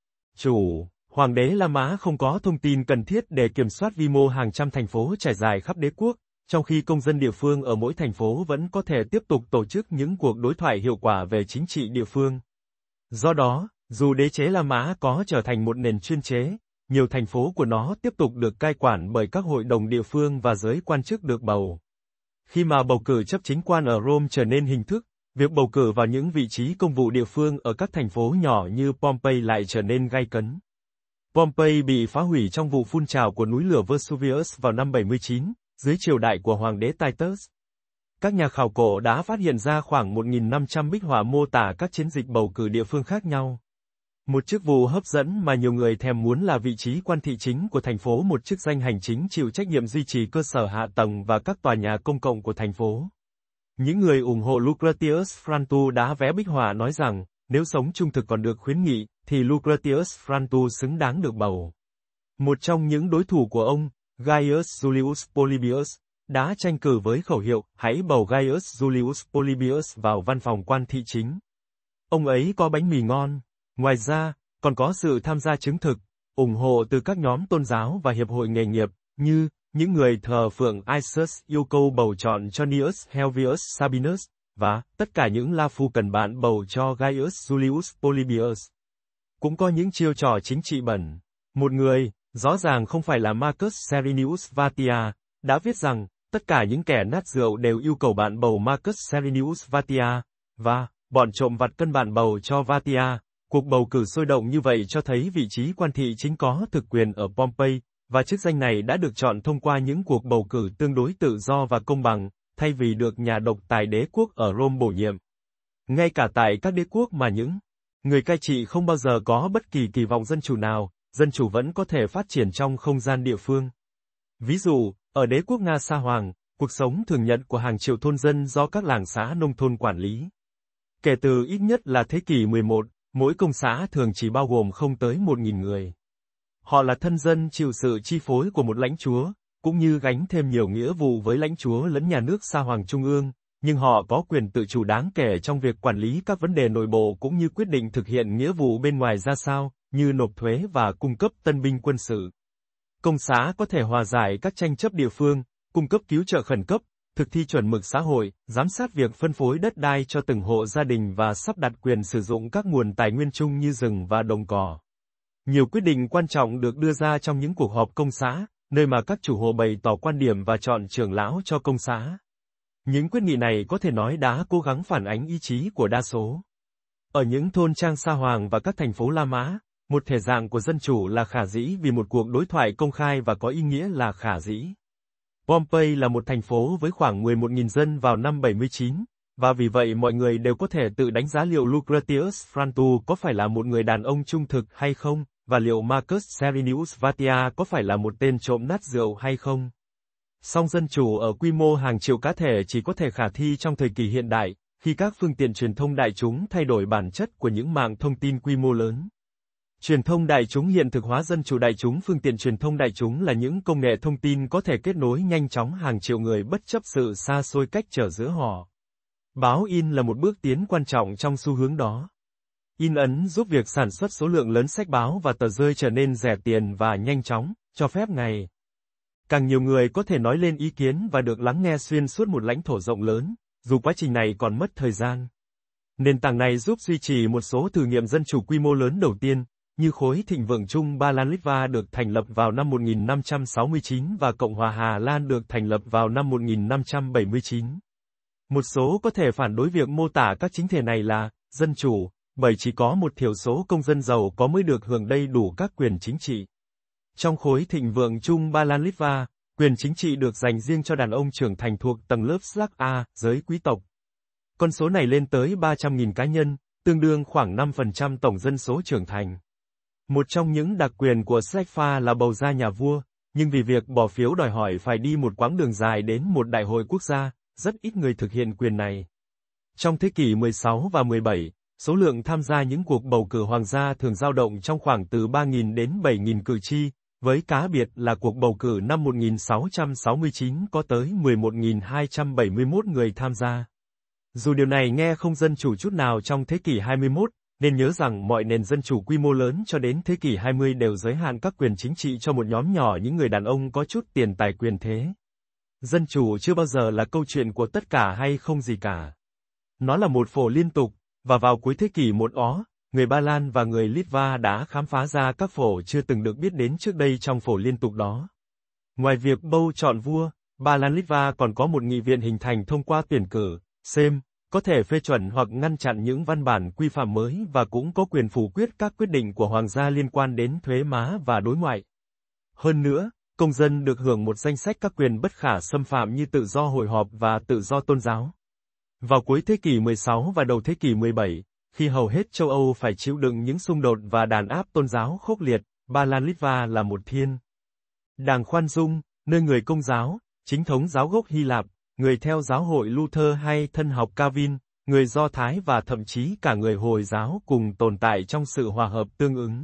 S1: chủ. Hoàng đế La Mã không có thông tin cần thiết để kiểm soát vi mô hàng trăm thành phố trải dài khắp đế quốc, trong khi công dân địa phương ở mỗi thành phố vẫn có thể tiếp tục tổ chức những cuộc đối thoại hiệu quả về chính trị địa phương. Do đó, dù đế chế La Mã có trở thành một nền chuyên chế, nhiều thành phố của nó tiếp tục được cai quản bởi các hội đồng địa phương và giới quan chức được bầu. Khi mà bầu cử chấp chính quan ở Rome trở nên hình thức, việc bầu cử vào những vị trí công vụ địa phương ở các thành phố nhỏ như Pompeii lại trở nên gay cấn. Pompeii bị phá hủy trong vụ phun trào của núi lửa Vesuvius vào năm bảy mươi chín, dưới triều đại của hoàng đế Titus. Các nhà khảo cổ đã phát hiện ra khoảng một nghìn năm trăm bích họa mô tả các chiến dịch bầu cử địa phương khác nhau. Một chức vụ hấp dẫn mà nhiều người thèm muốn là vị trí quan thị chính của thành phố, một chức danh hành chính chịu trách nhiệm duy trì cơ sở hạ tầng và các tòa nhà công cộng của thành phố. Những người ủng hộ Lucretius Frontu đã vẽ bích họa nói rằng, nếu sống trung thực còn được khuyến nghị, thì Lucretius Frontu xứng đáng được bầu. Một trong những đối thủ của ông, Gaius Julius Polybius, đã tranh cử với khẩu hiệu, hãy bầu Gaius Julius Polybius vào văn phòng quan thị chính. Ông ấy có bánh mì ngon. Ngoài ra, còn có sự tham gia chứng thực, ủng hộ từ các nhóm tôn giáo và hiệp hội nghề nghiệp, như, những người thờ phượng Isis yêu cầu bầu chọn cho Gnaeus Helvius Sabinus, và, tất cả những La Phu cần bạn bầu cho Gaius Julius Polybius. Cũng có những chiêu trò chính trị bẩn. Một người, rõ ràng không phải là Marcus Serenius Vatia, đã viết rằng, tất cả những kẻ nát rượu đều yêu cầu bạn bầu Marcus Serenius Vatia, và, bọn trộm vặt cân bạn bầu cho Vatia. Cuộc bầu cử sôi động như vậy cho thấy vị trí quan thị chính có thực quyền ở Pompeii, và chức danh này đã được chọn thông qua những cuộc bầu cử tương đối tự do và công bằng, thay vì được nhà độc tài đế quốc ở Rome bổ nhiệm. Ngay cả tại các đế quốc mà những người cai trị không bao giờ có bất kỳ kỳ vọng dân chủ nào, dân chủ vẫn có thể phát triển trong không gian địa phương. Ví dụ, ở đế quốc Nga Sa Hoàng, cuộc sống thường nhật của hàng triệu thôn dân do các làng xã nông thôn quản lý. Kể từ ít nhất là thế kỷ mười một, mỗi công xã thường chỉ bao gồm không tới một nghìn người. Họ là thân dân chịu sự chi phối của một lãnh chúa, cũng như gánh thêm nhiều nghĩa vụ với lãnh chúa lẫn nhà nước Sa Hoàng Trung ương, nhưng họ có quyền tự chủ đáng kể trong việc quản lý các vấn đề nội bộ cũng như quyết định thực hiện nghĩa vụ bên ngoài ra sao, như nộp thuế và cung cấp tân binh quân sự. Công xã có thể hòa giải các tranh chấp địa phương, cung cấp cứu trợ khẩn cấp, thực thi chuẩn mực xã hội, giám sát việc phân phối đất đai cho từng hộ gia đình và sắp đặt quyền sử dụng các nguồn tài nguyên chung như rừng và đồng cỏ. Nhiều quyết định quan trọng được đưa ra trong những cuộc họp công xã, nơi mà các chủ hộ bày tỏ quan điểm và chọn trưởng lão cho công xã. Những quyết nghị này có thể nói đã cố gắng phản ánh ý chí của đa số. Ở những thôn trang Sa Hoàng và các thành phố La Mã, một thể dạng của dân chủ là khả dĩ vì một cuộc đối thoại công khai và có ý nghĩa là khả dĩ. Pompey là một thành phố với khoảng mười một nghìn dân vào năm bảy mươi chín, và vì vậy mọi người đều có thể tự đánh giá liệu Lucretius Frontu có phải là một người đàn ông trung thực hay không, và liệu Marcus Serenius Vatia có phải là một tên trộm nát rượu hay không. Song dân chủ ở quy mô hàng triệu cá thể chỉ có thể khả thi trong thời kỳ hiện đại, khi các phương tiện truyền thông đại chúng thay đổi bản chất của những mạng thông tin quy mô lớn. Truyền thông đại chúng hiện thực hóa dân chủ đại chúng. Phương tiện truyền thông đại chúng là những công nghệ thông tin có thể kết nối nhanh chóng hàng triệu người bất chấp sự xa xôi cách trở giữa họ. Báo in là một bước tiến quan trọng trong xu hướng đó. In ấn giúp việc sản xuất số lượng lớn sách báo và tờ rơi trở nên rẻ tiền và nhanh chóng, cho phép ngày càng nhiều người có thể nói lên ý kiến và được lắng nghe xuyên suốt một lãnh thổ rộng lớn, dù quá trình này còn mất thời gian. Nền tảng này giúp duy trì một số thử nghiệm dân chủ quy mô lớn đầu tiên, như khối thịnh vượng chung Ba Lan Litva được thành lập vào năm một nghìn năm trăm sáu mươi chín và Cộng hòa Hà Lan được thành lập vào năm một nghìn năm trăm bảy mươi chín. Một số có thể phản đối việc mô tả các chính thể này là dân chủ, bởi chỉ có một thiểu số công dân giàu có mới được hưởng đầy đủ các quyền chính trị. Trong khối thịnh vượng chung Ba Lan Litva, quyền chính trị được dành riêng cho đàn ông trưởng thành thuộc tầng lớp Slav A, giới quý tộc. Con số này lên tới ba trăm nghìn cá nhân, tương đương khoảng năm phần trăm tổng dân số trưởng thành. Một trong những đặc quyền của Slavfa là bầu ra nhà vua, nhưng vì việc bỏ phiếu đòi hỏi phải đi một quãng đường dài đến một đại hội quốc gia, rất ít người thực hiện quyền này. Trong thế kỷ mười sáu và mười bảy, số lượng tham gia những cuộc bầu cử hoàng gia thường dao động trong khoảng từ ba nghìn đến bảy nghìn cử tri, với cá biệt là cuộc bầu cử năm một nghìn sáu trăm sáu mươi chín có tới mười một nghìn hai trăm bảy mươi mốt người tham gia. Dù điều này nghe không dân chủ chút nào trong thế kỷ hai mươi mốt, nên nhớ rằng mọi nền dân chủ quy mô lớn cho đến thế kỷ hai mươi đều giới hạn các quyền chính trị cho một nhóm nhỏ những người đàn ông có chút tiền tài quyền thế. Dân chủ chưa bao giờ là câu chuyện của tất cả hay không gì cả. Nó là một phổ liên tục, và vào cuối thế kỷ một ó, người Ba Lan và người Litva đã khám phá ra các phổ chưa từng được biết đến trước đây trong phổ liên tục đó. Ngoài việc bầu chọn vua, Ba Lan Litva còn có một nghị viện hình thành thông qua tuyển cử, Sejm, có thể phê chuẩn hoặc ngăn chặn những văn bản quy phạm mới và cũng có quyền phủ quyết các quyết định của hoàng gia liên quan đến thuế má và đối ngoại. Hơn nữa, công dân được hưởng một danh sách các quyền bất khả xâm phạm như tự do hội họp và tự do tôn giáo. Vào cuối thế kỷ mười sáu và đầu thế kỷ mười bảy, khi hầu hết châu Âu phải chịu đựng những xung đột và đàn áp tôn giáo khốc liệt, Ba Lan Litva là một thiên đàng khoan dung, nơi người Công giáo, chính thống giáo gốc Hy Lạp, người theo giáo hội Luther hay thân học Calvin, người Do Thái và thậm chí cả người Hồi giáo cùng tồn tại trong sự hòa hợp tương ứng.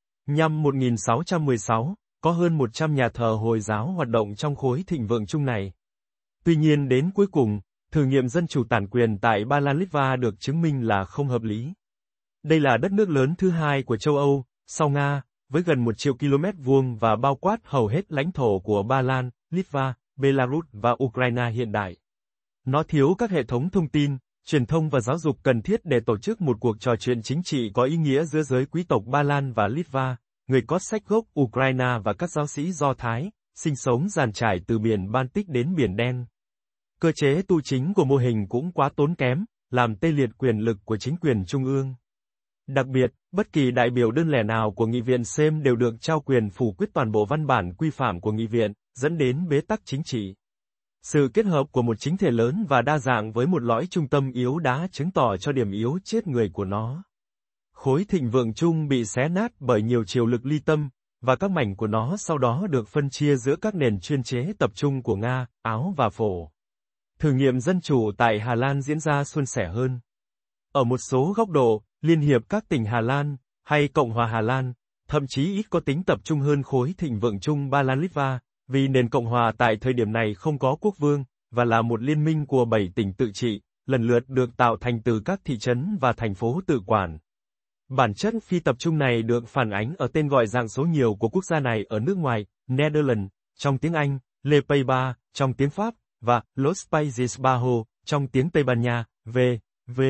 S1: Năm một nghìn sáu trăm mười sáu, có hơn một trăm nhà thờ Hồi giáo hoạt động trong khối thịnh vượng chung này. Tuy nhiên đến cuối cùng, thử nghiệm dân chủ tản quyền tại Ba Lan Litva được chứng minh là không hợp lý. Đây là đất nước lớn thứ hai của châu Âu, sau Nga, với gần một triệu ki lô mét vuông và bao quát hầu hết lãnh thổ của Ba Lan, Litva, Belarus và Ukraine hiện đại. Nó thiếu các hệ thống thông tin, truyền thông và giáo dục cần thiết để tổ chức một cuộc trò chuyện chính trị có ý nghĩa giữa giới quý tộc Ba Lan và Litva, người có sách gốc Ukraine và các giáo sĩ Do Thái, sinh sống dàn trải từ biển Baltic đến Biển Đen. Cơ chế tu chính của mô hình cũng quá tốn kém, làm tê liệt quyền lực của chính quyền trung ương. Đặc biệt, bất kỳ đại biểu đơn lẻ nào của nghị viện Sejm đều được trao quyền phủ quyết toàn bộ văn bản quy phạm của nghị viện, dẫn đến bế tắc chính trị. Sự kết hợp của một chính thể lớn và đa dạng với một lõi trung tâm yếu đá chứng tỏ cho điểm yếu chết người của nó. Khối thịnh vượng chung bị xé nát bởi nhiều chiều lực ly tâm, và các mảnh của nó sau đó được phân chia giữa các nền chuyên chế tập trung của Nga, Áo và Phổ. Thử nghiệm dân chủ tại Hà Lan diễn ra suôn sẻ hơn. Ở một số góc độ, Liên hiệp các tỉnh Hà Lan, hay Cộng hòa Hà Lan, thậm chí ít có tính tập trung hơn khối thịnh vượng chung Ba Lan Litva, vì nền Cộng hòa tại thời điểm này không có quốc vương, và là một liên minh của bảy tỉnh tự trị, lần lượt được tạo thành từ các thị trấn và thành phố tự quản. Bản chất phi tập trung này được phản ánh ở tên gọi dạng số nhiều của quốc gia này ở nước ngoài, Netherlands, trong tiếng Anh, Les Pays-Bas, trong tiếng Pháp, và Los Países Bajos, trong tiếng Tây Ban Nha, v, v.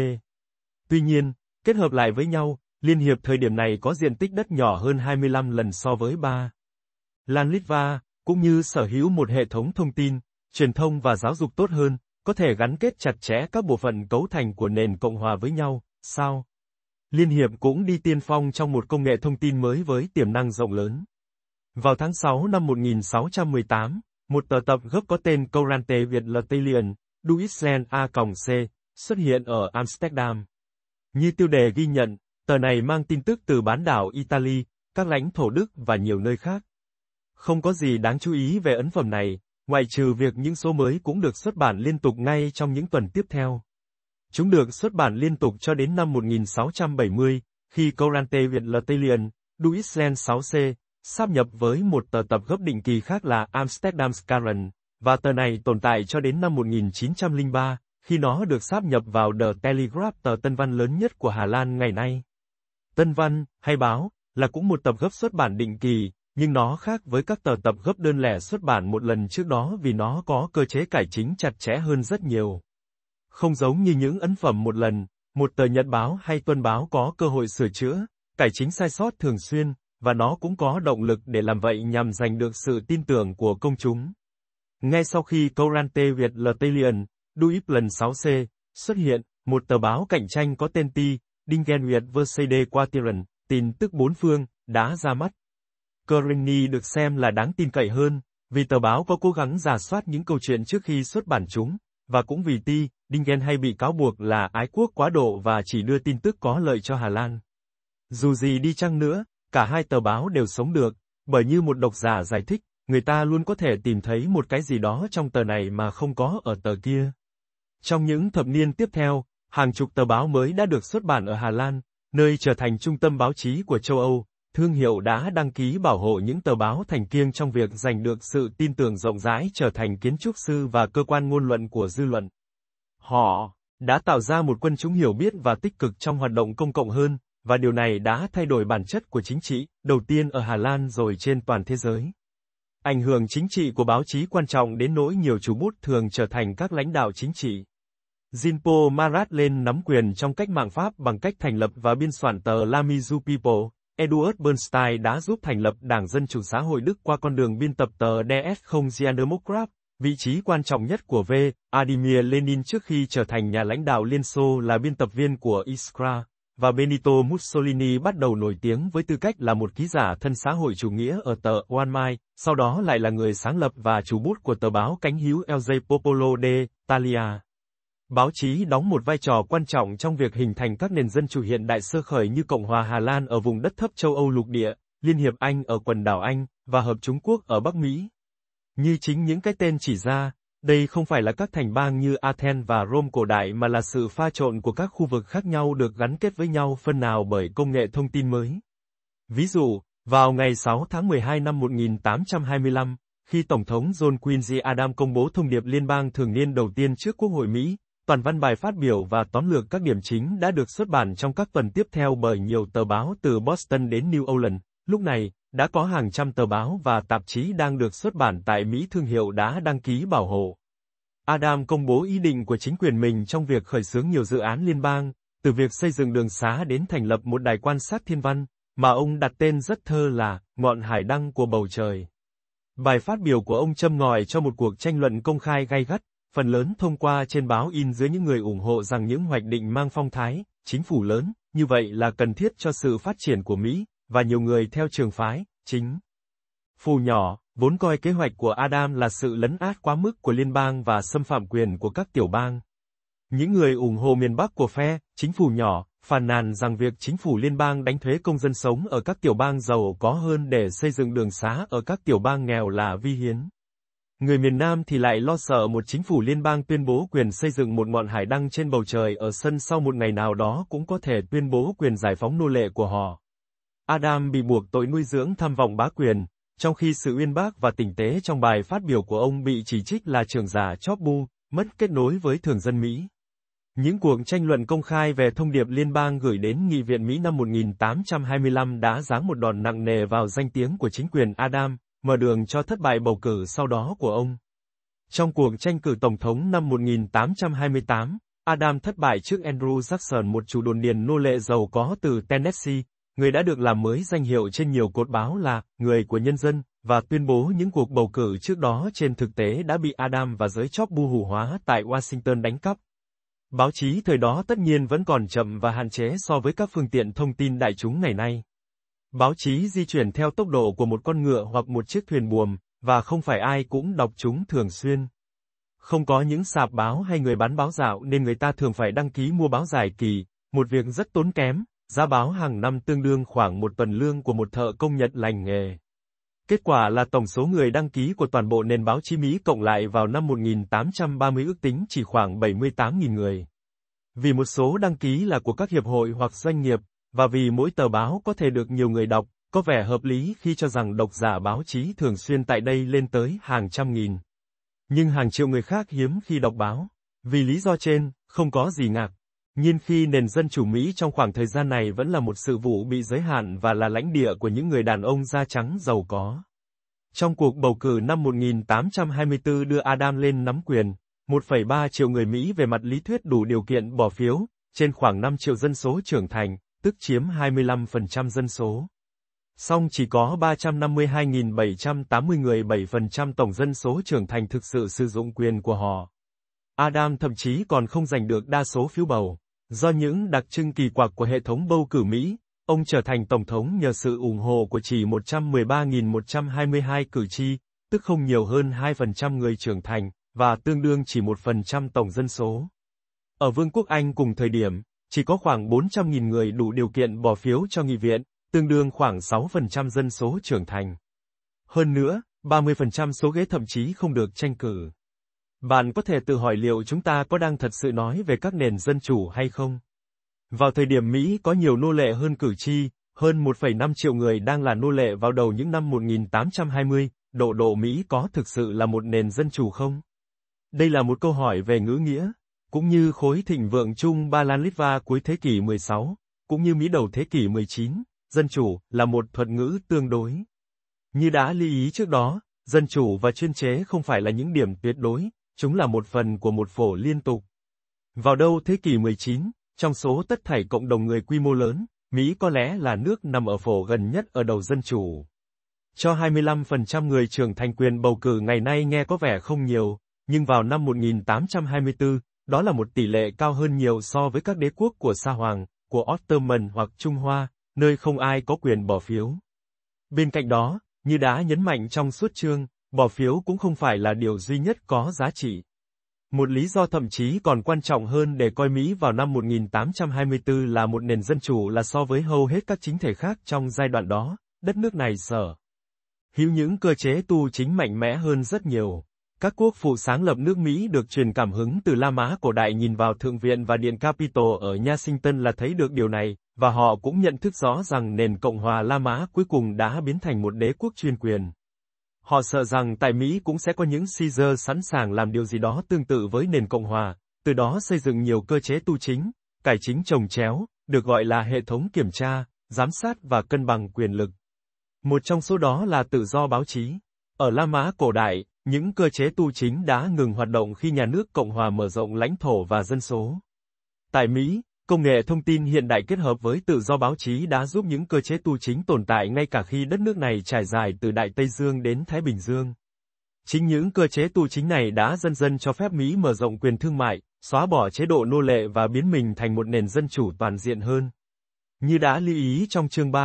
S1: Tuy nhiên, kết hợp lại với nhau, Liên hiệp thời điểm này có diện tích đất nhỏ hơn hai mươi lăm lần so với Ba Lan Litva, cũng như sở hữu một hệ thống thông tin, truyền thông và giáo dục tốt hơn, có thể gắn kết chặt chẽ các bộ phận cấu thành của nền Cộng hòa với nhau, sao? Liên hiệp cũng đi tiên phong trong một công nghệ thông tin mới với tiềm năng rộng lớn. Vào tháng sáu năm một nghìn sáu trăm mười tám, một tờ tập gấp có tên Courante Việt Latalian, Duitsland A-C, xuất hiện ở Amsterdam. Như tiêu đề ghi nhận, tờ này mang tin tức từ bán đảo Italy, các lãnh thổ Đức và nhiều nơi khác. Không có gì đáng chú ý về ấn phẩm này, ngoại trừ việc những số mới cũng được xuất bản liên tục ngay trong những tuần tiếp theo. Chúng được xuất bản liên tục cho đến năm một nghìn sáu trăm bảy mươi, khi Courante Việt Latalian, Duitsland sáu C, sáp nhập với một tờ tập gấp định kỳ khác là Amsterdamskaren, và tờ này tồn tại cho đến năm một nghìn chín trăm lẻ ba, khi nó được sáp nhập vào The Telegraph, tờ Tân văn lớn nhất của Hà Lan ngày nay. Tân văn, hay báo, là cũng một tập gấp xuất bản định kỳ, nhưng nó khác với các tờ tập gấp đơn lẻ xuất bản một lần trước đó vì nó có cơ chế cải chính chặt chẽ hơn rất nhiều. Không giống như những ấn phẩm một lần, một tờ nhật báo hay tuần báo có cơ hội sửa chữa, cải chính sai sót thường xuyên, và nó cũng có động lực để làm vậy nhằm giành được sự tin tưởng của công chúng. Ngay sau khi Courante Việt Latalian, Duitsland sáu C, xuất hiện, một tờ báo cạnh tranh có tên Ti, Dingen Việt Versade Quaternion, tin tức bốn phương, đã ra mắt. Curreny được xem là đáng tin cậy hơn, vì tờ báo có cố gắng rà soát những câu chuyện trước khi xuất bản chúng, và cũng vì Ti, Dingen hay bị cáo buộc là ái quốc quá độ và chỉ đưa tin tức có lợi cho Hà Lan. Dù gì đi chăng nữa, cả hai tờ báo đều sống được, bởi như một độc giả giải thích, người ta luôn có thể tìm thấy một cái gì đó trong tờ này mà không có ở tờ kia. Trong những thập niên tiếp theo, hàng chục tờ báo mới đã được xuất bản ở Hà Lan, nơi trở thành trung tâm báo chí của châu Âu. Thương hiệu đã đăng ký bảo hộ những tờ báo thành kiêng trong việc giành được sự tin tưởng rộng rãi, trở thành kiến trúc sư và cơ quan ngôn luận của dư luận. Họ đã tạo ra một quân chúng hiểu biết và tích cực trong hoạt động công cộng hơn, và điều này đã thay đổi bản chất của chính trị, đầu tiên ở Hà Lan rồi trên toàn thế giới. Ảnh hưởng chính trị của báo chí quan trọng đến nỗi nhiều chủ bút thường trở thành các lãnh đạo chính trị. Jean-Paul Marat lên nắm quyền trong cách mạng Pháp bằng cách thành lập và biên soạn tờ L'Ami du People. Eduard Bernstein đã giúp thành lập Đảng Dân Chủ Xã hội Đức qua con đường biên tập tờ D S không Democrat, vị trí quan trọng nhất của Vladimir Lenin trước khi trở thành nhà lãnh đạo Liên Xô là biên tập viên của Iskra, và Benito Mussolini bắt đầu nổi tiếng với tư cách là một ký giả thân xã hội chủ nghĩa ở tờ One Mai, sau đó lại là người sáng lập và chủ bút của tờ báo cánh hữu El Popolo d'Italia. Báo chí đóng một vai trò quan trọng trong việc hình thành các nền dân chủ hiện đại sơ khởi như Cộng hòa Hà Lan ở vùng đất thấp châu Âu lục địa, Liên hiệp Anh ở quần đảo Anh, và Hợp Trung Quốc ở Bắc Mỹ. Như chính những cái tên chỉ ra, đây không phải là các thành bang như Athens và Rome cổ đại mà là sự pha trộn của các khu vực khác nhau được gắn kết với nhau phần nào bởi công nghệ thông tin mới. Ví dụ, vào ngày sáu tháng mười hai năm một nghìn tám trăm hai mươi lăm, khi Tổng thống John Quincy Adams công bố thông điệp liên bang thường niên đầu tiên trước Quốc hội Mỹ, toàn văn bài phát biểu và tóm lược các điểm chính đã được xuất bản trong các tuần tiếp theo bởi nhiều tờ báo từ Boston đến New Orleans. Lúc này, đã có hàng trăm tờ báo và tạp chí đang được xuất bản tại Mỹ thương hiệu đã đăng ký bảo hộ. Adam công bố ý định của chính quyền mình trong việc khởi xướng nhiều dự án liên bang, từ việc xây dựng đường xá đến thành lập một đài quan sát thiên văn, mà ông đặt tên rất thơ là Ngọn Hải Đăng của Bầu Trời. Bài phát biểu của ông châm ngòi cho một cuộc tranh luận công khai gay gắt, phần lớn thông qua trên báo in dưới những người ủng hộ rằng những hoạch định mang phong thái, chính phủ lớn, như vậy là cần thiết cho sự phát triển của Mỹ, và nhiều người theo trường phái, chính phủ nhỏ, vốn coi kế hoạch của Adam là sự lấn át quá mức của liên bang và xâm phạm quyền của các tiểu bang. Những người ủng hộ miền Bắc của phe chính phủ nhỏ phàn nàn rằng việc chính phủ liên bang đánh thuế công dân sống ở các tiểu bang giàu có hơn để xây dựng đường xá ở các tiểu bang nghèo là vi hiến. Người miền Nam thì lại lo sợ một chính phủ liên bang tuyên bố quyền xây dựng một ngọn hải đăng trên bầu trời ở sân sau một ngày nào đó cũng có thể tuyên bố quyền giải phóng nô lệ của họ. Adam bị buộc tội nuôi dưỡng tham vọng bá quyền, trong khi sự uyên bác và tinh tế trong bài phát biểu của ông bị chỉ trích là trưởng giả chóp bu, mất kết nối với thường dân Mỹ. Những cuộc tranh luận công khai về thông điệp liên bang gửi đến Nghị viện Mỹ năm một nghìn tám trăm hai mươi lăm đã giáng một đòn nặng nề vào danh tiếng của chính quyền Adam, mở đường cho thất bại bầu cử sau đó của ông. Trong cuộc tranh cử tổng thống năm một nghìn tám trăm hai mươi tám, Adam thất bại trước Andrew Jackson, một chủ đồn điền nô lệ giàu có từ Tennessee, người đã được làm mới danh hiệu trên nhiều cột báo là người của nhân dân, và tuyên bố những cuộc bầu cử trước đó trên thực tế đã bị Adam và giới chóp bu hủ hóa tại Washington đánh cắp. Báo chí thời đó tất nhiên vẫn còn chậm và hạn chế so với các phương tiện thông tin đại chúng ngày nay. Báo chí di chuyển theo tốc độ của một con ngựa hoặc một chiếc thuyền buồm, và không phải ai cũng đọc chúng thường xuyên. Không có những sạp báo hay người bán báo dạo nên người ta thường phải đăng ký mua báo dài kỳ, một việc rất tốn kém, giá báo hàng năm tương đương khoảng một tuần lương của một thợ công nhật lành nghề. Kết quả là tổng số người đăng ký của toàn bộ nền báo chí Mỹ cộng lại vào năm một nghìn tám trăm ba mươi ước tính chỉ khoảng bảy mươi tám nghìn người. Vì một số đăng ký là của các hiệp hội hoặc doanh nghiệp, và vì mỗi tờ báo có thể được nhiều người đọc, có vẻ hợp lý khi cho rằng độc giả báo chí thường xuyên tại đây lên tới hàng trăm nghìn. Nhưng hàng triệu người khác hiếm khi đọc báo. Vì lý do trên, không có gì ngạc nhiên khi nền dân chủ Mỹ trong khoảng thời gian này vẫn là một sự vụ bị giới hạn và là lãnh địa của những người đàn ông da trắng giàu có. Trong cuộc bầu cử năm một nghìn tám trăm hai mươi tư đưa Adam lên nắm quyền, một phẩy ba triệu người Mỹ về mặt lý thuyết đủ điều kiện bỏ phiếu, trên khoảng năm triệu dân số trưởng thành, tức chiếm hai mươi lăm phần trăm dân số. Song chỉ có ba trăm năm mươi hai nghìn bảy trăm tám mươi người, bảy phần trăm tổng dân số trưởng thành thực sự sử dụng quyền của họ. Adam thậm chí còn không giành được đa số phiếu bầu. Do những đặc trưng kỳ quặc của hệ thống bầu cử Mỹ, ông trở thành tổng thống nhờ sự ủng hộ của chỉ một trăm mười ba nghìn một trăm hai mươi hai cử tri, tức không nhiều hơn hai phần trăm người trưởng thành, và tương đương chỉ một phần trăm tổng dân số. Ở Vương quốc Anh cùng thời điểm, chỉ có khoảng bốn trăm nghìn người đủ điều kiện bỏ phiếu cho nghị viện, tương đương khoảng sáu phần trăm dân số trưởng thành. Hơn nữa, ba mươi phần trăm số ghế thậm chí không được tranh cử. Bạn có thể tự hỏi liệu chúng ta có đang thật sự nói về các nền dân chủ hay không? Vào thời điểm Mỹ có nhiều nô lệ hơn cử tri, hơn một phẩy năm triệu người đang là nô lệ vào đầu những năm một nghìn tám trăm hai mươi, độ độ Mỹ có thực sự là một nền dân chủ không? Đây là một câu hỏi về ngữ nghĩa, cũng như khối thịnh vượng chung Ba Lan Litva cuối thế kỷ mười sáu, cũng như Mỹ đầu thế kỷ mười chín, dân chủ là một thuật ngữ tương đối. Như đã lưu ý trước đó, dân chủ và chuyên chế không phải là những điểm tuyệt đối, chúng là một phần của một phổ liên tục. Vào đầu thế kỷ mười chín, trong số tất thảy cộng đồng người quy mô lớn, Mỹ có lẽ là nước nằm ở phổ gần nhất ở đầu dân chủ. Cho hai mươi lăm phần trăm người trưởng thành quyền bầu cử ngày nay nghe có vẻ không nhiều, nhưng vào năm một nghìn tám trăm hai mươi tư, đó là một tỷ lệ cao hơn nhiều so với các đế quốc của Sa Hoàng, của Ottoman hoặc Trung Hoa, nơi không ai có quyền bỏ phiếu. Bên cạnh đó, như đã nhấn mạnh trong suốt chương, bỏ phiếu cũng không phải là điều duy nhất có giá trị. Một lý do thậm chí còn quan trọng hơn để coi Mỹ vào năm một nghìn tám trăm hai mươi tư là một nền dân chủ là so với hầu hết các chính thể khác trong giai đoạn đó, đất nước này sở hữu những cơ chế tu chính mạnh mẽ hơn rất nhiều. Các quốc phụ sáng lập nước Mỹ được truyền cảm hứng từ La Mã cổ đại nhìn vào Thượng viện và Điện Capitol ở Washington là thấy được điều này, và họ cũng nhận thức rõ rằng nền Cộng hòa La Mã cuối cùng đã biến thành một đế quốc chuyên quyền. Họ sợ rằng tại Mỹ cũng sẽ có những Caesar sẵn sàng làm điều gì đó tương tự với nền Cộng hòa, từ đó xây dựng nhiều cơ chế tu chính, cải chính chồng chéo, được gọi là hệ thống kiểm tra, giám sát và cân bằng quyền lực. Một trong số đó là tự do báo chí. Ở La Mã cổ đại, những cơ chế tu chính đã ngừng hoạt động khi nhà nước Cộng hòa mở rộng lãnh thổ và dân số. Tại Mỹ, công nghệ thông tin hiện đại kết hợp với tự do báo chí đã giúp những cơ chế tu chính tồn tại ngay cả khi đất nước này trải dài từ Đại Tây Dương đến Thái Bình Dương. Chính những cơ chế tu chính này đã dần dần cho phép Mỹ mở rộng quyền thương mại, xóa bỏ chế độ nô lệ và biến mình thành một nền dân chủ toàn diện hơn. Như đã lưu ý trong chương ba,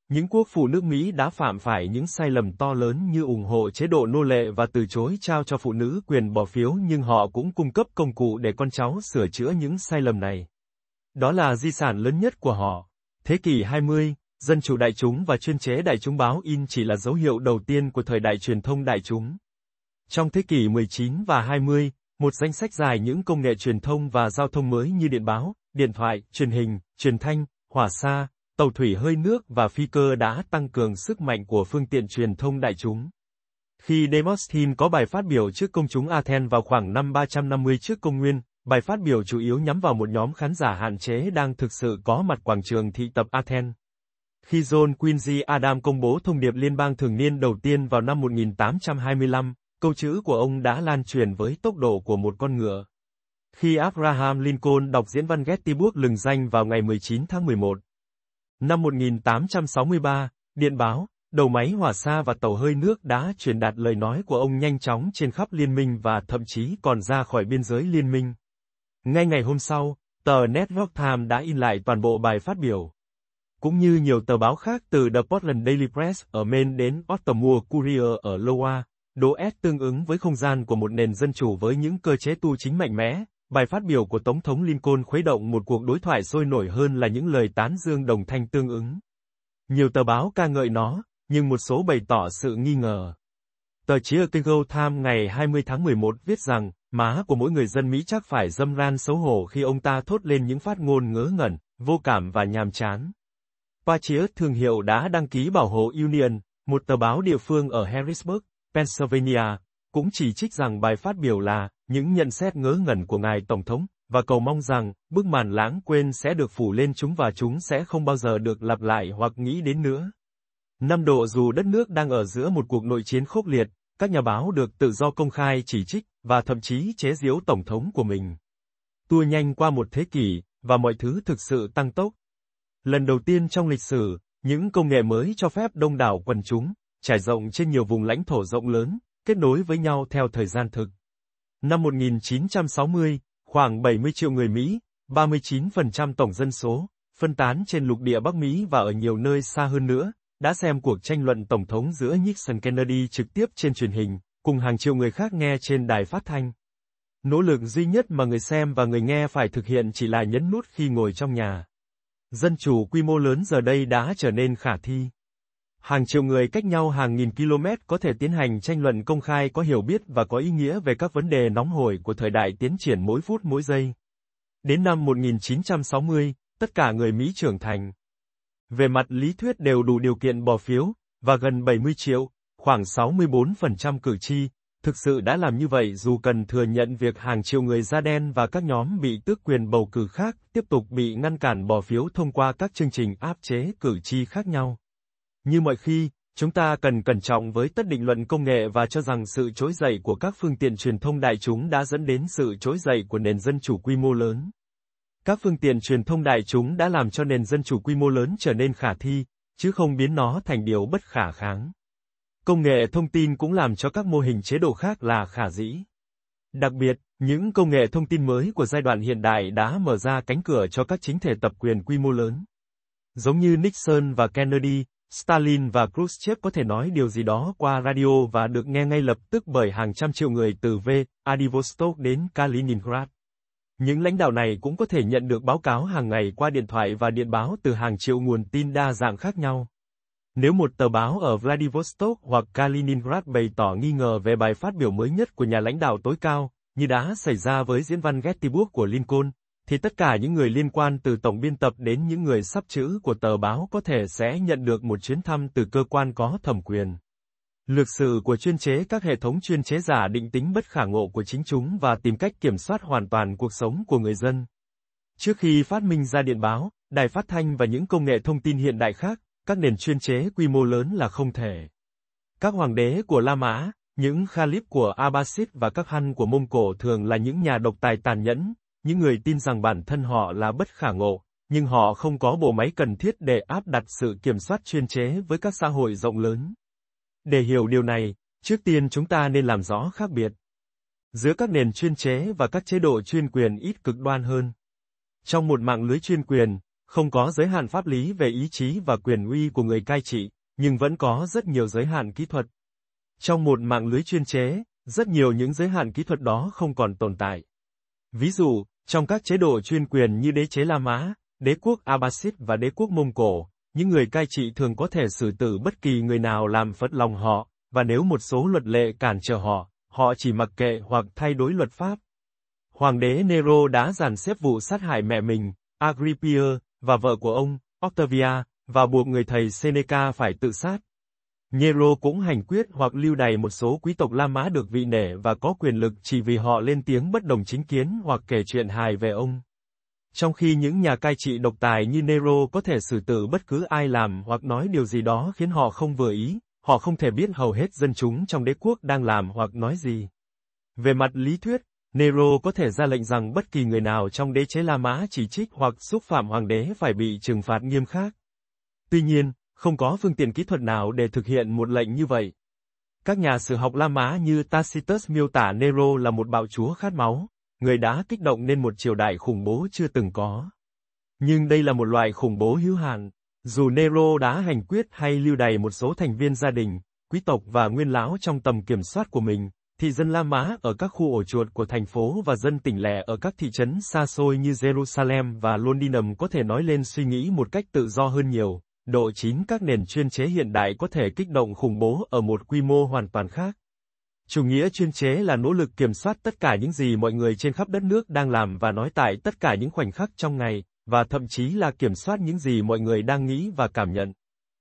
S1: Những quốc phụ nước Mỹ đã phạm phải những sai lầm to lớn như ủng hộ chế độ nô lệ và từ chối trao cho phụ nữ quyền bỏ phiếu, nhưng họ cũng cung cấp công cụ để con cháu sửa chữa những sai lầm này. Đó là di sản lớn nhất của họ. Thế kỷ hai mươi, dân chủ đại chúng và chuyên chế đại chúng báo in chỉ là dấu hiệu đầu tiên của thời đại truyền thông đại chúng. Trong thế kỷ mười chín và hai mươi, một danh sách dài những công nghệ truyền thông và giao thông mới như điện báo, điện thoại, truyền hình, truyền thanh, hỏa xa, tàu thủy hơi nước và phi cơ đã tăng cường sức mạnh của phương tiện truyền thông đại chúng. Khi Demosthenes có bài phát biểu trước công chúng Athens vào khoảng năm ba trăm năm mươi trước công nguyên, bài phát biểu chủ yếu nhắm vào một nhóm khán giả hạn chế đang thực sự có mặt quảng trường thị tập Athens. Khi John Quincy Adams công bố thông điệp liên bang thường niên đầu tiên vào năm một nghìn tám trăm hai mươi lăm, câu chữ của ông đã lan truyền với tốc độ của một con ngựa. Khi Abraham Lincoln đọc diễn văn Gettysburg lừng danh vào ngày mười chín tháng mười một năm một nghìn tám trăm sáu mươi ba, điện báo, đầu máy hỏa xa và tàu hơi nước đã truyền đạt lời nói của ông nhanh chóng trên khắp liên minh và thậm chí còn ra khỏi biên giới liên minh. Ngay ngày hôm sau, tờ New York Times đã in lại toàn bộ bài phát biểu. Cũng như nhiều tờ báo khác từ The Portland Daily Press ở Maine đến Baltimore Courier ở Iowa, đố S tương ứng với không gian của một nền dân chủ với những cơ chế tu chính mạnh mẽ. Bài phát biểu của Tổng thống Lincoln khuấy động một cuộc đối thoại sôi nổi hơn là những lời tán dương đồng thanh tương ứng. Nhiều tờ báo ca ngợi nó, nhưng một số bày tỏ sự nghi ngờ. Tờ Chicago Times ngày hai mươi tháng mười một viết rằng, má của mỗi người dân Mỹ chắc phải râm ran xấu hổ khi ông ta thốt lên những phát ngôn ngớ ngẩn, vô cảm và nhàm chán. Patriot thương hiệu đã đăng ký bảo hộ Union, một tờ báo địa phương ở Harrisburg, Pennsylvania, cũng chỉ trích rằng bài phát biểu là những nhận xét ngớ ngẩn của ngài Tổng thống, và cầu mong rằng bức màn lãng quên sẽ được phủ lên chúng và chúng sẽ không bao giờ được lặp lại hoặc nghĩ đến nữa. Năm độ dù đất nước đang ở giữa một cuộc nội chiến khốc liệt, các nhà báo được tự do công khai chỉ trích, và thậm chí chế giễu Tổng thống của mình. Tua nhanh qua một thế kỷ, và mọi thứ thực sự tăng tốc. Lần đầu tiên trong lịch sử, những công nghệ mới cho phép đông đảo quần chúng, trải rộng trên nhiều vùng lãnh thổ rộng lớn, kết nối với nhau theo thời gian thực. Năm một nghìn chín trăm sáu mươi, khoảng bảy mươi triệu người Mỹ, ba mươi chín phần trăm tổng dân số, phân tán trên lục địa Bắc Mỹ và ở nhiều nơi xa hơn nữa, đã xem cuộc tranh luận tổng thống giữa Nixon Kennedy trực tiếp trên truyền hình, cùng hàng triệu người khác nghe trên đài phát thanh. Nỗ lực duy nhất mà người xem và người nghe phải thực hiện chỉ là nhấn nút khi ngồi trong nhà. Dân chủ quy mô lớn giờ đây đã trở nên khả thi. Hàng triệu người cách nhau hàng nghìn km có thể tiến hành tranh luận công khai có hiểu biết và có ý nghĩa về các vấn đề nóng hổi của thời đại tiến triển mỗi phút mỗi giây. Đến năm một nghìn chín trăm sáu mươi, tất cả người Mỹ trưởng thành, về mặt lý thuyết đều đủ điều kiện bỏ phiếu, và gần bảy mươi triệu, khoảng sáu mươi bốn phần trăm cử tri, thực sự đã làm như vậy dù cần thừa nhận việc hàng triệu người da đen và các nhóm bị tước quyền bầu cử khác tiếp tục bị ngăn cản bỏ phiếu thông qua các chương trình áp chế cử tri khác nhau. Như mọi khi, chúng ta cần cẩn trọng với tất định luận công nghệ và cho rằng sự trỗi dậy của các phương tiện truyền thông đại chúng đã dẫn đến sự trỗi dậy của nền dân chủ quy mô lớn. Các phương tiện truyền thông đại chúng đã làm cho nền dân chủ quy mô lớn trở nên khả thi, chứ không biến nó thành điều bất khả kháng. Công nghệ thông tin cũng làm cho các mô hình chế độ khác là khả dĩ. Đặc biệt, những công nghệ thông tin mới của giai đoạn hiện đại đã mở ra cánh cửa cho các chính thể tập quyền quy mô lớn. Giống như Nixon và Kennedy, Stalin và Khrushchev có thể nói điều gì đó qua radio và được nghe ngay lập tức bởi hàng trăm triệu người từ Vladivostok đến Kaliningrad. Những lãnh đạo này cũng có thể nhận được báo cáo hàng ngày qua điện thoại và điện báo từ hàng triệu nguồn tin đa dạng khác nhau. Nếu một tờ báo ở Vladivostok hoặc Kaliningrad bày tỏ nghi ngờ về bài phát biểu mới nhất của nhà lãnh đạo tối cao, như đã xảy ra với diễn văn Gettysburg của Lincoln, thì tất cả những người liên quan từ tổng biên tập đến những người sắp chữ của tờ báo có thể sẽ nhận được một chuyến thăm từ cơ quan có thẩm quyền. Lược sử của chuyên chế các hệ thống chuyên chế giả định tính bất khả ngộ của chính chúng và tìm cách kiểm soát hoàn toàn cuộc sống của người dân. Trước khi phát minh ra điện báo, đài phát thanh và những công nghệ thông tin hiện đại khác, các nền chuyên chế quy mô lớn là không thể. Các hoàng đế của La Mã, những Khalif của Abbasid và các Han của Mông Cổ thường là những nhà độc tài tàn nhẫn, những người tin rằng bản thân họ là bất khả ngộ, nhưng họ không có bộ máy cần thiết để áp đặt sự kiểm soát chuyên chế với các xã hội rộng lớn. Để hiểu điều này, trước tiên chúng ta nên làm rõ khác biệt giữa các nền chuyên chế và các chế độ chuyên quyền ít cực đoan hơn. Trong một mạng lưới chuyên quyền, Không có giới hạn pháp lý về ý chí và quyền uy của người cai trị, nhưng vẫn có rất nhiều giới hạn kỹ thuật. Trong một mạng lưới chuyên chế, rất nhiều những giới hạn kỹ thuật đó không còn tồn tại. Ví dụ, trong các chế độ chuyên quyền như đế chế La Mã, đế quốc Abbasid và đế quốc Mông Cổ, những người cai trị thường có thể xử tử bất kỳ người nào làm phật lòng họ, và nếu một số luật lệ cản trở họ, họ chỉ mặc kệ hoặc thay đổi luật pháp. Hoàng đế Nero đã dàn xếp vụ sát hại mẹ mình, Agrippia, và vợ của ông, Octavia, và buộc người thầy Seneca phải tự sát. Nero cũng hành quyết hoặc lưu đày một số quý tộc La Mã được vị nể và có quyền lực chỉ vì họ lên tiếng bất đồng chính kiến hoặc kể chuyện hài về ông. Trong khi những nhà cai trị độc tài như Nero có thể xử tử bất cứ ai làm hoặc nói điều gì đó khiến họ không vừa ý, họ không thể biết hầu hết dân chúng trong đế quốc đang làm hoặc nói gì. Về mặt lý thuyết, Nero có thể ra lệnh rằng bất kỳ người nào trong đế chế La Mã chỉ trích hoặc xúc phạm hoàng đế phải bị trừng phạt nghiêm khắc. Tuy nhiên, không có phương tiện kỹ thuật nào để thực hiện một lệnh như vậy. Các nhà sử học La Mã như Tacitus miêu tả Nero là một bạo chúa khát máu, người đã kích động nên một triều đại khủng bố chưa từng có. Nhưng đây là một loại khủng bố hữu hạn. Dù Nero đã hành quyết hay lưu đày một số thành viên gia đình, quý tộc và nguyên lão trong tầm kiểm soát của mình, thì dân La Mã ở các khu ổ chuột của thành phố và dân tỉnh lẻ ở các thị trấn xa xôi như Jerusalem và Londinum có thể nói lên suy nghĩ một cách tự do hơn nhiều. Độ chín các nền chuyên chế hiện đại có thể kích động khủng bố ở một quy mô hoàn toàn khác. Chủ nghĩa chuyên chế là nỗ lực kiểm soát tất cả những gì mọi người trên khắp đất nước đang làm và nói tại tất cả những khoảnh khắc trong ngày, và thậm chí là kiểm soát những gì mọi người đang nghĩ và cảm nhận.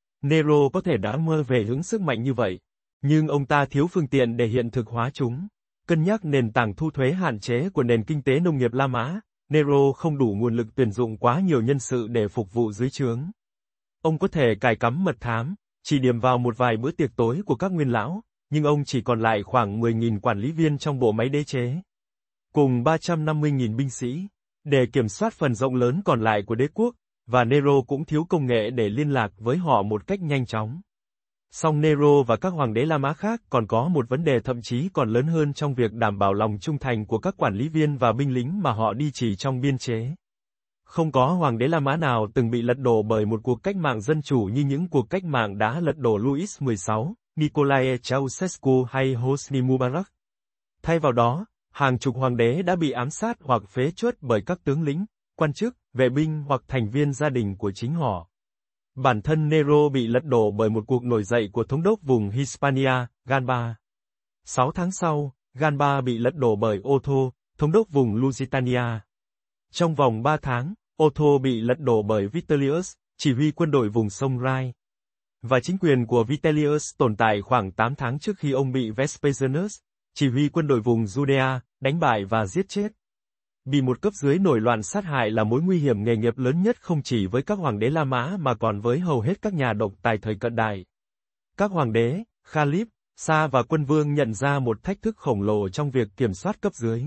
S1: Nero có thể đã mơ về hướng sức mạnh như vậy, nhưng ông ta thiếu phương tiện để hiện thực hóa chúng. Cân nhắc nền tảng thu thuế hạn chế của nền kinh tế nông nghiệp La Mã, Nero không đủ nguồn lực tuyển dụng quá nhiều nhân sự để phục vụ dưới trướng. Ông có thể cài cắm mật thám, chỉ điểm vào một vài bữa tiệc tối của các nguyên lão, nhưng ông chỉ còn lại khoảng mười nghìn quản lý viên trong bộ máy đế chế. Cùng ba trăm năm mươi nghìn binh sĩ, để kiểm soát phần rộng lớn còn lại của đế quốc, và Nero cũng thiếu công nghệ để liên lạc với họ một cách nhanh chóng. Song Nero và các hoàng đế La Mã khác còn có một vấn đề thậm chí còn lớn hơn trong việc đảm bảo lòng trung thành của các quản lý viên và binh lính mà họ đi chỉ trong biên chế. Không có hoàng đế La Mã nào từng bị lật đổ bởi một cuộc cách mạng dân chủ như những cuộc cách mạng đã lật đổ Louis mười sáu, Nicolae Ceausescu hay Hosni Mubarak. Thay vào đó, hàng chục hoàng đế đã bị ám sát hoặc phế truất bởi các tướng lĩnh, quan chức, vệ binh hoặc thành viên gia đình của chính họ. Bản thân Nero bị lật đổ bởi một cuộc nổi dậy của thống đốc vùng Hispania, Galba. Sáu tháng sau, Galba bị lật đổ bởi Otho, thống đốc vùng Lusitania. Trong vòng ba tháng, Otho bị lật đổ bởi Vitellius, chỉ huy quân đội vùng sông Rhine. Và chính quyền của Vitellius tồn tại khoảng tám tháng trước khi ông bị Vespasianus, chỉ huy quân đội vùng Judea, đánh bại và giết chết. Bị một cấp dưới nổi loạn sát hại là mối nguy hiểm nghề nghiệp lớn nhất không chỉ với các hoàng đế La Mã mà còn với hầu hết các nhà độc tài thời cận đại. Các hoàng đế, Khalif, Sa và quân vương nhận ra một thách thức khổng lồ trong việc kiểm soát cấp dưới.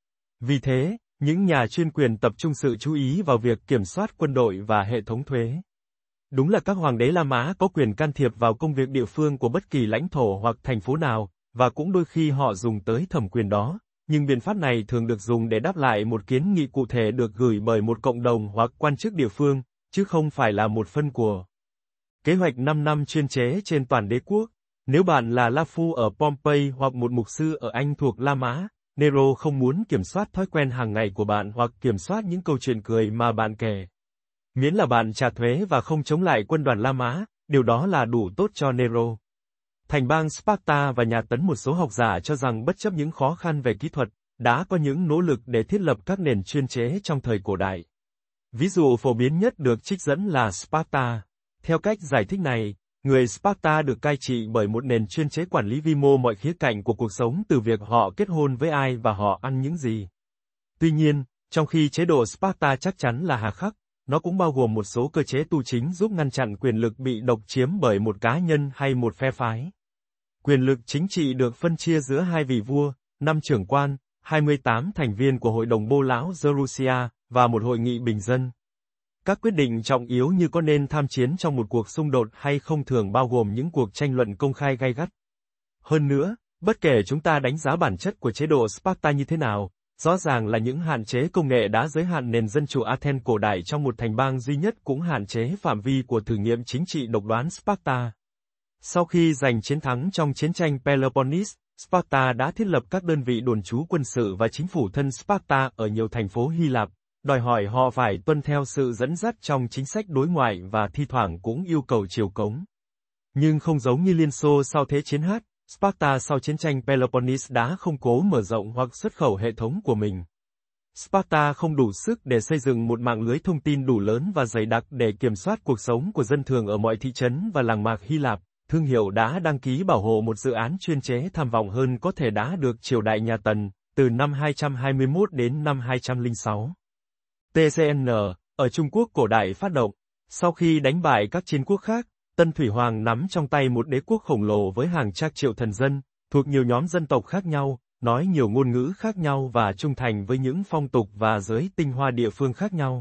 S1: Vì thế, những nhà chuyên quyền tập trung sự chú ý vào việc kiểm soát quân đội và hệ thống thuế. Đúng là các hoàng đế La Mã có quyền can thiệp vào công việc địa phương của bất kỳ lãnh thổ hoặc thành phố nào, và cũng đôi khi họ dùng tới thẩm quyền đó, nhưng biện pháp này thường được dùng để đáp lại một kiến nghị cụ thể được gửi bởi một cộng đồng hoặc quan chức địa phương, chứ không phải là một phân của. Kế hoạch năm năm chuyên chế trên toàn đế quốc. Nếu bạn là La Phu ở Pompey hoặc một mục sư ở Anh thuộc La Mã, Nero không muốn kiểm soát thói quen hàng ngày của bạn hoặc kiểm soát những câu chuyện cười mà bạn kể. Miễn là bạn trả thuế và không chống lại quân đoàn La Mã, điều đó là đủ tốt cho Nero. Thành bang Sparta và nhà Tấn một số học giả cho rằng bất chấp những khó khăn về kỹ thuật, đã có những nỗ lực để thiết lập các nền chuyên chế trong thời cổ đại. Ví dụ phổ biến nhất được trích dẫn là Sparta. Theo cách giải thích này, người Sparta được cai trị bởi một nền chuyên chế quản lý vi mô mọi khía cạnh của cuộc sống từ việc họ kết hôn với ai và họ ăn những gì. Tuy nhiên, trong khi chế độ Sparta chắc chắn là hà khắc, nó cũng bao gồm một số cơ chế tu chính giúp ngăn chặn quyền lực bị độc chiếm bởi một cá nhân hay một phe phái. Quyền lực chính trị được phân chia giữa hai vị vua, năm trưởng quan, hai mươi tám thành viên của Hội đồng Bô Lão Gerusia, và một hội nghị bình dân. Các quyết định trọng yếu như có nên tham chiến trong một cuộc xung đột hay không thường bao gồm những cuộc tranh luận công khai gay gắt. Hơn nữa, bất kể chúng ta đánh giá bản chất của chế độ Sparta như thế nào, Rõ ràng là những hạn chế công nghệ đã giới hạn nền dân chủ Athens cổ đại trong một thành bang duy nhất cũng hạn chế phạm vi của thử nghiệm chính trị độc đoán Sparta. Sau khi giành chiến thắng trong chiến tranh Peloponnese, Sparta đã thiết lập các đơn vị đồn trú quân sự và chính phủ thân Sparta ở nhiều thành phố Hy Lạp, đòi hỏi họ phải tuân theo sự dẫn dắt trong chính sách đối ngoại và thi thoảng cũng yêu cầu triều cống. Nhưng không giống như Liên Xô sau Thế chiến H, Sparta sau chiến tranh Peloponnese đã không cố mở rộng hoặc xuất khẩu hệ thống của mình. Sparta không đủ sức để xây dựng một mạng lưới thông tin đủ lớn và dày đặc để kiểm soát cuộc sống của dân thường ở mọi thị trấn và làng mạc Hy Lạp. Thương hiệu đã đăng ký bảo hộ một dự án chuyên chế tham vọng hơn có thể đã được triều đại nhà Tần, từ năm hai trăm hai mươi mốt đến năm hai trăm lẻ sáu. tê xê en ở Trung Quốc cổ đại phát động. Sau khi đánh bại các chiến quốc khác, Tân Thủy Hoàng nắm trong tay một đế quốc khổng lồ với hàng trăm triệu thần dân, thuộc nhiều nhóm dân tộc khác nhau, nói nhiều ngôn ngữ khác nhau và trung thành với những phong tục và giới tinh hoa địa phương khác nhau.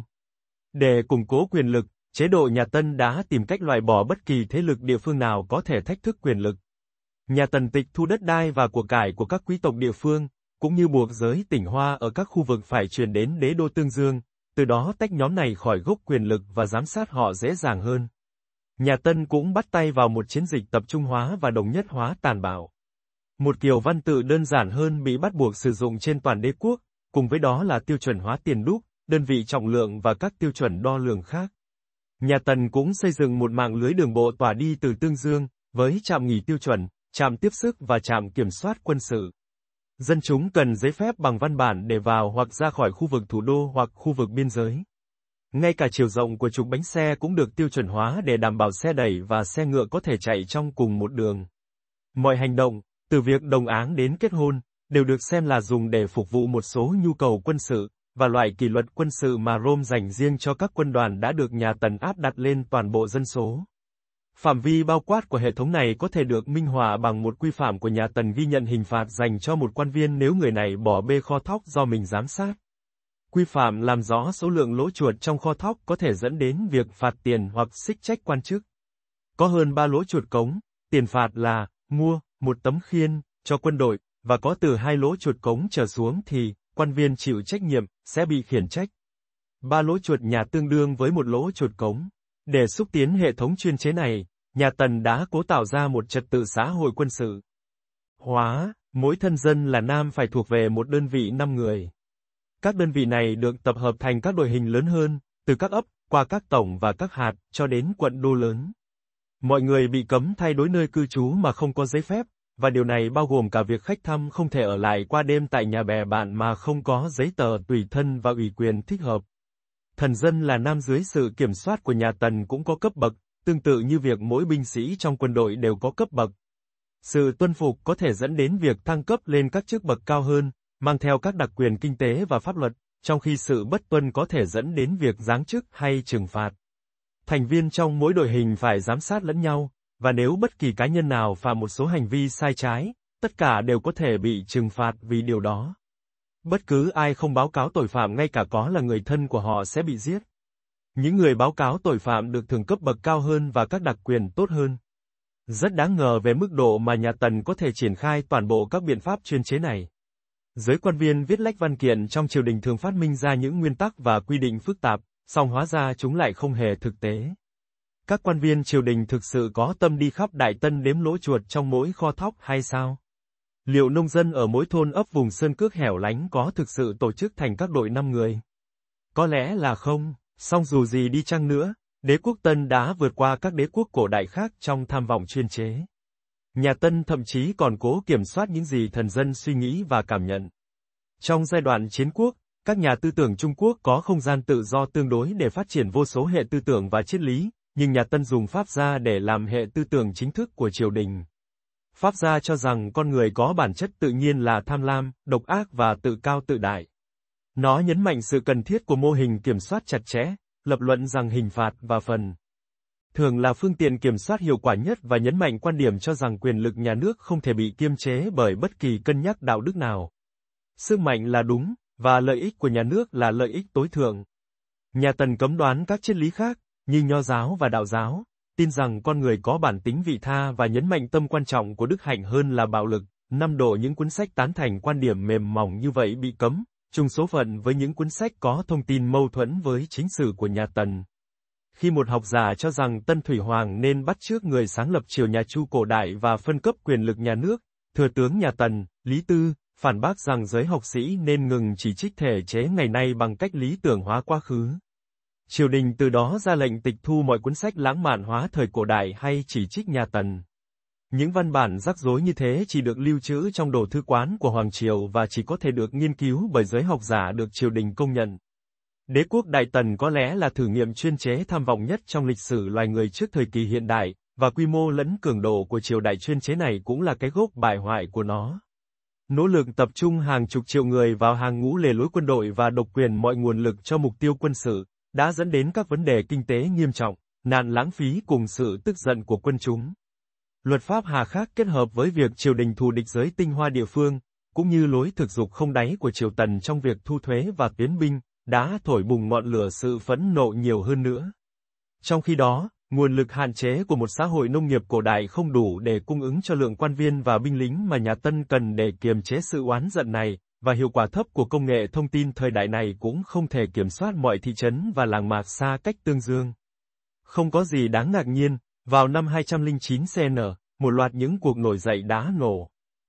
S1: Để củng cố quyền lực, chế độ nhà Tân đã tìm cách loại bỏ bất kỳ thế lực địa phương nào có thể thách thức quyền lực. Nhà Tần tịch thu đất đai và của cải của các quý tộc địa phương, cũng như buộc giới tỉnh Hoa ở các khu vực phải chuyển đến đế đô Tương Dương, từ đó tách nhóm này khỏi gốc quyền lực và giám sát họ dễ dàng hơn. Nhà Tân cũng bắt tay vào một chiến dịch tập trung hóa và đồng nhất hóa tàn bạo. Một kiểu văn tự đơn giản hơn bị bắt buộc sử dụng trên toàn đế quốc, cùng với đó là tiêu chuẩn hóa tiền đúc, đơn vị trọng lượng và các tiêu chuẩn đo lường khác. Nhà Tần cũng xây dựng một mạng lưới đường bộ tỏa đi từ Tương Dương, với trạm nghỉ tiêu chuẩn, trạm tiếp sức và trạm kiểm soát quân sự. Dân chúng cần giấy phép bằng văn bản để vào hoặc ra khỏi khu vực thủ đô hoặc khu vực biên giới. Ngay cả chiều rộng của trục bánh xe cũng được tiêu chuẩn hóa để đảm bảo xe đẩy và xe ngựa có thể chạy trong cùng một đường. Mọi hành động, từ việc đồng áng đến kết hôn, đều được xem là dùng để phục vụ một số nhu cầu quân sự, và loại kỷ luật quân sự mà Rome dành riêng cho các quân đoàn đã được nhà Tần áp đặt lên toàn bộ dân số. Phạm vi bao quát của hệ thống này có thể được minh họa bằng một quy phạm của nhà Tần ghi nhận hình phạt dành cho một quan viên nếu người này bỏ bê kho thóc do mình giám sát. Quy phạm làm rõ số lượng lỗ chuột trong kho thóc có thể dẫn đến việc phạt tiền hoặc xích trách quan chức. Có hơn ba lỗ chuột cống, tiền phạt là mua một tấm khiên cho quân đội, và có từ hai lỗ chuột cống trở xuống thì quan viên chịu trách nhiệm sẽ bị khiển trách. Ba lỗ chuột nhà tương đương với một lỗ chuột cống. Để xúc tiến hệ thống chuyên chế này, nhà Tần đã cố tạo ra một trật tự xã hội quân sự hóa, mỗi thân dân là nam phải thuộc về một đơn vị năm người. Các đơn vị này được tập hợp thành các đội hình lớn hơn, từ các ấp, qua các tổng và các hạt, cho đến quận đô lớn. Mọi người bị cấm thay đổi nơi cư trú mà không có giấy phép, và điều này bao gồm cả việc khách thăm không thể ở lại qua đêm tại nhà bè bạn mà không có giấy tờ tùy thân và ủy quyền thích hợp. Thần dân là nam dưới sự kiểm soát của nhà Tần cũng có cấp bậc, tương tự như việc mỗi binh sĩ trong quân đội đều có cấp bậc. Sự tuân phục có thể dẫn đến việc thăng cấp lên các chức bậc cao hơn, mang theo các đặc quyền kinh tế và pháp luật, trong khi sự bất tuân có thể dẫn đến việc giáng chức hay trừng phạt. Thành viên trong mỗi đội hình phải giám sát lẫn nhau, và nếu bất kỳ cá nhân nào phạm một số hành vi sai trái, tất cả đều có thể bị trừng phạt vì điều đó. Bất cứ ai không báo cáo tội phạm ngay cả có là người thân của họ sẽ bị giết. Những người báo cáo tội phạm được thưởng cấp bậc cao hơn và các đặc quyền tốt hơn. Rất đáng ngờ về mức độ mà nhà Tần có thể triển khai toàn bộ các biện pháp chuyên chế này. Giới quan viên viết lách văn kiện trong triều đình thường phát minh ra những nguyên tắc và quy định phức tạp, song hóa ra chúng lại không hề thực tế. Các quan viên triều đình thực sự có tâm đi khắp Đại Tân đếm lỗ chuột trong mỗi kho thóc hay sao? Liệu nông dân ở mỗi thôn ấp vùng sơn cước hẻo lánh có thực sự tổ chức thành các đội năm người? Có lẽ là không, song dù gì đi chăng nữa, đế quốc Tân đã vượt qua các đế quốc cổ đại khác trong tham vọng chuyên chế. Nhà Tân thậm chí còn cố kiểm soát những gì thần dân suy nghĩ và cảm nhận. Trong giai đoạn chiến quốc, các nhà tư tưởng Trung Quốc có không gian tự do tương đối để phát triển vô số hệ tư tưởng và triết lý, nhưng nhà Tân dùng Pháp gia để làm hệ tư tưởng chính thức của triều đình. Pháp gia cho rằng con người có bản chất tự nhiên là tham lam, độc ác và tự cao tự đại. Nó nhấn mạnh sự cần thiết của mô hình kiểm soát chặt chẽ, lập luận rằng hình phạt và phần thường là phương tiện kiểm soát hiệu quả nhất và nhấn mạnh quan điểm cho rằng quyền lực nhà nước không thể bị kiềm chế bởi bất kỳ cân nhắc đạo đức nào. Sức mạnh là đúng, và lợi ích của nhà nước là lợi ích tối thượng. Nhà Tần cấm đoán các triết lý khác, như Nho giáo và Đạo giáo, tin rằng con người có bản tính vị tha và nhấn mạnh tầm quan trọng của đức hạnh hơn là bạo lực. Năm độ những cuốn sách tán thành quan điểm mềm mỏng như vậy bị cấm, chung số phận với những cuốn sách có thông tin mâu thuẫn với chính sử của nhà Tần. Khi một học giả cho rằng Tân Thủy Hoàng nên bắt chước người sáng lập triều nhà Chu cổ đại và phân cấp quyền lực nhà nước, thừa tướng nhà Tần, Lý Tư, phản bác rằng giới học sĩ nên ngừng chỉ trích thể chế ngày nay bằng cách lý tưởng hóa quá khứ. Triều đình từ đó ra lệnh tịch thu mọi cuốn sách lãng mạn hóa thời cổ đại hay chỉ trích nhà Tần. Những văn bản rắc rối như thế chỉ được lưu trữ trong đồ thư quán của Hoàng Triều và chỉ có thể được nghiên cứu bởi giới học giả được triều đình công nhận. Đế quốc Đại Tần có lẽ là thử nghiệm chuyên chế tham vọng nhất trong lịch sử loài người trước thời kỳ hiện đại, và quy mô lẫn cường độ của triều đại chuyên chế này cũng là cái gốc bại hoại của nó. Nỗ lực tập trung hàng chục triệu người vào hàng ngũ lề lối quân đội và độc quyền mọi nguồn lực cho mục tiêu quân sự, đã dẫn đến các vấn đề kinh tế nghiêm trọng, nạn lãng phí cùng sự tức giận của quân chúng. Luật pháp hà khắc kết hợp với việc triều đình thù địch giới tinh hoa địa phương, cũng như lối thực dục không đáy của triều Tần trong việc thu thuế và tiến binh, đã thổi bùng ngọn lửa sự phẫn nộ nhiều hơn nữa. Trong khi đó, nguồn lực hạn chế của một xã hội nông nghiệp cổ đại không đủ để cung ứng cho lượng quan viên và binh lính mà nhà Tân cần để kiềm chế sự oán giận này, và hiệu quả thấp của công nghệ thông tin thời đại này cũng không thể kiểm soát mọi thị trấn và làng mạc xa cách tương dương. Không có gì đáng ngạc nhiên, vào năm hai trăm lẻ chín xê en, một loạt những cuộc nổi dậy đã nổ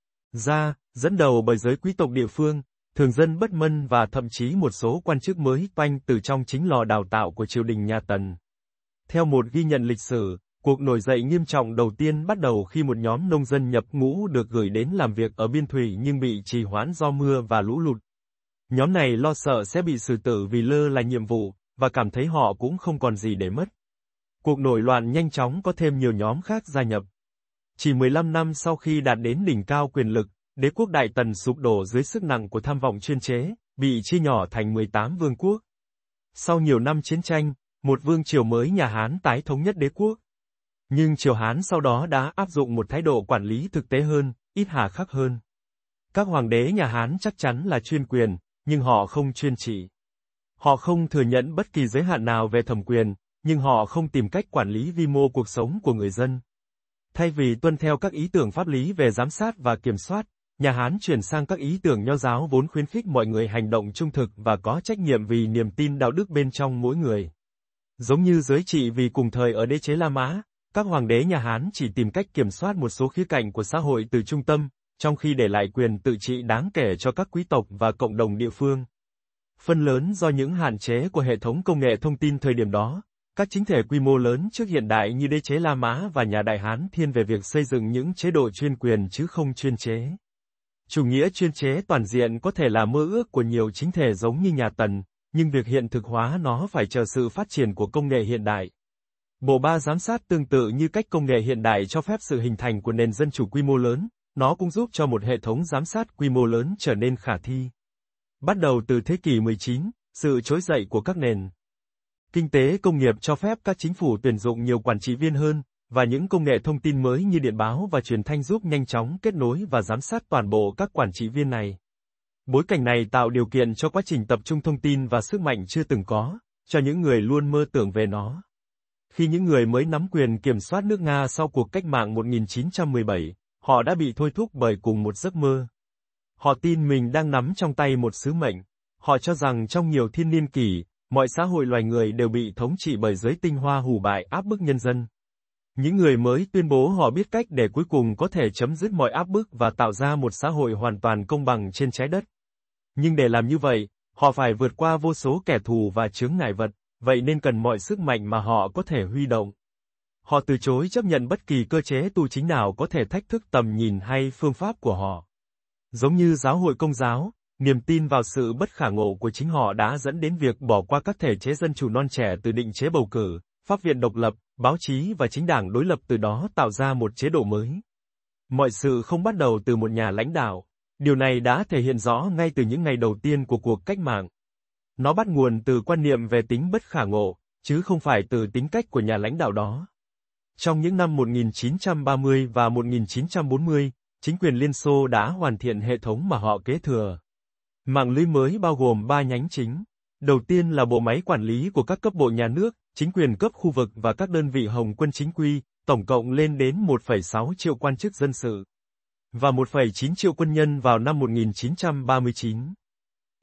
S1: ra, dẫn đầu bởi giới quý tộc địa phương, thường dân bất mân và thậm chí một số quan chức mới toanh từ trong chính lò đào tạo của triều đình nhà Tần. Theo một ghi nhận lịch sử, cuộc nổi dậy nghiêm trọng đầu tiên bắt đầu khi một nhóm nông dân nhập ngũ được gửi đến làm việc ở biên thủy nhưng bị trì hoãn do mưa và lũ lụt. Nhóm này lo sợ sẽ bị xử tử vì lơ là nhiệm vụ, và cảm thấy họ cũng không còn gì để mất. Cuộc nổi loạn nhanh chóng có thêm nhiều nhóm khác gia nhập. Chỉ mười lăm năm sau khi đạt đến đỉnh cao quyền lực, đế quốc Đại Tần sụp đổ dưới sức nặng của tham vọng chuyên chế, bị chia nhỏ thành mười tám vương quốc. Sau nhiều năm chiến tranh, một vương triều mới nhà Hán tái thống nhất đế quốc. Nhưng triều Hán sau đó đã áp dụng một thái độ quản lý thực tế hơn, ít hà khắc hơn. Các hoàng đế nhà Hán chắc chắn là chuyên quyền, nhưng họ không chuyên trị. Họ không thừa nhận bất kỳ giới hạn nào về thẩm quyền, nhưng họ không tìm cách quản lý vi mô cuộc sống của người dân. Thay vì tuân theo các ý tưởng pháp lý về giám sát và kiểm soát, nhà Hán chuyển sang các ý tưởng nho giáo vốn khuyến khích mọi người hành động trung thực và có trách nhiệm vì niềm tin đạo đức bên trong mỗi người. Giống như giới trị vì cùng thời ở đế chế La Mã, các hoàng đế nhà Hán chỉ tìm cách kiểm soát một số khía cạnh của xã hội từ trung tâm, trong khi để lại quyền tự trị đáng kể cho các quý tộc và cộng đồng địa phương. Phần lớn do những hạn chế của hệ thống công nghệ thông tin thời điểm đó, các chính thể quy mô lớn trước hiện đại như đế chế La Mã và nhà Đại Hán thiên về việc xây dựng những chế độ chuyên quyền chứ không chuyên chế. Chủ nghĩa chuyên chế toàn diện có thể là mơ ước của nhiều chính thể giống như nhà Tần, nhưng việc hiện thực hóa nó phải chờ sự phát triển của công nghệ hiện đại. Bộ ba giám sát tương tự như cách công nghệ hiện đại cho phép sự hình thành của nền dân chủ quy mô lớn, nó cũng giúp cho một hệ thống giám sát quy mô lớn trở nên khả thi. Bắt đầu từ thế kỷ mười chín, sự trỗi dậy của các nền kinh tế công nghiệp cho phép các chính phủ tuyển dụng nhiều quản trị viên hơn, và những công nghệ thông tin mới như điện báo và truyền thanh giúp nhanh chóng kết nối và giám sát toàn bộ các quản trị viên này. Bối cảnh này tạo điều kiện cho quá trình tập trung thông tin và sức mạnh chưa từng có, cho những người luôn mơ tưởng về nó. Khi những người mới nắm quyền kiểm soát nước Nga sau cuộc cách mạng một nghìn chín trăm mười bảy, họ đã bị thôi thúc bởi cùng một giấc mơ. Họ tin mình đang nắm trong tay một sứ mệnh. Họ cho rằng trong nhiều thiên niên kỷ, mọi xã hội loài người đều bị thống trị bởi giới tinh hoa hủ bại áp bức nhân dân. Những người mới tuyên bố họ biết cách để cuối cùng có thể chấm dứt mọi áp bức và tạo ra một xã hội hoàn toàn công bằng trên trái đất. Nhưng để làm như vậy, họ phải vượt qua vô số kẻ thù và chướng ngại vật, vậy nên cần mọi sức mạnh mà họ có thể huy động. Họ từ chối chấp nhận bất kỳ cơ chế tu chính nào có thể thách thức tầm nhìn hay phương pháp của họ. Giống như giáo hội Công giáo, niềm tin vào sự bất khả ngộ của chính họ đã dẫn đến việc bỏ qua các thể chế dân chủ non trẻ từ định chế bầu cử, pháp viện độc lập, báo chí và chính đảng đối lập, từ đó tạo ra một chế độ mới. Mọi sự không bắt đầu từ một nhà lãnh đạo. Điều này đã thể hiện rõ ngay từ những ngày đầu tiên của cuộc cách mạng. Nó bắt nguồn từ quan niệm về tính bất khả ngộ, chứ không phải từ tính cách của nhà lãnh đạo đó. Trong những năm một nghìn chín trăm ba mươi và một nghìn chín trăm bốn mươi, chính quyền Liên Xô đã hoàn thiện hệ thống mà họ kế thừa. Mạng lưới mới bao gồm ba nhánh chính. Đầu tiên là bộ máy quản lý của các cấp bộ nhà nước, chính quyền cấp khu vực và các đơn vị hồng quân chính quy, tổng cộng lên đến một phẩy sáu triệu quan chức dân sự và một phẩy chín triệu quân nhân vào năm một nghìn chín trăm ba mươi chín.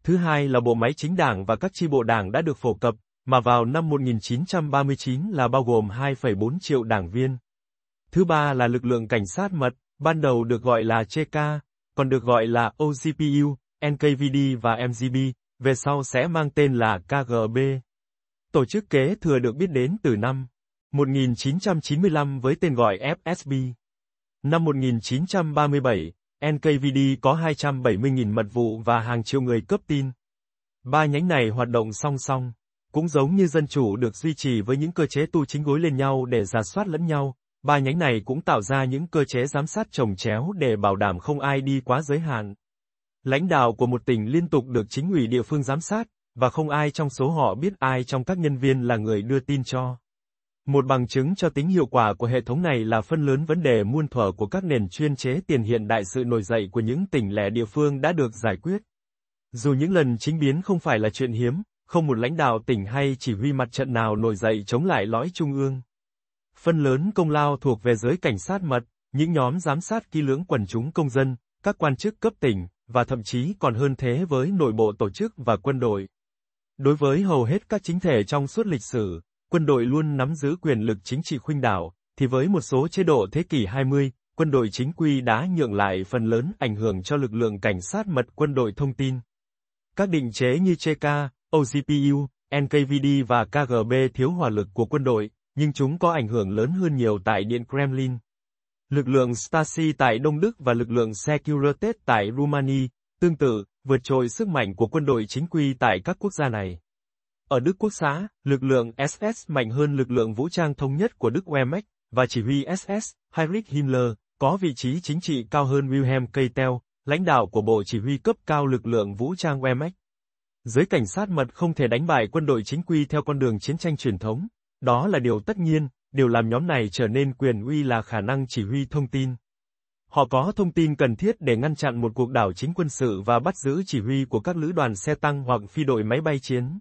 S1: Thứ hai là bộ máy chính đảng và các chi bộ đảng đã được phổ cập, mà vào năm một nghìn chín trăm ba mươi chín là bao gồm hai phẩy bốn triệu đảng viên. Thứ ba là lực lượng cảnh sát mật, ban đầu được gọi là chê ca, còn được gọi là o xê pê u, en ca vê đê và em giê bê, về sau sẽ mang tên là ca giê bê. Tổ chức kế thừa được biết đến từ năm một nghìn chín trăm chín mươi lăm với tên gọi ép ét bê. Năm một nghìn chín trăm ba mươi bảy, en ca vê đê có hai trăm bảy mươi nghìn mật vụ và hàng triệu người cấp tin. Ba nhánh này hoạt động song song, cũng giống như dân chủ được duy trì với những cơ chế tu chính gối lên nhau để rà soát lẫn nhau, ba nhánh này cũng tạo ra những cơ chế giám sát chồng chéo để bảo đảm không ai đi quá giới hạn. Lãnh đạo của một tỉnh liên tục được chính ủy địa phương giám sát, và không ai trong số họ biết ai trong các nhân viên là người đưa tin cho. Một bằng chứng cho tính hiệu quả của hệ thống này là phân lớn vấn đề muôn thuở của các nền chuyên chế tiền hiện đại, sự nổi dậy của những tỉnh lẻ địa phương đã được giải quyết. Dù những lần chính biến không phải là chuyện hiếm, không một lãnh đạo tỉnh hay chỉ huy mặt trận nào nổi dậy chống lại lõi trung ương. Phân lớn công lao thuộc về giới cảnh sát mật, những nhóm giám sát kỹ lưỡng quần chúng công dân, các quan chức cấp tỉnh, và thậm chí còn hơn thế với nội bộ tổ chức và quân đội. Đối với hầu hết các chính thể trong suốt lịch sử, quân đội luôn nắm giữ quyền lực chính trị khuynh đảo, thì với một số chế độ thế kỷ hai mươi, quân đội chính quy đã nhượng lại phần lớn ảnh hưởng cho lực lượng cảnh sát mật quân đội thông tin. Các định chế như chê ca, o xê pê u, en ca vê đê và ca giê bê thiếu hỏa lực của quân đội, nhưng chúng có ảnh hưởng lớn hơn nhiều tại Điện Kremlin. Lực lượng Stasi tại Đông Đức và lực lượng Securitate tại Rumani, tương tự, vượt trội sức mạnh của quân đội chính quy tại các quốc gia này. Ở Đức Quốc xã, lực lượng ét ét mạnh hơn lực lượng vũ trang thống nhất của Đức Wehrmacht, và chỉ huy ét ét, Heinrich Himmler, có vị trí chính trị cao hơn Wilhelm Keitel, lãnh đạo của bộ chỉ huy cấp cao lực lượng vũ trang Wehrmacht. Giới cảnh sát mật không thể đánh bại quân đội chính quy theo con đường chiến tranh truyền thống. Đó là điều tất nhiên, điều làm nhóm này trở nên quyền uy là khả năng chỉ huy thông tin. Họ có thông tin cần thiết để ngăn chặn một cuộc đảo chính quân sự và bắt giữ chỉ huy của các lữ đoàn xe tăng hoặc phi đội máy bay chiến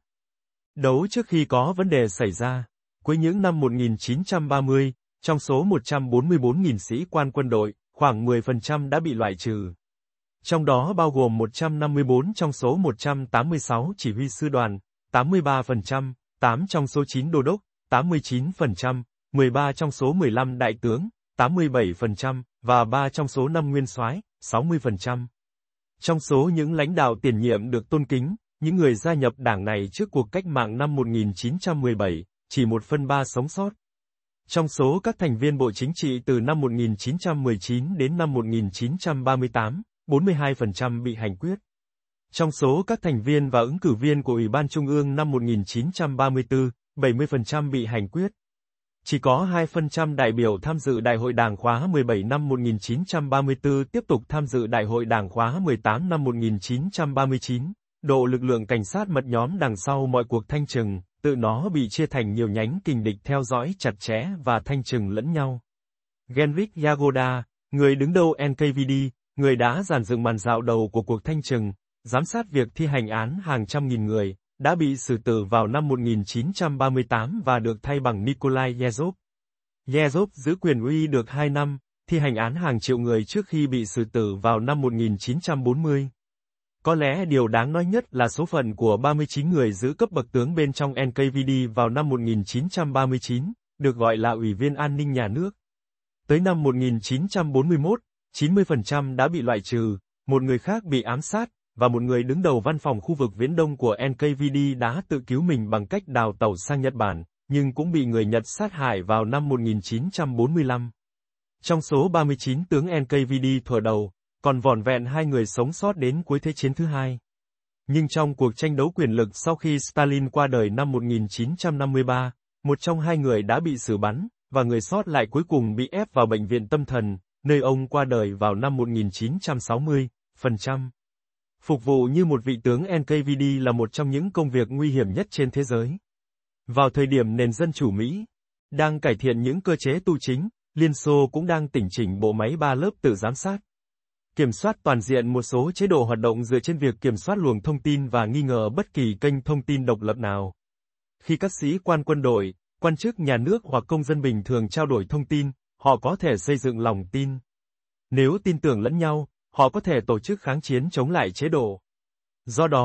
S1: đấu trước khi có vấn đề xảy ra. Cuối những năm một nghìn chín trăm ba mươi, trong số một trăm bốn mươi bốn nghìn sĩ quan quân đội, khoảng mười phần trăm đã bị loại trừ. Trong đó bao gồm một trăm năm mươi bốn trong số một trăm tám mươi sáu chỉ huy sư đoàn, tám mươi ba phần trăm, tám trong số chín đô đốc, tám mươi chín phần trăm, mười ba trong số mười lăm đại tướng, tám mươi bảy phần trăm, và ba trong số năm nguyên soái, sáu mươi phần trăm. Trong số những lãnh đạo tiền nhiệm được tôn kính, những người gia nhập đảng này trước cuộc cách mạng năm một nghìn chín trăm mười bảy, chỉ một phần ba sống sót. Trong số các thành viên Bộ Chính trị từ năm một nghìn chín trăm mười chín đến năm một nghìn chín trăm ba mươi tám, bốn mươi hai phần trăm bị hành quyết. Trong số các thành viên và ứng cử viên của Ủy ban Trung ương năm một nghìn chín trăm ba mươi tư, bảy mươi phần trăm bị hành quyết. Chỉ có hai phần trăm đại biểu tham dự Đại hội Đảng khóa mười bảy năm một nghìn chín trăm ba mươi tư tiếp tục tham dự Đại hội Đảng khóa mười tám năm một nghìn chín trăm ba mươi chín. Độ lực lượng cảnh sát mật nhóm đằng sau mọi cuộc thanh trừng, tự nó bị chia thành nhiều nhánh kình địch theo dõi chặt chẽ và thanh trừng lẫn nhau. Genrikh Yagoda, người đứng đầu en ca vê đê, người đã dàn dựng màn dạo đầu của cuộc thanh trừng, giám sát việc thi hành án hàng trăm nghìn người, đã bị xử tử vào năm một nghìn chín trăm ba mươi tám và được thay bằng Nikolai Yezhov. Yezhov giữ quyền uy được hai năm, thi hành án hàng triệu người trước khi bị xử tử vào năm một nghìn chín trăm bốn mươi. Có lẽ điều đáng nói nhất là số phận của ba mươi chín người giữ cấp bậc tướng bên trong en ca vê đê vào năm một nghìn chín trăm ba mươi chín, được gọi là Ủy viên An ninh Nhà nước. Tới năm một nghìn chín trăm bốn mươi mốt, chín mươi phần trăm đã bị loại trừ, một người khác bị ám sát, và một người đứng đầu văn phòng khu vực Viễn Đông của en ca vê đê đã tự cứu mình bằng cách đào tẩu sang Nhật Bản, nhưng cũng bị người Nhật sát hại vào năm một nghìn chín trăm bốn mươi lăm. Trong số ba mươi chín tướng en ca vê đê thuở đầu, còn vỏn vẹn hai người sống sót đến cuối Thế chiến thứ hai. Nhưng trong cuộc tranh đấu quyền lực sau khi Stalin qua đời năm một nghìn chín trăm năm mươi ba, một trong hai người đã bị xử bắn, và người sót lại cuối cùng bị ép vào bệnh viện tâm thần, nơi ông qua đời vào năm một nghìn chín trăm sáu mươi. Phần trăm. Phục vụ như một vị tướng en ca vê đê là một trong những công việc nguy hiểm nhất trên thế giới. Vào thời điểm nền dân chủ Mỹ đang cải thiện những cơ chế tu chính, Liên Xô cũng đang tỉnh chỉnh bộ máy ba lớp tự giám sát. Kiểm soát toàn diện một số chế độ hoạt động dựa trên việc kiểm soát luồng thông tin và nghi ngờ bất kỳ kênh thông tin độc lập nào. Khi các sĩ quan quân đội, quan chức nhà nước hoặc công dân bình thường trao đổi thông tin, họ có thể xây dựng lòng tin. Nếu tin tưởng lẫn nhau, họ có thể tổ chức kháng chiến chống lại chế độ. Do đó,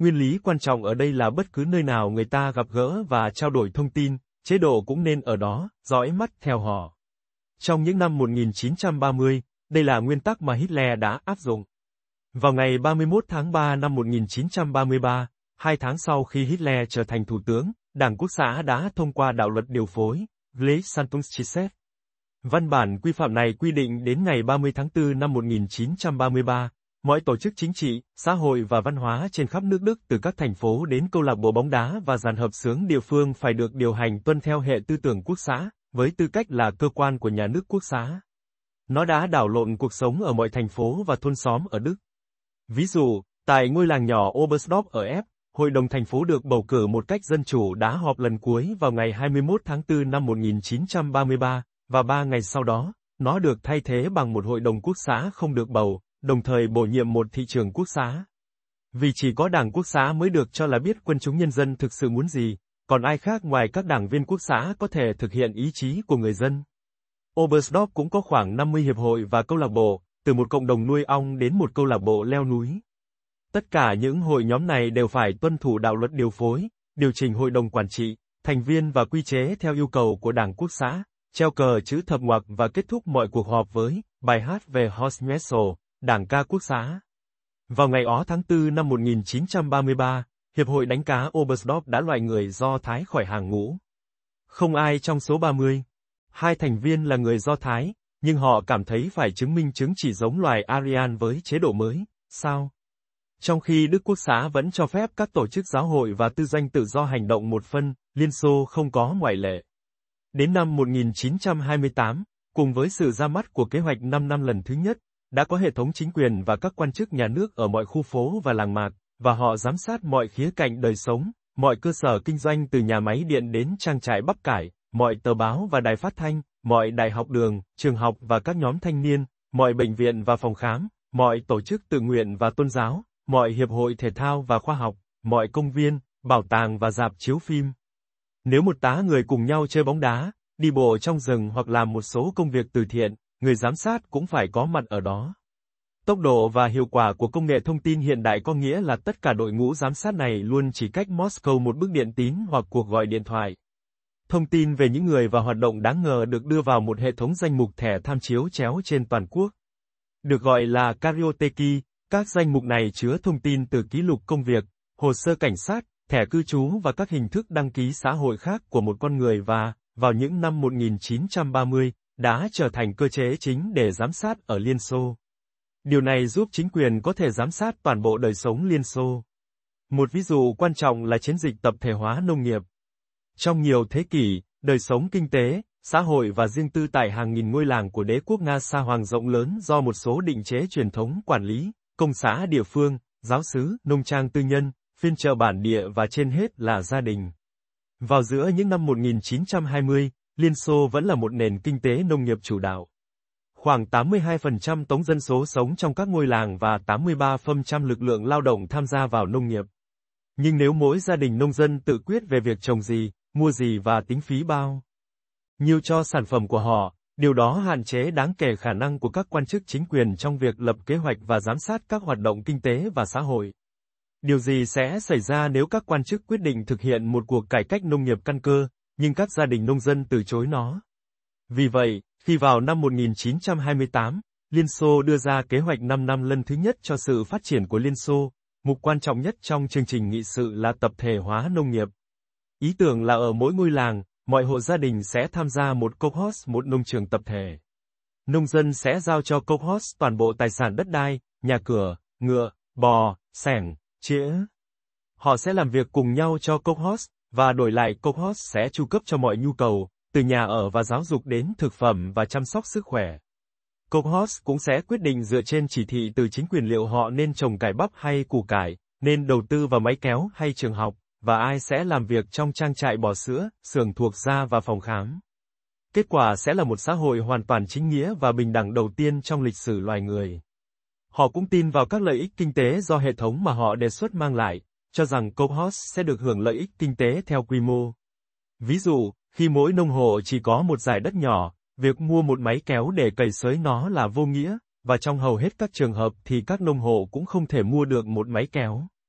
S1: Nguyên lý quan trọng ở đây là bất cứ nơi nào người ta gặp gỡ và trao đổi thông tin, chế độ cũng nên ở đó, dõi mắt theo họ. Trong những năm một nghìn chín trăm ba mươi, đây là nguyên tắc mà Hitler đã áp dụng. Vào ngày ba mươi mốt tháng ba năm một nghìn chín trăm ba mươi ba, hai tháng sau khi Hitler trở thành thủ tướng, Đảng Quốc xã đã thông qua đạo luật điều phối, Versammlungsgesetz. Văn bản quy phạm này quy định đến ngày ba mươi tháng tư năm một nghìn chín trăm ba mươi ba, mọi tổ chức chính trị, xã hội và văn hóa trên khắp nước Đức từ các thành phố đến câu lạc bộ bóng đá và dàn hợp xướng địa phương phải được điều hành tuân theo hệ tư tưởng quốc xã, với tư cách là cơ quan của nhà nước quốc xã. Nó đã đảo lộn cuộc sống ở mọi thành phố và thôn xóm ở Đức. Ví dụ, tại ngôi làng nhỏ Oberstdorf ở F, Hội đồng thành phố được bầu cử một cách dân chủ đã họp lần cuối vào ngày hai mươi mốt tháng tư năm một nghìn chín trăm ba mươi ba, và ba ngày sau đó, nó được thay thế bằng một hội đồng quốc xã không được bầu, đồng thời bổ nhiệm một thị trưởng quốc xã. Vì chỉ có đảng quốc xã mới được cho là biết quân chúng nhân dân thực sự muốn gì, còn ai khác ngoài các đảng viên quốc xã có thể thực hiện ý chí của người dân. Oberstdorf cũng có khoảng năm mươi hiệp hội và câu lạc bộ, từ một cộng đồng nuôi ong đến một câu lạc bộ leo núi. Tất cả những hội nhóm này đều phải tuân thủ đạo luật điều phối, điều chỉnh hội đồng quản trị, thành viên và quy chế theo yêu cầu của đảng quốc xã, treo cờ chữ thập ngoặc và kết thúc mọi cuộc họp với bài hát về Horstmessel, đảng ca quốc xã. Vào ngày ó tháng tư năm một nghìn chín trăm ba mươi ba, Hiệp hội đánh cá Oberstdorf đã loại người Do Thái khỏi hàng ngũ. Không ai trong số ba mươi hai thành viên là người Do Thái, nhưng họ cảm thấy phải chứng minh chứng chỉ giống loài Aryan với chế độ mới, sao? Trong khi Đức Quốc xã vẫn cho phép các tổ chức giáo hội và tư doanh tự do hành động một phân, Liên Xô không có ngoại lệ. Đến năm một nghìn chín trăm hai mươi tám, cùng với sự ra mắt của kế hoạch năm năm lần thứ nhất, đã có hệ thống chính quyền và các quan chức nhà nước ở mọi khu phố và làng mạc, và họ giám sát mọi khía cạnh đời sống, mọi cơ sở kinh doanh từ nhà máy điện đến trang trại bắp cải, mọi tờ báo và đài phát thanh, mọi đại học đường, trường học và các nhóm thanh niên, mọi bệnh viện và phòng khám, mọi tổ chức tự nguyện và tôn giáo, mọi hiệp hội thể thao và khoa học, mọi công viên, bảo tàng và rạp chiếu phim. Nếu một tá người cùng nhau chơi bóng đá, đi bộ trong rừng hoặc làm một số công việc từ thiện, người giám sát cũng phải có mặt ở đó. Tốc độ và hiệu quả của công nghệ thông tin hiện đại có nghĩa là tất cả đội ngũ giám sát này luôn chỉ cách Moscow một bức điện tín hoặc cuộc gọi điện thoại. Thông tin về những người và hoạt động đáng ngờ được đưa vào một hệ thống danh mục thẻ tham chiếu chéo trên toàn quốc. Được gọi là Karyoteki, các danh mục này chứa thông tin từ ký lục công việc, hồ sơ cảnh sát, thẻ cư trú và các hình thức đăng ký xã hội khác của một con người và, vào những năm một nghìn chín trăm ba mươi, đã trở thành cơ chế chính để giám sát ở Liên Xô. Điều này giúp chính quyền có thể giám sát toàn bộ đời sống Liên Xô. Một ví dụ quan trọng là chiến dịch tập thể hóa nông nghiệp. Trong nhiều thế kỷ, đời sống kinh tế, xã hội và riêng tư tại hàng nghìn ngôi làng của đế quốc Nga Sa Hoàng rộng lớn do một số định chế truyền thống quản lý, công xã địa phương, giáo xứ, nông trang tư nhân, phiên chợ bản địa và trên hết là gia đình. Vào giữa những năm một nghìn chín trăm hai mươi, Liên Xô vẫn là một nền kinh tế nông nghiệp chủ đạo. Khoảng tám mươi hai phần trăm tổng dân số sống trong các ngôi làng và tám mươi ba phần trăm lực lượng lao động tham gia vào nông nghiệp. Nhưng nếu mỗi gia đình nông dân tự quyết về việc trồng gì, mua gì và tính phí bao nhiêu cho sản phẩm của họ, điều đó hạn chế đáng kể khả năng của các quan chức chính quyền trong việc lập kế hoạch và giám sát các hoạt động kinh tế và xã hội. Điều gì sẽ xảy ra nếu các quan chức quyết định thực hiện một cuộc cải cách nông nghiệp căn cơ, nhưng các gia đình nông dân từ chối nó? Vì vậy, khi vào năm một nghìn chín trăm hai mươi tám, Liên Xô đưa ra kế hoạch năm năm lần thứ nhất cho sự phát triển của Liên Xô, mục quan trọng nhất trong chương trình nghị sự là tập thể hóa nông nghiệp. Ý tưởng là ở mỗi ngôi làng, mọi hộ gia đình sẽ tham gia một kolkhoz, một nông trường tập thể. Nông dân sẽ giao cho kolkhoz toàn bộ tài sản đất đai, nhà cửa, ngựa, bò, xẻng, chĩa. Họ sẽ làm việc cùng nhau cho kolkhoz, và đổi lại kolkhoz sẽ chu cấp cho mọi nhu cầu, từ nhà ở và giáo dục đến thực phẩm và chăm sóc sức khỏe. Kolkhoz cũng sẽ quyết định dựa trên chỉ thị từ chính quyền liệu họ nên trồng cải bắp hay củ cải, nên đầu tư vào máy kéo hay trường học, và ai sẽ làm việc trong trang trại bò sữa, xưởng thuộc da và phòng khám. Kết quả sẽ là một xã hội hoàn toàn chính nghĩa và bình đẳng đầu tiên trong lịch sử loài người. Họ cũng tin vào các lợi ích kinh tế do hệ thống mà họ đề xuất mang lại, cho rằng kolkhoz sẽ được hưởng lợi ích kinh tế theo quy mô. Ví dụ, khi mỗi nông hộ chỉ có một dải đất nhỏ, việc mua một máy kéo để cày xới nó là vô nghĩa, và trong hầu hết các trường hợp thì các nông hộ cũng không thể mua được một máy kéo.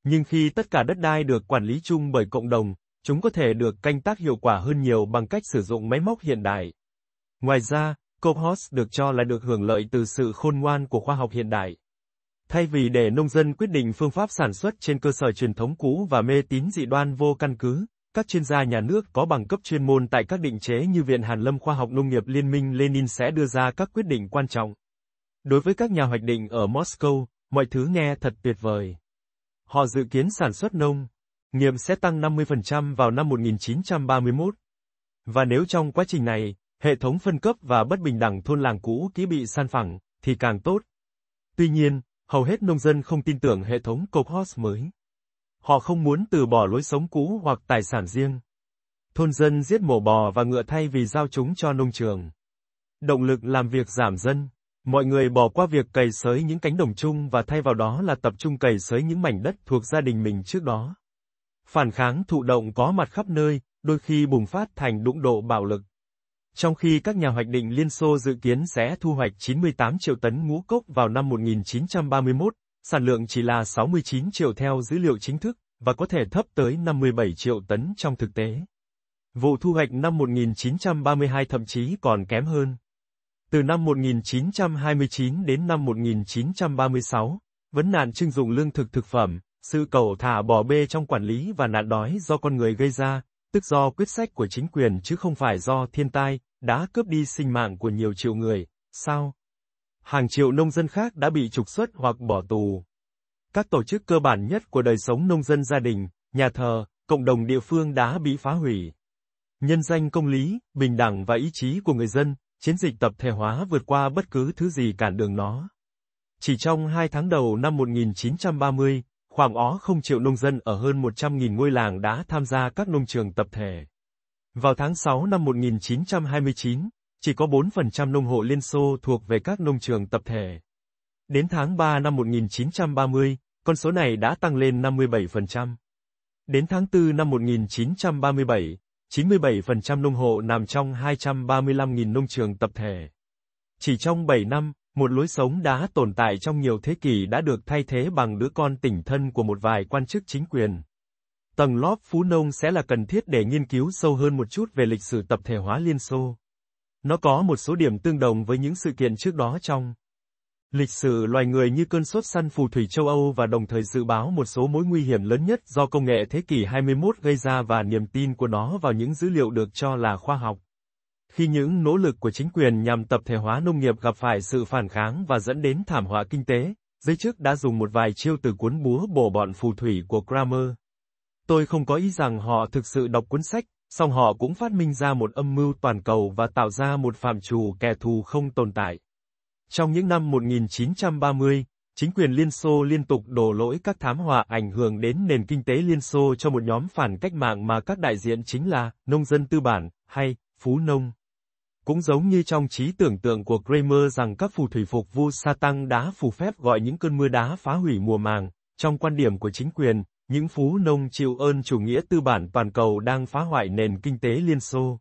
S1: Nhưng khi tất cả đất đai được quản lý chung bởi cộng đồng, chúng có thể được canh tác hiệu quả hơn nhiều bằng cách sử dụng máy móc hiện đại. Ngoài ra, Cohoes được cho là được hưởng lợi từ sự khôn ngoan của khoa học hiện đại. Thay vì để nông dân quyết định phương pháp sản xuất trên cơ sở truyền thống cũ và mê tín dị đoan vô căn cứ, các chuyên gia nhà nước có bằng cấp chuyên môn tại các định chế như Viện Hàn lâm Khoa học Nông nghiệp Liên minh Lenin sẽ đưa ra các quyết định quan trọng. Đối với các nhà hoạch định ở Moscow, mọi thứ nghe thật tuyệt vời. Họ dự kiến sản xuất nông nghiệp sẽ tăng năm mươi phần trăm vào năm một nghìn chín trăm ba mươi mốt. Và nếu trong quá trình này, hệ thống phân cấp và bất bình đẳng thôn làng cũ kỹ bị san phẳng, thì càng tốt. Tuy nhiên, hầu hết nông dân không tin tưởng hệ thống Cohoes mới. Họ không muốn từ bỏ lối sống cũ hoặc tài sản riêng. Thôn dân giết mổ bò và ngựa thay vì giao chúng cho nông trường. Động lực làm việc giảm dần. Mọi người bỏ qua việc cày xới những cánh đồng chung và thay vào đó là tập trung cày xới những mảnh đất thuộc gia đình mình trước đó. Phản kháng thụ động có mặt khắp nơi, đôi khi bùng phát thành đụng độ bạo lực. Trong khi các nhà hoạch định Liên Xô dự kiến sẽ thu hoạch chín mươi tám triệu tấn ngũ cốc vào năm một nghìn chín trăm ba mươi mốt, sản lượng chỉ là sáu mươi chín triệu theo dữ liệu chính thức, và có thể thấp tới năm mươi bảy triệu tấn trong thực tế. Vụ thu hoạch năm một nghìn chín trăm ba mươi hai thậm chí còn kém hơn. Từ năm một nghìn chín trăm hai mươi chín đến năm một nghìn chín trăm ba mươi sáu, vấn nạn trưng dụng lương thực thực phẩm, sự cẩu thả bỏ bê trong quản lý và nạn đói do con người gây ra, tức do quyết sách của chính quyền chứ không phải do thiên tai, đã cướp đi sinh mạng của nhiều triệu người, sao? Hàng triệu nông dân khác đã bị trục xuất hoặc bỏ tù. Các tổ chức cơ bản nhất của đời sống nông dân gia đình, nhà thờ, cộng đồng địa phương đã bị phá hủy. Nhân danh công lý, bình đẳng và ý chí của người dân, chiến dịch tập thể hóa vượt qua bất cứ thứ gì cản đường nó. Chỉ trong hai tháng đầu năm một nghìn chín trăm ba mươi, khoảng ó không triệu nông dân ở hơn một trăm nghìn ngôi làng đã tham gia các nông trường tập thể. Vào tháng sáu năm một nghìn chín trăm hai mươi chín, chỉ có bốn phần trăm nông hộ Liên Xô thuộc về các nông trường tập thể. Đến tháng ba năm một nghìn chín trăm ba mươi, con số này đã tăng lên năm mươi bảy phần trăm. Đến tháng tư năm một nghìn chín trăm ba mươi bảy, chín mươi bảy phần trăm nông hộ nằm trong hai trăm ba mươi lăm nghìn nông trường tập thể. Chỉ trong bảy năm, một lối sống đã tồn tại trong nhiều thế kỷ đã được thay thế bằng đứa con tỉnh thân của một vài quan chức chính quyền. Tầng lớp phú nông sẽ là cần thiết để nghiên cứu sâu hơn một chút về lịch sử tập thể hóa Liên Xô. Nó có một số điểm tương đồng với những sự kiện trước đó trong lịch sử loài người như cơn sốt săn phù thủy châu Âu và đồng thời dự báo một số mối nguy hiểm lớn nhất do công nghệ thế kỷ hai mươi mốt gây ra và niềm tin của nó vào những dữ liệu được cho là khoa học. Khi những nỗ lực của chính quyền nhằm tập thể hóa nông nghiệp gặp phải sự phản kháng và dẫn đến thảm họa kinh tế, giới chức đã dùng một vài chiêu từ cuốn búa bổ bọn phù thủy của Kramer. Tôi không có ý rằng họ thực sự đọc cuốn sách, song họ cũng phát minh ra một âm mưu toàn cầu và tạo ra một phạm trù kẻ thù không tồn tại. Trong những năm một nghìn chín trăm ba mươi, chính quyền Liên Xô liên tục đổ lỗi các thảm họa ảnh hưởng đến nền kinh tế Liên Xô cho một nhóm phản cách mạng mà các đại diện chính là nông dân tư bản hay phú nông. Cũng giống như trong trí tưởng tượng của Kramer rằng các phù thủy phục vụ Satan đã phù phép gọi những cơn mưa đá phá hủy mùa màng, trong quan điểm của chính quyền, những phú nông chịu ơn chủ nghĩa tư bản toàn cầu đang phá hoại nền kinh tế Liên Xô.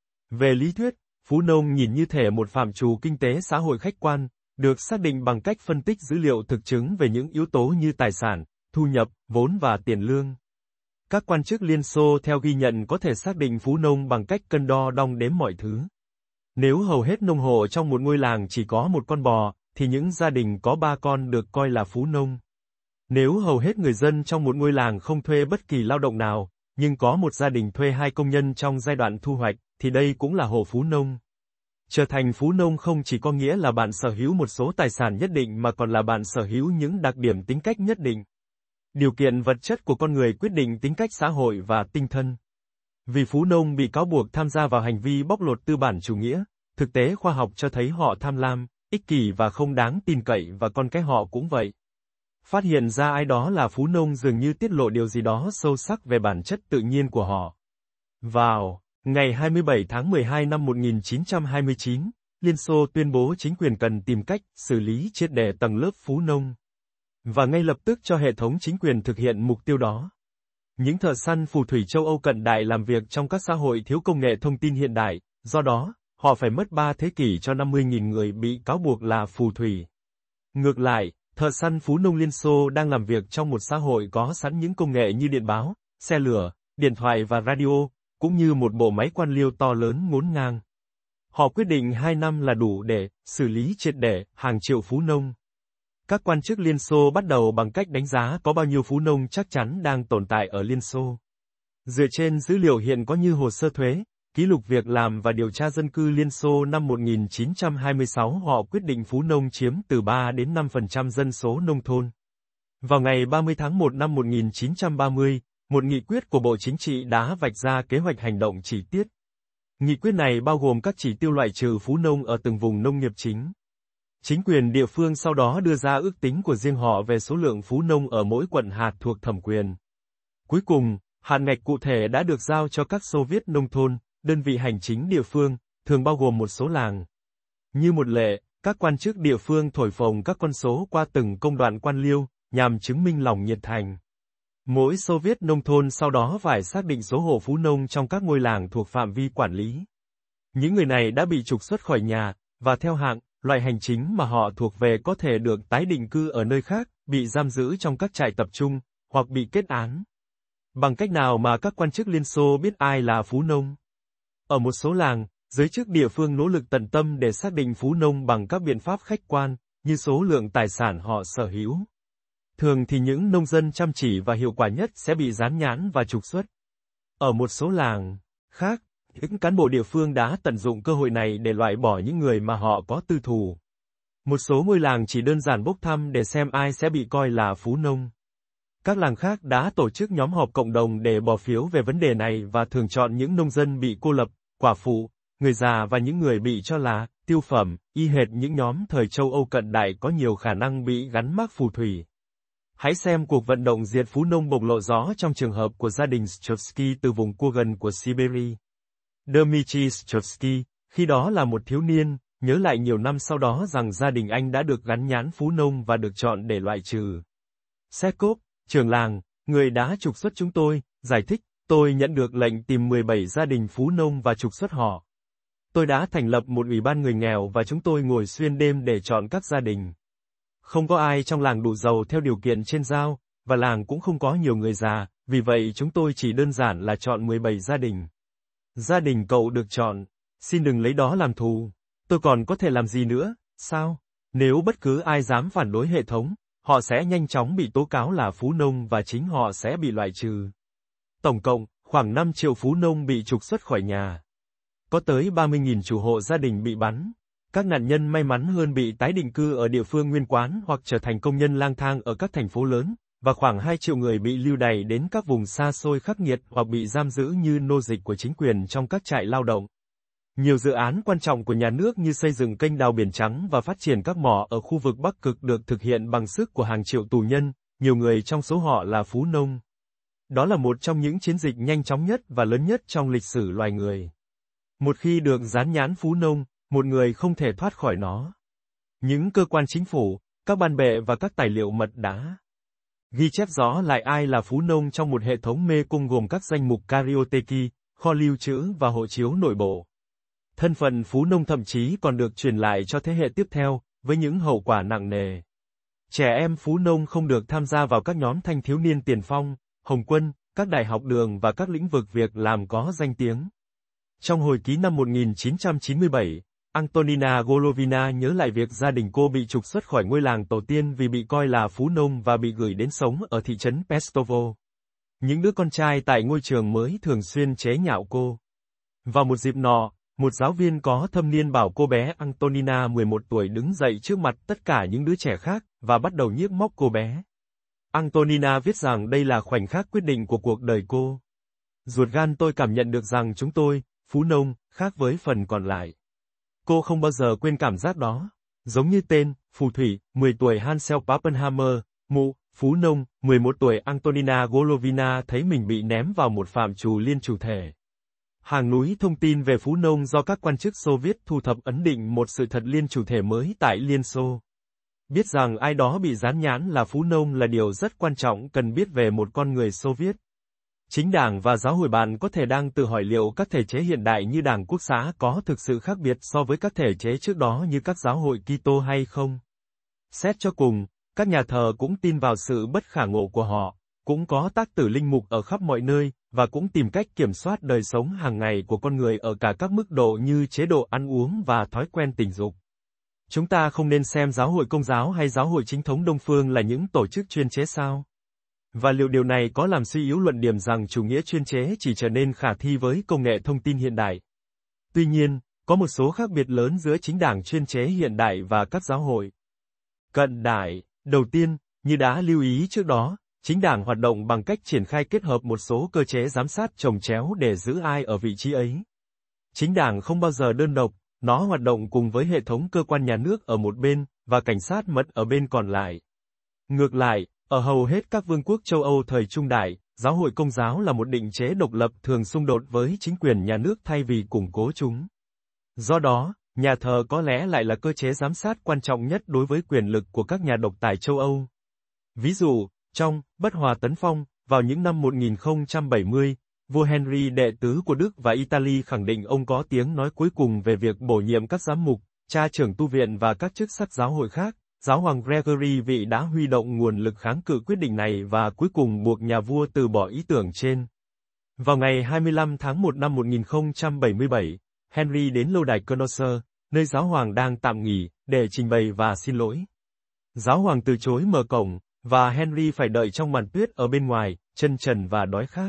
S1: Về lý thuyết, phú nông nhìn như thể một phạm trù kinh tế xã hội khách quan, được xác định bằng cách phân tích dữ liệu thực chứng về những yếu tố như tài sản, thu nhập, vốn và tiền lương. Các quan chức Liên Xô theo ghi nhận có thể xác định phú nông bằng cách cân đo đong đếm mọi thứ. Nếu hầu hết nông hộ trong một ngôi làng chỉ có một con bò, thì những gia đình có ba con được coi là phú nông. Nếu hầu hết người dân trong một ngôi làng không thuê bất kỳ lao động nào, nhưng có một gia đình thuê hai công nhân trong giai đoạn thu hoạch, thì đây cũng là hộ phú nông. Trở thành phú nông không chỉ có nghĩa là bạn sở hữu một số tài sản nhất định mà còn là bạn sở hữu những đặc điểm tính cách nhất định. Điều kiện vật chất của con người quyết định tính cách xã hội và tinh thần. Vì phú nông bị cáo buộc tham gia vào hành vi bóc lột tư bản chủ nghĩa, thực tế khoa học cho thấy họ tham lam, ích kỷ và không đáng tin cậy và con cái họ cũng vậy. Phát hiện ra ai đó là phú nông dường như tiết lộ điều gì đó sâu sắc về bản chất tự nhiên của họ. Vào ngày hai mươi bảy tháng mười hai năm một nghìn chín trăm hai mươi chín, Liên Xô tuyên bố chính quyền cần tìm cách xử lý triệt để tầng lớp phú nông. Và ngay lập tức cho hệ thống chính quyền thực hiện mục tiêu đó. Những thợ săn phù thủy châu Âu cận đại làm việc trong các xã hội thiếu công nghệ thông tin hiện đại, do đó, họ phải mất ba thế kỷ cho năm mươi nghìn người bị cáo buộc là phù thủy. Ngược lại, Thợ săn phú nông Liên Xô đang làm việc trong một xã hội có sẵn những công nghệ như điện báo, xe lửa, điện thoại và radio, cũng như một bộ máy quan liêu to lớn ngổn ngang. Họ quyết định hai năm là đủ để xử lý triệt để hàng triệu phú nông. Các quan chức Liên Xô bắt đầu bằng cách đánh giá có bao nhiêu phú nông chắc chắn đang tồn tại ở Liên Xô. Dựa trên dữ liệu hiện có như hồ sơ thuế, ký lục việc làm và điều tra dân cư Liên Xô năm một nghìn chín trăm hai mươi sáu, họ quyết định phú nông chiếm từ ba đến năm phần trăm dân số nông thôn. Vào ngày ba mươi tháng một năm một nghìn chín trăm ba mươi, một nghị quyết của Bộ Chính trị đã vạch ra kế hoạch hành động chi tiết. Nghị quyết này bao gồm các chỉ tiêu loại trừ phú nông ở từng vùng nông nghiệp chính. Chính quyền địa phương sau đó đưa ra ước tính của riêng họ về số lượng phú nông ở mỗi quận hạt thuộc thẩm quyền. Cuối cùng, hạn ngạch cụ thể đã được giao cho các Xô Viết nông thôn, đơn vị hành chính địa phương, thường bao gồm một số làng. Như một lệ, các quan chức địa phương thổi phồng các con số qua từng công đoạn quan liêu, nhằm chứng minh lòng nhiệt thành. Mỗi Xô Viết nông thôn sau đó phải xác định số hộ phú nông trong các ngôi làng thuộc phạm vi quản lý. Những người này đã bị trục xuất khỏi nhà, và theo hạng, loại hành chính mà họ thuộc về có thể được tái định cư ở nơi khác, bị giam giữ trong các trại tập trung, hoặc bị kết án. Bằng cách nào mà các quan chức Liên Xô biết ai là phú nông? Ở một số làng, giới chức địa phương nỗ lực tận tâm để xác định phú nông bằng các biện pháp khách quan, như số lượng tài sản họ sở hữu. Thường thì những nông dân chăm chỉ và hiệu quả nhất sẽ bị dán nhãn và trục xuất. Ở một số làng khác, những cán bộ địa phương đã tận dụng cơ hội này để loại bỏ những người mà họ có tư thù. Một số ngôi làng chỉ đơn giản bốc thăm để xem ai sẽ bị coi là phú nông. Các làng khác đã tổ chức nhóm họp cộng đồng để bỏ phiếu về vấn đề này và thường chọn những nông dân bị cô lập, quả phụ, người già và những người bị cho là tiêu phẩm, y hệt những nhóm thời châu Âu cận đại có nhiều khả năng bị gắn mác phù thủy. Hãy xem cuộc vận động diệt phú nông bộc lộ rõ trong trường hợp của gia đình Strovsky từ vùng Kurgan của Siberia. Dmitry Strovsky, khi đó là một thiếu niên, nhớ lại nhiều năm sau đó rằng gia đình anh đã được gắn nhãn phú nông và được chọn để loại trừ. Sekov, trưởng làng, người đã trục xuất chúng tôi, giải thích, tôi nhận được lệnh tìm mười bảy gia đình phú nông và trục xuất họ. Tôi đã thành lập một ủy ban người nghèo và chúng tôi ngồi xuyên đêm để chọn các gia đình. Không có ai trong làng đủ giàu theo điều kiện trên giao, và làng cũng không có nhiều người già, vì vậy chúng tôi chỉ đơn giản là chọn mười bảy gia đình. Gia đình cậu được chọn, xin đừng lấy đó làm thù. Tôi còn có thể làm gì nữa, sao? Nếu bất cứ ai dám phản đối hệ thống, họ sẽ nhanh chóng bị tố cáo là phú nông và chính họ sẽ bị loại trừ. Tổng cộng, khoảng năm triệu phú nông bị trục xuất khỏi nhà. Có tới ba mươi nghìn chủ hộ gia đình bị bắn. Các nạn nhân may mắn hơn bị tái định cư ở địa phương nguyên quán hoặc trở thành công nhân lang thang ở các thành phố lớn, và khoảng hai triệu người bị lưu đày đến các vùng xa xôi khắc nghiệt hoặc bị giam giữ như nô dịch của chính quyền trong các trại lao động. Nhiều dự án quan trọng của nhà nước như xây dựng kênh đào Biển Trắng và phát triển các mỏ ở khu vực Bắc Cực được thực hiện bằng sức của hàng triệu tù nhân, nhiều người trong số họ là phú nông. Đó là một trong những chiến dịch nhanh chóng nhất và lớn nhất trong lịch sử loài người. Một khi được dán nhãn phú nông, một người không thể thoát khỏi nó. Những cơ quan chính phủ, các ban bệ và các tài liệu mật đã ghi chép rõ lại ai là phú nông trong một hệ thống mê cung gồm các danh mục Karyoteki, kho lưu trữ và hộ chiếu nội bộ. Thân phận phú nông thậm chí còn được truyền lại cho thế hệ tiếp theo, với những hậu quả nặng nề. Trẻ em phú nông không được tham gia vào các nhóm thanh thiếu niên tiền phong, hồng quân, các đại học đường và các lĩnh vực việc làm có danh tiếng. Trong hồi ký năm một nghìn chín trăm chín mươi bảy, Antonina Golovina nhớ lại việc gia đình cô bị trục xuất khỏi ngôi làng tổ tiên vì bị coi là phú nông và bị gửi đến sống ở thị trấn Pestovo. Những đứa con trai tại ngôi trường mới thường xuyên chế nhạo cô. Vào một dịp nọ, một giáo viên có thâm niên bảo cô bé Antonina mười một tuổi đứng dậy trước mặt tất cả những đứa trẻ khác, và bắt đầu nhiếc móc cô bé. Antonina viết rằng đây là khoảnh khắc quyết định của cuộc đời cô. Ruột gan tôi cảm nhận được rằng chúng tôi, phú nông, khác với phần còn lại. Cô không bao giờ quên cảm giác đó. Giống như tên, phù thủy, mười tuổi Hansel Pappenhammer, mụ, phú nông, mười một tuổi Antonina Golovina thấy mình bị ném vào một phạm trù liên chủ thể. Hàng núi thông tin về phú nông do các quan chức Xô Viết thu thập ấn định một sự thật liên chủ thể mới tại Liên Xô. Biết rằng ai đó bị dán nhãn là phú nông là điều rất quan trọng cần biết về một con người Xô Viết. Chính đảng và giáo hội bạn có thể đang tự hỏi liệu các thể chế hiện đại như Đảng Quốc xã có thực sự khác biệt so với các thể chế trước đó như các giáo hội Kitô hay không. Xét cho cùng, Các nhà thờ cũng tin vào sự bất khả ngộ của họ, cũng có tác tử linh mục ở khắp mọi nơi, và cũng tìm cách kiểm soát đời sống hàng ngày của con người ở cả các mức độ như chế độ ăn uống và thói quen tình dục. Chúng ta không nên xem giáo hội Công giáo hay giáo hội chính thống Đông phương là những tổ chức chuyên chế sao? Và liệu điều này có làm suy yếu luận điểm rằng chủ nghĩa chuyên chế chỉ trở nên khả thi với công nghệ thông tin hiện đại? Tuy nhiên, có một số khác biệt lớn giữa chính đảng chuyên chế hiện đại và các giáo hội cận đại. Đầu tiên, như đã lưu ý trước đó, chính đảng hoạt động bằng cách triển khai kết hợp một số cơ chế giám sát chồng chéo để giữ ai ở vị trí ấy. Chính đảng không bao giờ đơn độc, nó hoạt động cùng với hệ thống cơ quan nhà nước ở một bên, và cảnh sát mật ở bên còn lại. Ngược lại, ở hầu hết các vương quốc châu Âu thời Trung Đại, giáo hội Công giáo là một định chế độc lập thường xung đột với chính quyền nhà nước thay vì củng cố chúng. Do đó, nhà thờ có lẽ lại là cơ chế giám sát quan trọng nhất đối với quyền lực của các nhà độc tài châu Âu. Ví dụ, trong Bất Hòa Tấn Phong, vào những năm một nghìn không trăm bảy mươi, vua Henry đệ tứ của Đức và Italy khẳng định ông có tiếng nói cuối cùng về việc bổ nhiệm các giám mục, cha trưởng tu viện và các chức sắc giáo hội khác. Giáo hoàng Gregory vị đã huy động nguồn lực kháng cự quyết định này và cuối cùng buộc nhà vua từ bỏ ý tưởng trên. Vào ngày hai mươi lăm tháng một năm một nghìn không trăm bảy mươi bảy, Henry đến lâu đài Canossa, nơi giáo hoàng đang tạm nghỉ, để trình bày và xin lỗi. Giáo hoàng từ chối mở cổng, và Henry phải đợi trong màn tuyết ở bên ngoài, chân trần và đói khát.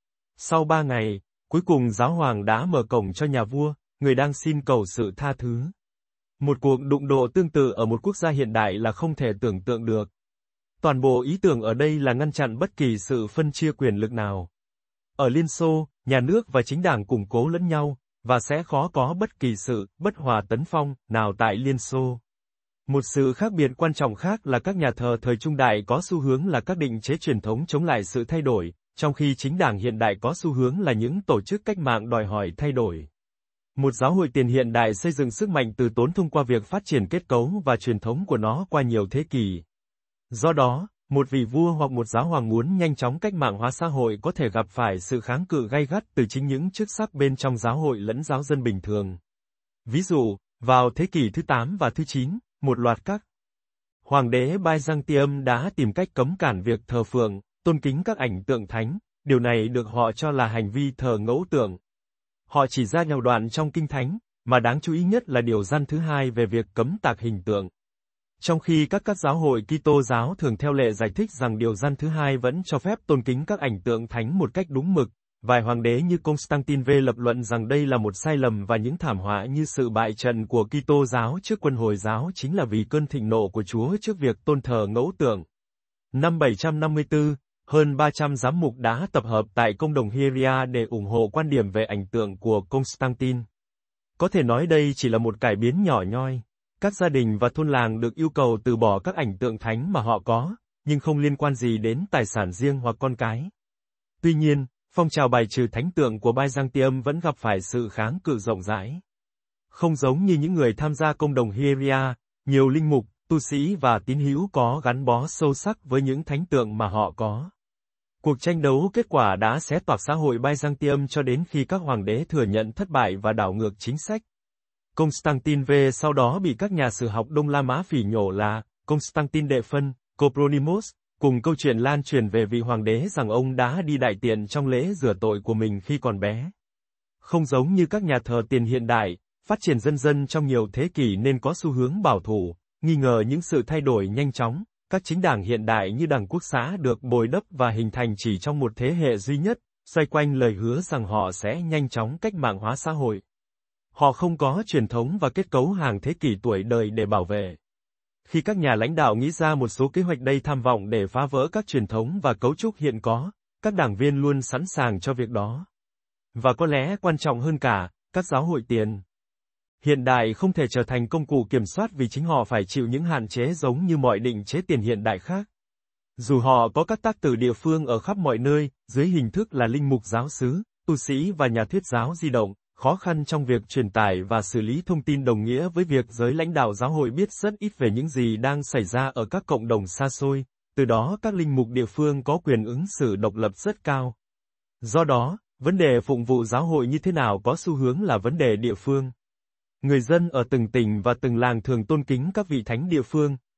S1: Sau ba ngày, cuối cùng giáo hoàng đã mở cổng cho nhà vua, người đang xin cầu sự tha thứ. Một cuộc đụng độ tương tự ở một quốc gia hiện đại là không thể tưởng tượng được. Toàn bộ ý tưởng ở đây là ngăn chặn bất kỳ sự phân chia quyền lực nào. Ở Liên Xô, nhà nước và chính đảng củng cố lẫn nhau, và sẽ khó có bất kỳ sự bất hòa tấn phong nào tại Liên Xô. Một sự khác biệt quan trọng khác là các nhà thờ thời Trung Đại có xu hướng là các định chế truyền thống chống lại sự thay đổi, trong khi chính đảng hiện đại có xu hướng là những tổ chức cách mạng đòi hỏi thay đổi. Một giáo hội tiền hiện đại xây dựng sức mạnh từ tốn thông qua việc phát triển kết cấu và truyền thống của nó qua nhiều thế kỷ. Do đó, một vị vua hoặc một giáo hoàng muốn nhanh chóng cách mạng hóa xã hội có thể gặp phải sự kháng cự gay gắt từ chính những chức sắc bên trong giáo hội lẫn giáo dân bình thường. Ví dụ, vào thế kỷ thứ tám và thứ chín, một loạt các hoàng đế Byzantium đã tìm cách cấm cản việc thờ phượng, tôn kính các ảnh tượng thánh, điều này được họ cho là hành vi thờ ngẫu tượng. Họ chỉ ra nhiều đoạn trong Kinh Thánh, mà đáng chú ý nhất là điều răn thứ hai về việc cấm tạc hình tượng. Trong khi các các giáo hội Kitô giáo thường theo lệ giải thích rằng điều răn thứ hai vẫn cho phép tôn kính các ảnh tượng thánh một cách đúng mực, vài hoàng đế như Constantine V lập luận rằng đây là một sai lầm và những thảm họa như sự bại trận của Kitô giáo trước quân Hồi giáo chính là vì cơn thịnh nộ của Chúa trước việc tôn thờ ngẫu tượng. Năm bảy trăm năm mươi tư, hơn ba trăm giám mục đã tập hợp tại công đồng Hieria để ủng hộ quan điểm về ảnh tượng của Constantine. Có thể nói đây chỉ là một cải biến nhỏ nhoi. Các gia đình và thôn làng được yêu cầu từ bỏ các ảnh tượng thánh mà họ có, nhưng không liên quan gì đến tài sản riêng hoặc con cái. Tuy nhiên, phong trào bài trừ thánh tượng của Byzantium vẫn gặp phải sự kháng cự rộng rãi. Không giống như những người tham gia công đồng Hieria, nhiều linh mục, tu sĩ và tín hữu có gắn bó sâu sắc với những thánh tượng mà họ có. Cuộc tranh đấu kết quả đã xé toạc xã hội Byzantium cho đến khi các hoàng đế thừa nhận thất bại và đảo ngược chính sách. Constantine V sau đó bị các nhà sử học Đông La Mã phỉ nhổ là Constantine đệ phân, Copronymus, cùng câu chuyện lan truyền về vị hoàng đế rằng ông đã đi đại tiện trong lễ rửa tội của mình khi còn bé. Không giống như các nhà thờ tiền hiện đại, phát triển dần dần trong nhiều thế kỷ nên có xu hướng bảo thủ, nghi ngờ những sự thay đổi nhanh chóng. Các chính đảng hiện đại như Đảng Quốc xã được bồi đắp và hình thành chỉ trong một thế hệ duy nhất, xoay quanh lời hứa rằng họ sẽ nhanh chóng cách mạng hóa xã hội. Họ không có truyền thống và kết cấu hàng thế kỷ tuổi đời để bảo vệ. Khi các nhà lãnh đạo nghĩ ra một số kế hoạch đầy tham vọng để phá vỡ các truyền thống và cấu trúc hiện có, các đảng viên luôn sẵn sàng cho việc đó. Và có lẽ quan trọng hơn cả, các giáo hội tiền hiện đại không thể trở thành công cụ kiểm soát vì chính họ phải chịu những hạn chế giống như mọi định chế tiền hiện đại khác. Dù họ có các tác tử địa phương ở khắp mọi nơi, dưới hình thức là linh mục giáo xứ, tu sĩ và nhà thuyết giáo di động, khó khăn trong việc truyền tải và xử lý thông tin đồng nghĩa với việc giới lãnh đạo giáo hội biết rất ít về những gì đang xảy ra ở các cộng đồng xa xôi, từ đó các linh mục địa phương có quyền ứng xử độc lập rất cao. Do đó, vấn đề phụng vụ giáo hội như thế nào có xu hướng là vấn đề địa phương. Người dân ở từng tỉnh và từng làng thường tôn kính các vị thánh địa phương,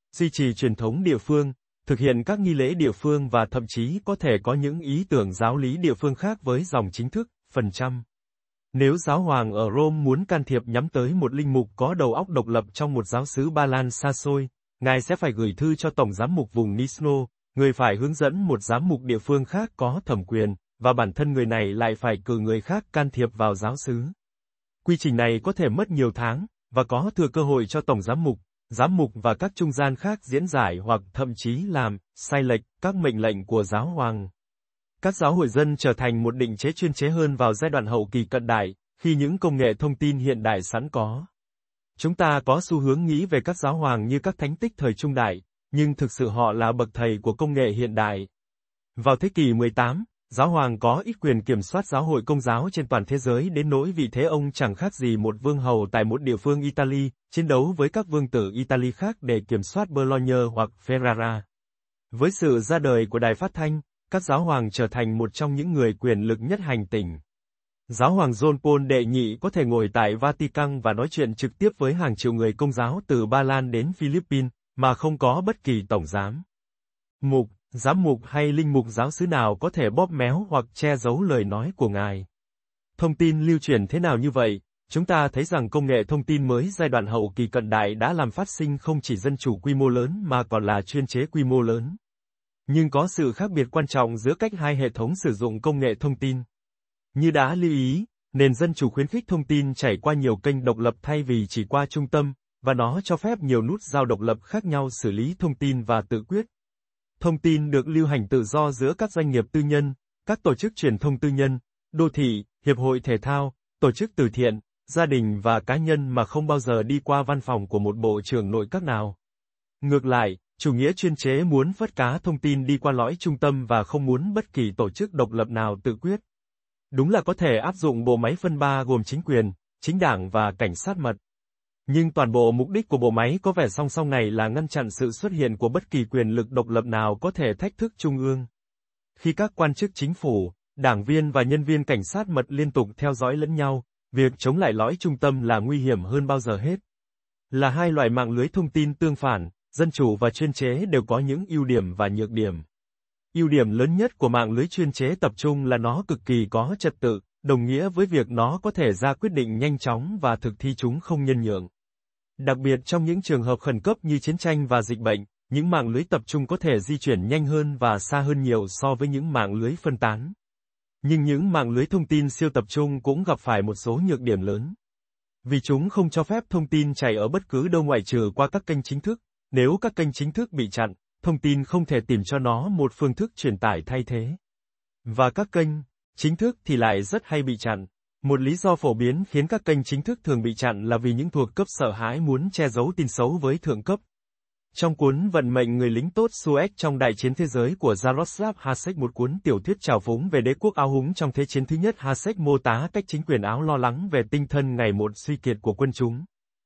S1: duy trì truyền thống địa phương, thực hiện các nghi lễ địa phương và thậm chí có thể có những ý tưởng giáo lý địa phương khác với dòng chính thức, phần trăm. Nếu giáo hoàng ở Rome muốn can thiệp nhắm tới một linh mục có đầu óc độc lập trong một giáo xứ Ba Lan xa xôi, ngài sẽ phải gửi thư cho tổng giám mục vùng Nisno, người phải hướng dẫn một giám mục địa phương khác có thẩm quyền, và bản thân người này lại phải cử người khác can thiệp vào giáo xứ. Quy trình này có thể mất nhiều tháng, và có thừa cơ hội cho tổng giám mục, giám mục và các trung gian khác diễn giải hoặc thậm chí làm sai lệch các mệnh lệnh của giáo hoàng. Các giáo hội dân trở thành một định chế chuyên chế hơn vào giai đoạn hậu kỳ cận đại, khi những công nghệ thông tin hiện đại sẵn có. Chúng ta có xu hướng nghĩ về các giáo hoàng như các thánh tích thời trung đại, nhưng thực sự họ là bậc thầy của công nghệ hiện đại. Vào thế kỷ mười tám, giáo hoàng có ít quyền kiểm soát giáo hội công giáo trên toàn thế giới đến nỗi vị thế ông chẳng khác gì một vương hầu tại một địa phương Italy, chiến đấu với các vương tử Italy khác để kiểm soát Bologna hoặc Ferrara. Với sự ra đời của đài phát thanh, các giáo hoàng trở thành một trong những người quyền lực nhất hành tinh. Giáo hoàng John Paul đệ nhị có thể ngồi tại Vatican và nói chuyện trực tiếp với hàng triệu người công giáo từ Ba Lan đến Philippines, mà không có bất kỳ tổng giám mục, giám mục hay linh mục giáo xứ nào có thể bóp méo hoặc che giấu lời nói của ngài. Thông tin lưu truyền thế nào như vậy? Chúng ta thấy rằng công nghệ thông tin mới giai đoạn hậu kỳ cận đại đã làm phát sinh không chỉ dân chủ quy mô lớn mà còn là chuyên chế quy mô lớn. Nhưng có sự khác biệt quan trọng giữa cách hai hệ thống sử dụng công nghệ thông tin. Như đã lưu ý, nền dân chủ khuyến khích thông tin chảy qua nhiều kênh độc lập thay vì chỉ qua trung tâm, và nó cho phép nhiều nút giao độc lập khác nhau xử lý thông tin và tự quyết. Thông tin được lưu hành tự do giữa các doanh nghiệp tư nhân, các tổ chức truyền thông tư nhân, đô thị, hiệp hội thể thao, tổ chức từ thiện, gia đình và cá nhân mà không bao giờ đi qua văn phòng của một bộ trưởng nội các nào. Ngược lại, chủ nghĩa chuyên chế muốn vớt cá thông tin đi qua lõi trung tâm và không muốn bất kỳ tổ chức độc lập nào tự quyết. Đúng là có thể áp dụng bộ máy phân ba gồm chính quyền, chính đảng và cảnh sát mật. Nhưng toàn bộ mục đích của bộ máy có vẻ song song này là ngăn chặn sự xuất hiện của bất kỳ quyền lực độc lập nào có thể thách thức trung ương. Khi các quan chức chính phủ, đảng viên và nhân viên cảnh sát mật liên tục theo dõi lẫn nhau, việc chống lại lõi trung tâm là nguy hiểm hơn bao giờ hết. Là hai loại mạng lưới thông tin tương phản, dân chủ và chuyên chế đều có những ưu điểm và nhược điểm. Ưu điểm lớn nhất của mạng lưới chuyên chế tập trung là nó cực kỳ có trật tự, đồng nghĩa với việc nó có thể ra quyết định nhanh chóng và thực thi chúng không nhân nhượng. Đặc biệt trong những trường hợp khẩn cấp như chiến tranh và dịch bệnh, những mạng lưới tập trung có thể di chuyển nhanh hơn và xa hơn nhiều so với những mạng lưới phân tán. Nhưng những mạng lưới thông tin siêu tập trung cũng gặp phải một số nhược điểm lớn. Vì chúng không cho phép thông tin chảy ở bất cứ đâu ngoại trừ qua các kênh chính thức, nếu các kênh chính thức bị chặn, thông tin không thể tìm cho nó một phương thức truyền tải thay thế. Và các kênh chính thức thì lại rất hay bị chặn. Một lý do phổ biến khiến các kênh chính thức thường bị chặn là vì những thuộc cấp sợ hãi muốn che giấu tin xấu với thượng cấp. Trong cuốn Vận mệnh người lính tốt Suez trong Đại chiến thế giới của Jaroslav Hasek, một cuốn tiểu thuyết trào phúng về đế quốc áo húng trong Thế chiến thứ nhất, Hasek mô tả cách chính quyền Áo lo lắng về tinh thần ngày một suy kiệt của quân chúng.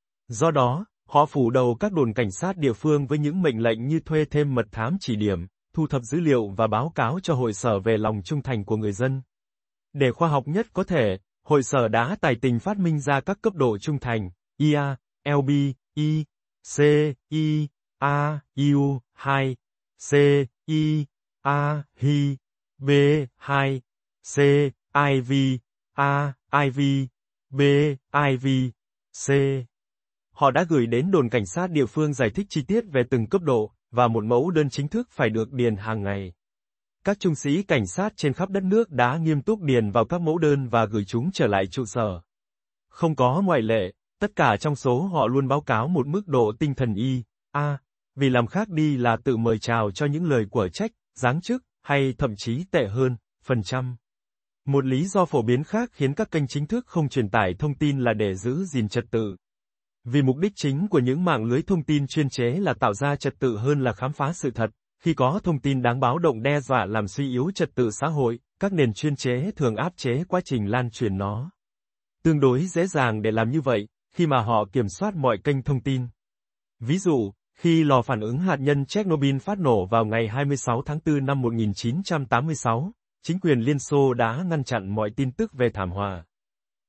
S1: Do đó, họ phủ đầu các đồn cảnh sát địa phương với những mệnh lệnh như thuê thêm mật thám chỉ điểm, thu thập dữ liệu và báo cáo cho hội sở về lòng trung thành của người dân. Để khoa học nhất có thể, hội sở đã tài tình phát minh ra các cấp độ trung thành, i a, lb, I, C, I, A, U, hai, C, I, A, H, B, hai, C, I V, A, I V, B, I V, C. Họ đã gửi đến đồn cảnh sát địa phương giải thích chi tiết về từng cấp độ, và một mẫu đơn chính thức phải được điền hàng ngày. Các trung sĩ cảnh sát trên khắp đất nước đã nghiêm túc điền vào các mẫu đơn và gửi chúng trở lại trụ sở. Không có ngoại lệ, tất cả trong số họ luôn báo cáo một mức độ tinh thần I, A, vì làm khác đi là tự mời chào cho những lời quở trách, giáng chức, hay thậm chí tệ hơn, phần trăm. Một lý do phổ biến khác khiến các kênh chính thức không truyền tải thông tin là để giữ gìn trật tự. Vì mục đích chính của những mạng lưới thông tin chuyên chế là tạo ra trật tự hơn là khám phá sự thật. Khi có thông tin đáng báo động đe dọa làm suy yếu trật tự xã hội, các nền chuyên chế thường áp chế quá trình lan truyền nó. Tương đối dễ dàng để làm như vậy, khi mà họ kiểm soát mọi kênh thông tin. Ví dụ, khi lò phản ứng hạt nhân Chernobyl phát nổ vào ngày hai mươi sáu tháng tư năm một nghìn chín trăm tám mươi sáu, chính quyền Liên Xô đã ngăn chặn mọi tin tức về thảm họa.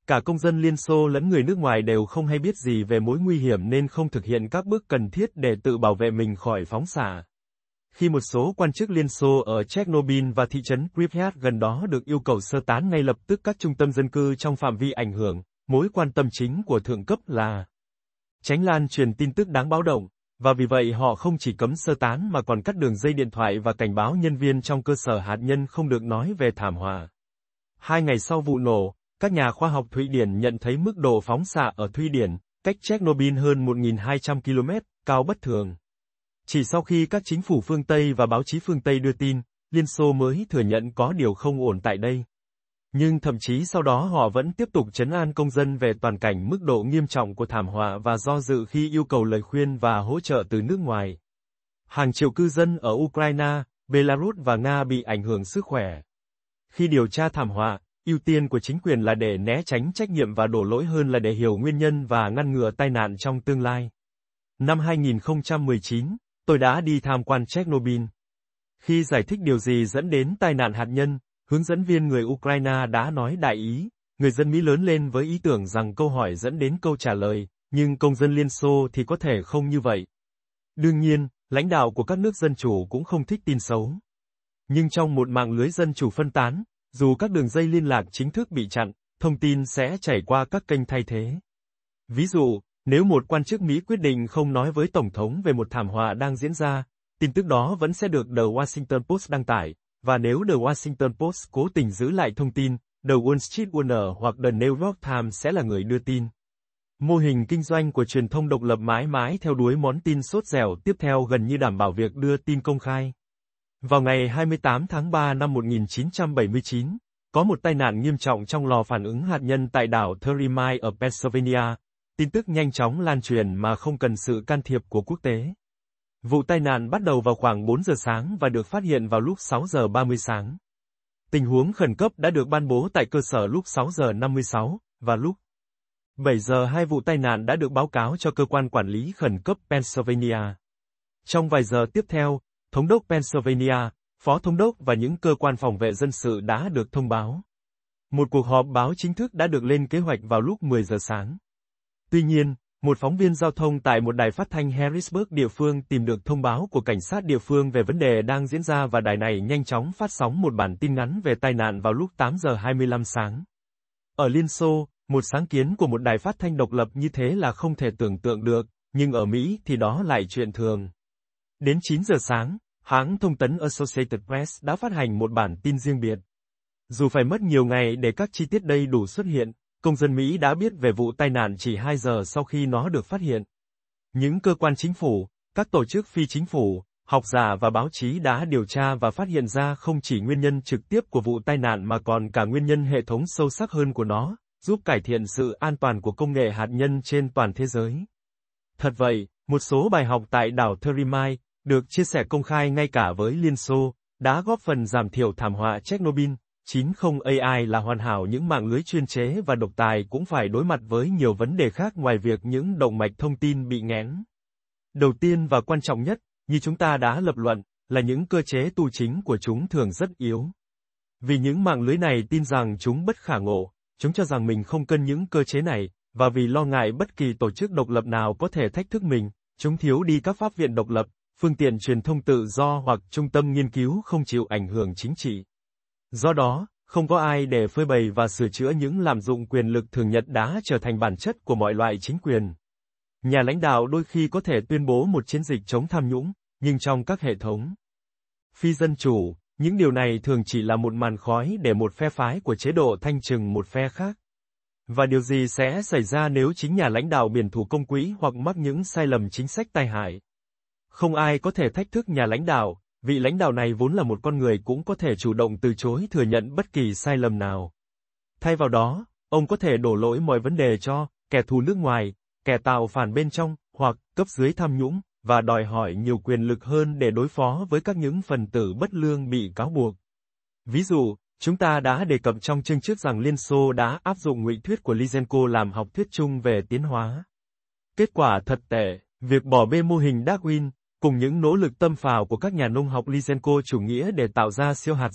S1: Cả công dân Liên Xô lẫn người nước ngoài đều không hay biết gì về mối nguy hiểm nên không thực hiện các bước cần thiết để tự bảo vệ mình khỏi phóng xạ. Khi một số quan chức Liên Xô ở Chernobyl và thị trấn Pripyat gần đó được yêu cầu sơ tán ngay lập tức các trung tâm dân cư trong phạm vi ảnh hưởng, mối quan tâm chính của thượng cấp là tránh lan truyền tin tức đáng báo động, và vì vậy họ không chỉ cấm sơ tán mà còn cắt đường dây điện thoại và cảnh báo nhân viên trong cơ sở hạt nhân không được nói về thảm họa. Hai ngày sau vụ nổ, các nhà khoa học Thụy Điển nhận thấy mức độ phóng xạ ở Thụy Điển, cách Chernobyl hơn một nghìn hai trăm ki lô mét, cao bất thường. Chỉ sau khi các chính phủ phương Tây và báo chí phương Tây đưa tin, Liên Xô mới thừa nhận có điều không ổn tại đây. Nhưng thậm chí sau đó họ vẫn tiếp tục trấn an công dân về toàn cảnh mức độ nghiêm trọng của thảm họa và do dự khi yêu cầu lời khuyên và hỗ trợ từ nước ngoài. Hàng triệu cư dân ở Ukraine, Belarus và Nga bị ảnh hưởng sức khỏe. Khi điều tra thảm họa, ưu tiên của chính quyền là để né tránh trách nhiệm và đổ lỗi hơn là để hiểu nguyên nhân và ngăn ngừa tai nạn trong tương lai. Năm hai nghìn không trăm mười chín, tôi đã đi tham quan Chernobyl. Khi giải thích điều gì dẫn đến tai nạn hạt nhân, hướng dẫn viên người Ukraine đã nói đại ý, người dân Mỹ lớn lên với ý tưởng rằng câu hỏi dẫn đến câu trả lời, nhưng công dân Liên Xô thì có thể không như vậy. Đương nhiên, lãnh đạo của các nước dân chủ cũng không thích tin xấu. Nhưng trong một mạng lưới dân chủ phân tán, dù các đường dây liên lạc chính thức bị chặn, thông tin sẽ chảy qua các kênh thay thế. Ví dụ, nếu một quan chức Mỹ quyết định không nói với Tổng thống về một thảm họa đang diễn ra, tin tức đó vẫn sẽ được The Washington Post đăng tải, và nếu The Washington Post cố tình giữ lại thông tin, The Wall Street Journal hoặc The New York Times sẽ là người đưa tin. Mô hình kinh doanh của truyền thông độc lập mãi mãi theo đuổi món tin sốt dẻo tiếp theo gần như đảm bảo việc đưa tin công khai. Vào ngày hai mươi tám tháng ba năm một nghìn chín trăm bảy mươi chín, có một tai nạn nghiêm trọng trong lò phản ứng hạt nhân tại đảo Three Mile ở Pennsylvania. Tin tức nhanh chóng lan truyền mà không cần sự can thiệp của quốc tế. Vụ tai nạn bắt đầu vào khoảng bốn giờ sáng và được phát hiện vào lúc sáu giờ ba mươi sáng. Tình huống khẩn cấp đã được ban bố tại cơ sở lúc sáu giờ năm mươi sáu, và lúc bảy giờ hai vụ tai nạn đã được báo cáo cho cơ quan quản lý khẩn cấp Pennsylvania. Trong vài giờ tiếp theo, Thống đốc Pennsylvania, Phó Thống đốc và những cơ quan phòng vệ dân sự đã được thông báo. Một cuộc họp báo chính thức đã được lên kế hoạch vào lúc mười giờ sáng. Tuy nhiên, một phóng viên giao thông tại một đài phát thanh Harrisburg địa phương tìm được thông báo của cảnh sát địa phương về vấn đề đang diễn ra và đài này nhanh chóng phát sóng một bản tin ngắn về tai nạn vào lúc tám giờ hai mươi lăm sáng. Ở Liên Xô, một sáng kiến của một đài phát thanh độc lập như thế là không thể tưởng tượng được, nhưng ở Mỹ thì đó lại chuyện thường. Đến chín giờ sáng, hãng thông tấn Associated Press đã phát hành một bản tin riêng biệt. Dù phải mất nhiều ngày để các chi tiết đầy đủ xuất hiện, công dân Mỹ đã biết về vụ tai nạn chỉ hai giờ sau khi nó được phát hiện. Những cơ quan chính phủ, các tổ chức phi chính phủ, học giả và báo chí đã điều tra và phát hiện ra không chỉ nguyên nhân trực tiếp của vụ tai nạn mà còn cả nguyên nhân hệ thống sâu sắc hơn của nó, giúp cải thiện sự an toàn của công nghệ hạt nhân trên toàn thế giới. Thật vậy, một số bài học tại đảo Three Mile, được chia sẻ công khai ngay cả với Liên Xô, đã góp phần giảm thiểu thảm họa Chernobyl. chín không A I là hoàn hảo, những mạng lưới chuyên chế và độc tài cũng phải đối mặt với nhiều vấn đề khác ngoài việc những động mạch thông tin bị nghẽn. Đầu tiên và quan trọng nhất, như chúng ta đã lập luận, là những cơ chế tu chính của chúng thường rất yếu. Vì những mạng lưới này tin rằng chúng bất khả ngộ, chúng cho rằng mình không cần những cơ chế này, và vì lo ngại bất kỳ tổ chức độc lập nào có thể thách thức mình, chúng thiếu đi các pháp viện độc lập, phương tiện truyền thông tự do hoặc trung tâm nghiên cứu không chịu ảnh hưởng chính trị. Do đó, không có ai để phơi bày và sửa chữa những lạm dụng quyền lực thường nhật đã trở thành bản chất của mọi loại chính quyền. Nhà lãnh đạo đôi khi có thể tuyên bố một chiến dịch chống tham nhũng, nhưng trong các hệ thống phi dân chủ, những điều này thường chỉ là một màn khói để một phe phái của chế độ thanh trừng một phe khác. Và điều gì sẽ xảy ra nếu chính nhà lãnh đạo biển thủ công quỹ hoặc mắc những sai lầm chính sách tai hại? Không ai có thể thách thức nhà lãnh đạo, vị lãnh đạo này vốn là một con người cũng có thể chủ động từ chối thừa nhận bất kỳ sai lầm nào. Thay vào đó, ông có thể đổ lỗi mọi vấn đề cho kẻ thù nước ngoài, kẻ tạo phản bên trong, hoặc cấp dưới tham nhũng, và đòi hỏi nhiều quyền lực hơn để đối phó với các những phần tử bất lương bị cáo buộc. Ví dụ, chúng ta đã đề cập trong chương trước rằng Liên Xô đã áp dụng ngụy thuyết của Lysenko làm học thuyết chung về tiến hóa. Kết quả thật tệ, việc bỏ bê mô hình Darwin, cùng những nỗ lực tâm phào của các nhà nông học Lysenko chủ nghĩa để tạo ra siêu hạt giống,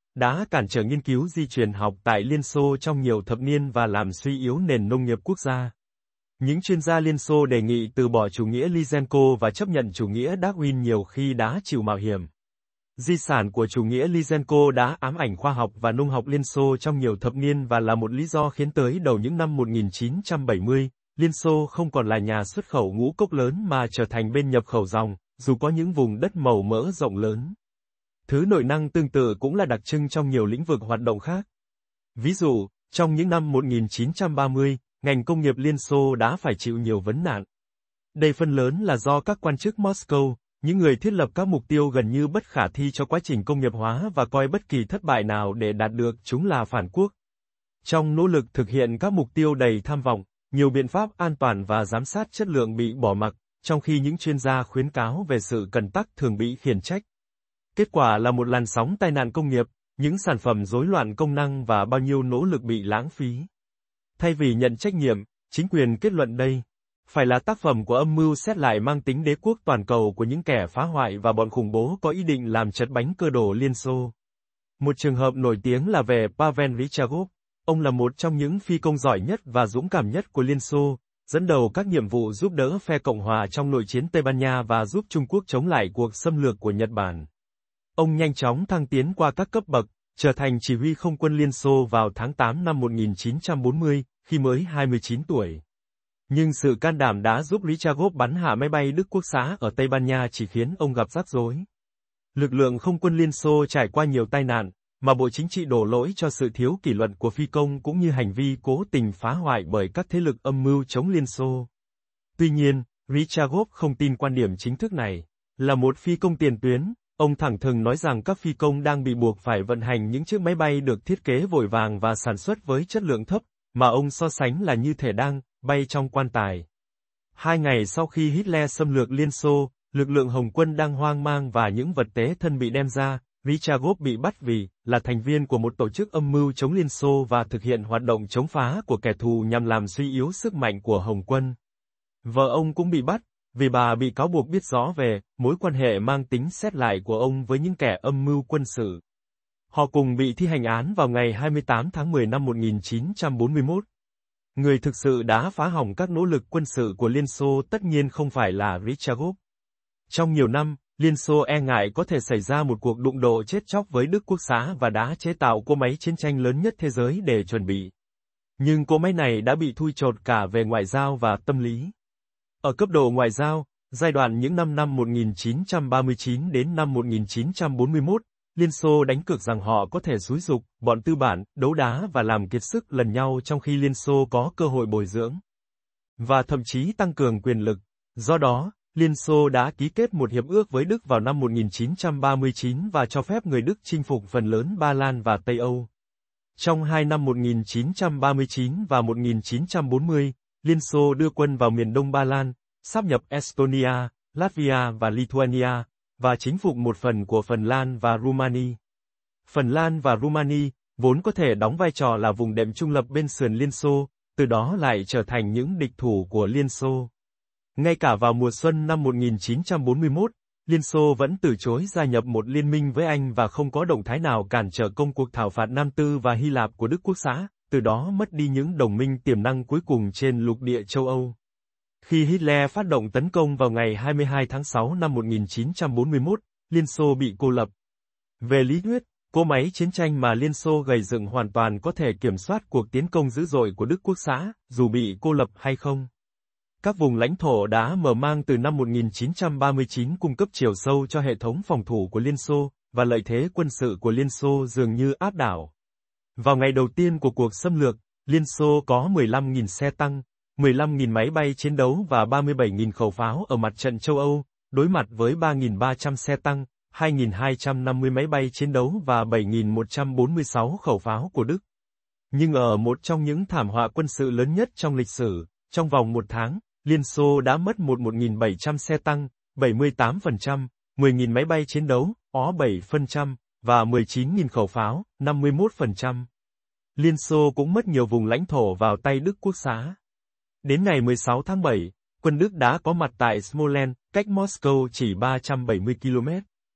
S1: đã cản trở nghiên cứu di truyền học tại Liên Xô trong nhiều thập niên và làm suy yếu nền nông nghiệp quốc gia. Những chuyên gia Liên Xô đề nghị từ bỏ chủ nghĩa Lysenko và chấp nhận chủ nghĩa Darwin nhiều khi đã chịu mạo hiểm. Di sản của chủ nghĩa Lysenko đã ám ảnh khoa học và nông học Liên Xô trong nhiều thập niên và là một lý do khiến tới đầu những năm một nghìn chín trăm bảy mươi, Liên Xô không còn là nhà xuất khẩu ngũ cốc lớn mà trở thành bên nhập khẩu ròng, dù có những vùng đất màu mỡ rộng lớn. Thứ nội năng tương tự cũng là đặc trưng trong nhiều lĩnh vực hoạt động khác. Ví dụ, trong những năm một nghìn chín trăm ba mươi, ngành công nghiệp Liên Xô đã phải chịu nhiều vấn nạn. Đây phần lớn là do các quan chức Moscow, những người thiết lập các mục tiêu gần như bất khả thi cho quá trình công nghiệp hóa và coi bất kỳ thất bại nào để đạt được chúng là phản quốc. Trong nỗ lực thực hiện các mục tiêu đầy tham vọng, nhiều biện pháp an toàn và giám sát chất lượng bị bỏ mặc, trong khi những chuyên gia khuyến cáo về sự cần tắc thường bị khiển trách. Kết quả là một làn sóng tai nạn công nghiệp, những sản phẩm rối loạn công năng và bao nhiêu nỗ lực bị lãng phí. Thay vì nhận trách nhiệm, chính quyền kết luận đây phải là tác phẩm của âm mưu xét lại mang tính đế quốc toàn cầu của những kẻ phá hoại và bọn khủng bố có ý định làm chật bánh cơ đồ Liên Xô. Một trường hợp nổi tiếng là về Pavel Rychagov. Ông là một trong những phi công giỏi nhất và dũng cảm nhất của Liên Xô, dẫn đầu các nhiệm vụ giúp đỡ phe Cộng hòa trong nội chiến Tây Ban Nha và giúp Trung Quốc chống lại cuộc xâm lược của Nhật Bản. Ông nhanh chóng thăng tiến qua các cấp bậc, trở thành chỉ huy không quân Liên Xô vào tháng tám năm một nghìn chín trăm bốn mươi, khi mới hai mươi chín tuổi. Nhưng sự can đảm đã giúp Rychagov bắn hạ máy bay Đức Quốc xã ở Tây Ban Nha chỉ khiến ông gặp rắc rối. Lực lượng không quân Liên Xô trải qua nhiều tai nạn, mà Bộ Chính trị đổ lỗi cho sự thiếu kỷ luật của phi công cũng như hành vi cố tình phá hoại bởi các thế lực âm mưu chống Liên Xô. Tuy nhiên, Rychagov không tin quan điểm chính thức này. Là một phi công tiền tuyến, ông thẳng thừng nói rằng các phi công đang bị buộc phải vận hành những chiếc máy bay được thiết kế vội vàng và sản xuất với chất lượng thấp, mà ông so sánh là như thể đang bay trong quan tài. Hai ngày sau khi Hitler xâm lược Liên Xô, lực lượng Hồng quân đang hoang mang và những vật tế thân bị đem ra, Rychagov bị bắt vì là thành viên của một tổ chức âm mưu chống Liên Xô và thực hiện hoạt động chống phá của kẻ thù nhằm làm suy yếu sức mạnh của Hồng quân. Vợ ông cũng bị bắt, vì bà bị cáo buộc biết rõ về mối quan hệ mang tính xét lại của ông với những kẻ âm mưu quân sự. Họ cùng bị thi hành án vào ngày hai mươi tám tháng mười năm một nghìn chín trăm bốn mươi mốt. Người thực sự đã phá hỏng các nỗ lực quân sự của Liên Xô tất nhiên không phải là Rychagov. Trong nhiều năm, Liên Xô e ngại có thể xảy ra một cuộc đụng độ chết chóc với Đức Quốc xã và đã chế tạo cỗ máy chiến tranh lớn nhất thế giới để chuẩn bị. Nhưng cỗ máy này đã bị thui chột cả về ngoại giao và tâm lý. Ở cấp độ ngoại giao, giai đoạn những năm năm một nghìn chín trăm ba mươi chín đến năm một nghìn chín trăm bốn mươi mốt, Liên Xô đánh cược rằng họ có thể xúi giục bọn tư bản, đấu đá và làm kiệt sức lần nhau trong khi Liên Xô có cơ hội bồi dưỡng và thậm chí tăng cường quyền lực. Do đó, Liên Xô đã ký kết một hiệp ước với Đức vào năm một nghìn chín trăm ba mươi chín và cho phép người Đức chinh phục phần lớn Ba Lan và Tây Âu. Trong hai năm một nghìn chín trăm ba mươi chín và một nghìn chín trăm bốn mươi, Liên Xô đưa quân vào miền đông Ba Lan, sáp nhập Estonia, Latvia và Lithuania, và chính phục một phần của Phần Lan và Rumani. Phần Lan và Rumani, vốn có thể đóng vai trò là vùng đệm trung lập bên sườn Liên Xô, từ đó lại trở thành những địch thủ của Liên Xô. Ngay cả vào mùa xuân năm một nghìn chín trăm bốn mươi mốt, Liên Xô vẫn từ chối gia nhập một liên minh với Anh và không có động thái nào cản trở công cuộc thảo phạt Nam Tư và Hy Lạp của Đức Quốc xã, từ đó mất đi những đồng minh tiềm năng cuối cùng trên lục địa châu Âu. Khi Hitler phát động tấn công vào ngày hai mươi hai tháng sáu năm một nghìn chín trăm bốn mươi mốt, Liên Xô bị cô lập. Về lý thuyết, cỗ máy chiến tranh mà Liên Xô gầy dựng hoàn toàn có thể kiểm soát cuộc tiến công dữ dội của Đức Quốc xã, dù bị cô lập hay không. Các vùng lãnh thổ đã mở mang từ năm một nghìn chín trăm ba mươi chín cung cấp chiều sâu cho hệ thống phòng thủ của Liên Xô, và lợi thế quân sự của Liên Xô dường như áp đảo. Vào ngày đầu tiên của cuộc xâm lược, Liên Xô có mười lăm nghìn xe tăng, mười lăm nghìn máy bay chiến đấu và ba mươi bảy nghìn khẩu pháo ở mặt trận châu Âu, đối mặt với ba nghìn ba trăm xe tăng, hai nghìn hai trăm năm mươi máy bay chiến đấu và bảy nghìn một trăm bốn mươi sáu khẩu pháo của Đức. Nhưng ở một trong những thảm họa quân sự lớn nhất trong lịch sử, trong vòng một tháng, Liên Xô đã mất một nghìn bảy trăm xe tăng, bảy mươi tám phần trăm, mười nghìn máy bay chiến đấu, ó bảy phần trăm, và mười chín nghìn khẩu pháo, năm mươi mốt phần trăm. Liên Xô cũng mất nhiều vùng lãnh thổ vào tay Đức Quốc xã. Đến ngày mười sáu tháng bảy, quân Đức đã có mặt tại Smolensk, cách Moscow chỉ ba trăm bảy mươi ki lô mét.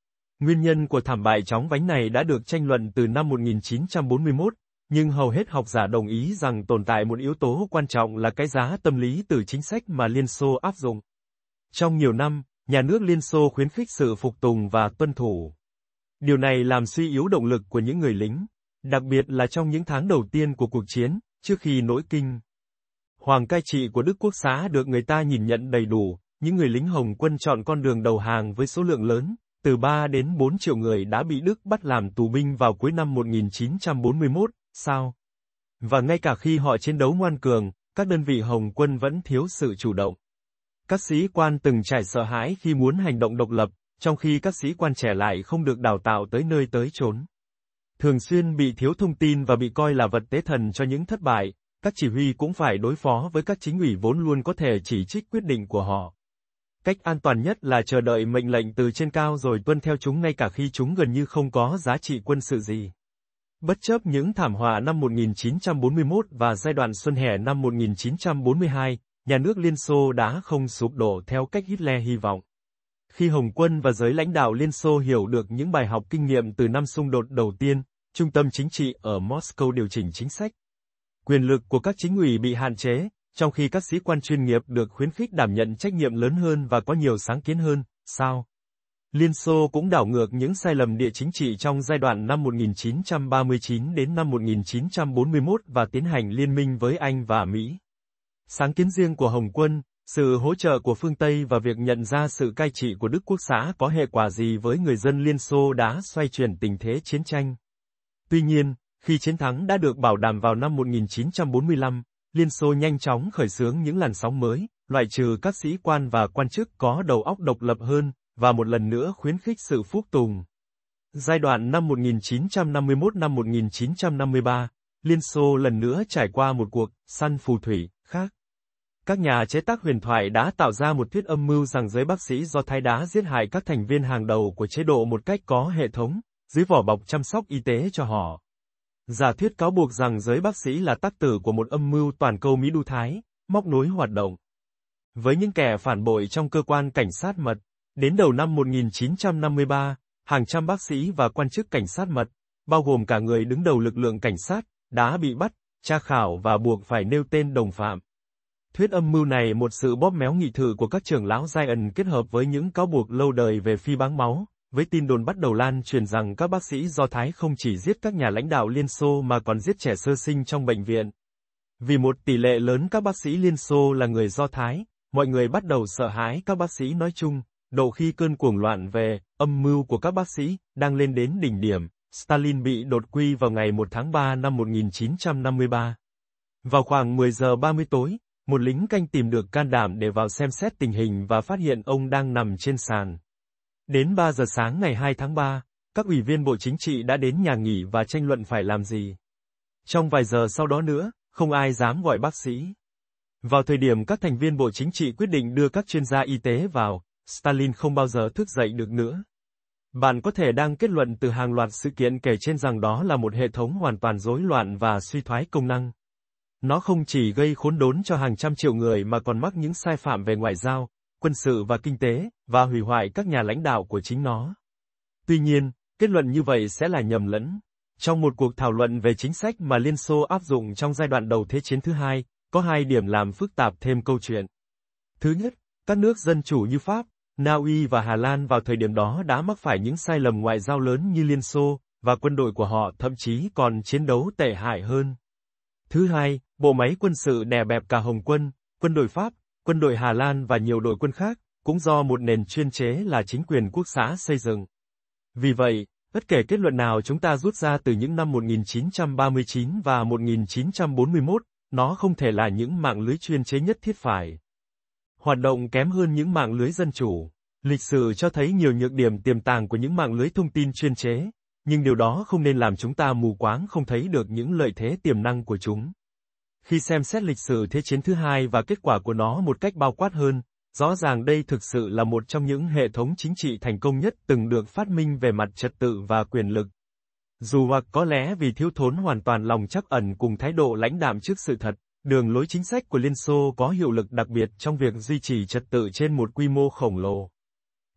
S1: Nguyên nhân của thảm bại chóng vánh này đã được tranh luận từ năm một nghìn chín trăm bốn mươi mốt, nhưng hầu hết học giả đồng ý rằng tồn tại một yếu tố quan trọng là cái giá tâm lý từ chính sách mà Liên Xô áp dụng. Trong nhiều năm, nhà nước Liên Xô khuyến khích sự phục tùng và tuân thủ. Điều này làm suy yếu động lực của những người lính, đặc biệt là trong những tháng đầu tiên của cuộc chiến, trước khi nổi kinh hoàng cai trị của Đức Quốc xã được người ta nhìn nhận đầy đủ, những người lính Hồng quân chọn con đường đầu hàng với số lượng lớn, từ ba đến bốn triệu người đã bị Đức bắt làm tù binh vào cuối năm một nghìn chín trăm bốn mươi mốt, sao? Và ngay cả khi họ chiến đấu ngoan cường, các đơn vị Hồng quân vẫn thiếu sự chủ động. Các sĩ quan từng trải sợ hãi khi muốn hành động độc lập, trong khi các sĩ quan trẻ lại không được đào tạo tới nơi tới chốn. Thường xuyên bị thiếu thông tin và bị coi là vật tế thần cho những thất bại, các chỉ huy cũng phải đối phó với các chính ủy vốn luôn có thể chỉ trích quyết định của họ. Cách an toàn nhất là chờ đợi mệnh lệnh từ trên cao rồi tuân theo chúng ngay cả khi chúng gần như không có giá trị quân sự gì. Bất chấp những thảm họa năm một nghìn chín trăm bốn mươi mốt và giai đoạn xuân hè năm một nghìn chín trăm bốn mươi hai, nhà nước Liên Xô đã không sụp đổ theo cách Hitler hy vọng. Khi Hồng quân và giới lãnh đạo Liên Xô hiểu được những bài học kinh nghiệm từ năm xung đột đầu tiên, trung tâm chính trị ở Moscow điều chỉnh chính sách. Quyền lực của các chính ủy bị hạn chế, trong khi các sĩ quan chuyên nghiệp được khuyến khích đảm nhận trách nhiệm lớn hơn và có nhiều sáng kiến hơn, sao? Liên Xô cũng đảo ngược những sai lầm địa chính trị trong giai đoạn năm một nghìn chín trăm ba mươi chín đến năm một nghìn chín trăm bốn mươi mốt và tiến hành liên minh với Anh và Mỹ. Sáng kiến riêng của Hồng quân, sự hỗ trợ của phương Tây và việc nhận ra sự cai trị của Đức Quốc xã có hệ quả gì với người dân Liên Xô đã xoay chuyển tình thế chiến tranh. Tuy nhiên, khi chiến thắng đã được bảo đảm vào năm một nghìn chín trăm bốn mươi lăm, Liên Xô nhanh chóng khởi xướng những làn sóng mới, loại trừ các sĩ quan và quan chức có đầu óc độc lập hơn, và một lần nữa khuyến khích sự phục tùng. Giai đoạn năm một nghìn chín trăm năm mươi mốt năm một nghìn chín trăm năm mươi ba, Liên Xô lần nữa trải qua một cuộc săn phù thủy khác. Các nhà chế tác huyền thoại đã tạo ra một thuyết âm mưu rằng giới bác sĩ Do Thái đã giết hại các thành viên hàng đầu của chế độ một cách có hệ thống, dưới vỏ bọc chăm sóc y tế cho họ. Giả thuyết cáo buộc rằng giới bác sĩ là tác tử của một âm mưu toàn cầu Mỹ đu thái, móc nối hoạt động với những kẻ phản bội trong cơ quan cảnh sát mật. Đến đầu năm một nghìn chín trăm năm mươi ba, hàng trăm bác sĩ và quan chức cảnh sát mật, bao gồm cả người đứng đầu lực lượng cảnh sát, đã bị bắt, tra khảo và buộc phải nêu tên đồng phạm. Thuyết âm mưu này một sự bóp méo nghị thự của các trưởng lão Zion kết hợp với những cáo buộc lâu đời về phi báng máu, với tin đồn bắt đầu lan truyền rằng các bác sĩ Do Thái không chỉ giết các nhà lãnh đạo Liên Xô mà còn giết trẻ sơ sinh trong bệnh viện. Vì một tỷ lệ lớn các bác sĩ Liên Xô là người Do Thái, mọi người bắt đầu sợ hãi các bác sĩ nói chung. Độ khi cơn cuồng loạn về âm mưu của các bác sĩ đang lên đến đỉnh điểm, Stalin bị đột quy vào ngày một tháng ba năm một nghìn chín trăm năm mươi ba. Vào khoảng mười giờ ba mươi tối, một lính canh tìm được can đảm để vào xem xét tình hình và phát hiện ông đang nằm trên sàn. Đến ba giờ sáng ngày hai tháng ba, các ủy viên Bộ Chính trị đã đến nhà nghỉ và tranh luận phải làm gì. Trong vài giờ sau đó nữa, không ai dám gọi bác sĩ. Vào thời điểm các thành viên Bộ Chính trị quyết định đưa các chuyên gia y tế vào, Stalin không bao giờ thức dậy được nữa. Bạn có thể đang kết luận từ hàng loạt sự kiện kể trên rằng đó là một hệ thống hoàn toàn rối loạn và suy thoái công năng. Nó không chỉ gây khốn đốn cho hàng trăm triệu người mà còn mắc những sai phạm về ngoại giao, quân sự và kinh tế, và hủy hoại các nhà lãnh đạo của chính nó. Tuy nhiên, kết luận như vậy sẽ là nhầm lẫn. Trong một cuộc thảo luận về chính sách mà Liên Xô áp dụng trong giai đoạn đầu Thế chiến thứ hai, có hai điểm làm phức tạp thêm câu chuyện. Thứ nhất, các nước dân chủ như Pháp, Na Uy và Hà Lan vào thời điểm đó đã mắc phải những sai lầm ngoại giao lớn như Liên Xô, và quân đội của họ thậm chí còn chiến đấu tệ hại hơn. Thứ hai, bộ máy quân sự đè bẹp cả Hồng quân, quân đội Pháp, quân đội Hà Lan và nhiều đội quân khác, cũng do một nền chuyên chế là chính quyền quốc xã xây dựng. Vì vậy, bất kể kết luận nào chúng ta rút ra từ những năm một nghìn chín trăm ba mươi chín và một nghìn chín trăm bốn mươi mốt, nó không thể là những mạng lưới chuyên chế nhất thiết phải hoạt động kém hơn những mạng lưới dân chủ. Lịch sử cho thấy nhiều nhược điểm tiềm tàng của những mạng lưới thông tin chuyên chế, nhưng điều đó không nên làm chúng ta mù quáng không thấy được những lợi thế tiềm năng của chúng. Khi xem xét lịch sử Thế chiến thứ hai và kết quả của nó một cách bao quát hơn, rõ ràng đây thực sự là một trong những hệ thống chính trị thành công nhất từng được phát minh về mặt trật tự và quyền lực. Dù hoặc có lẽ vì thiếu thốn hoàn toàn lòng trắc ẩn cùng thái độ lãnh đạm trước sự thật, đường lối chính sách của Liên Xô có hiệu lực đặc biệt trong việc duy trì trật tự trên một quy mô khổng lồ. Cơ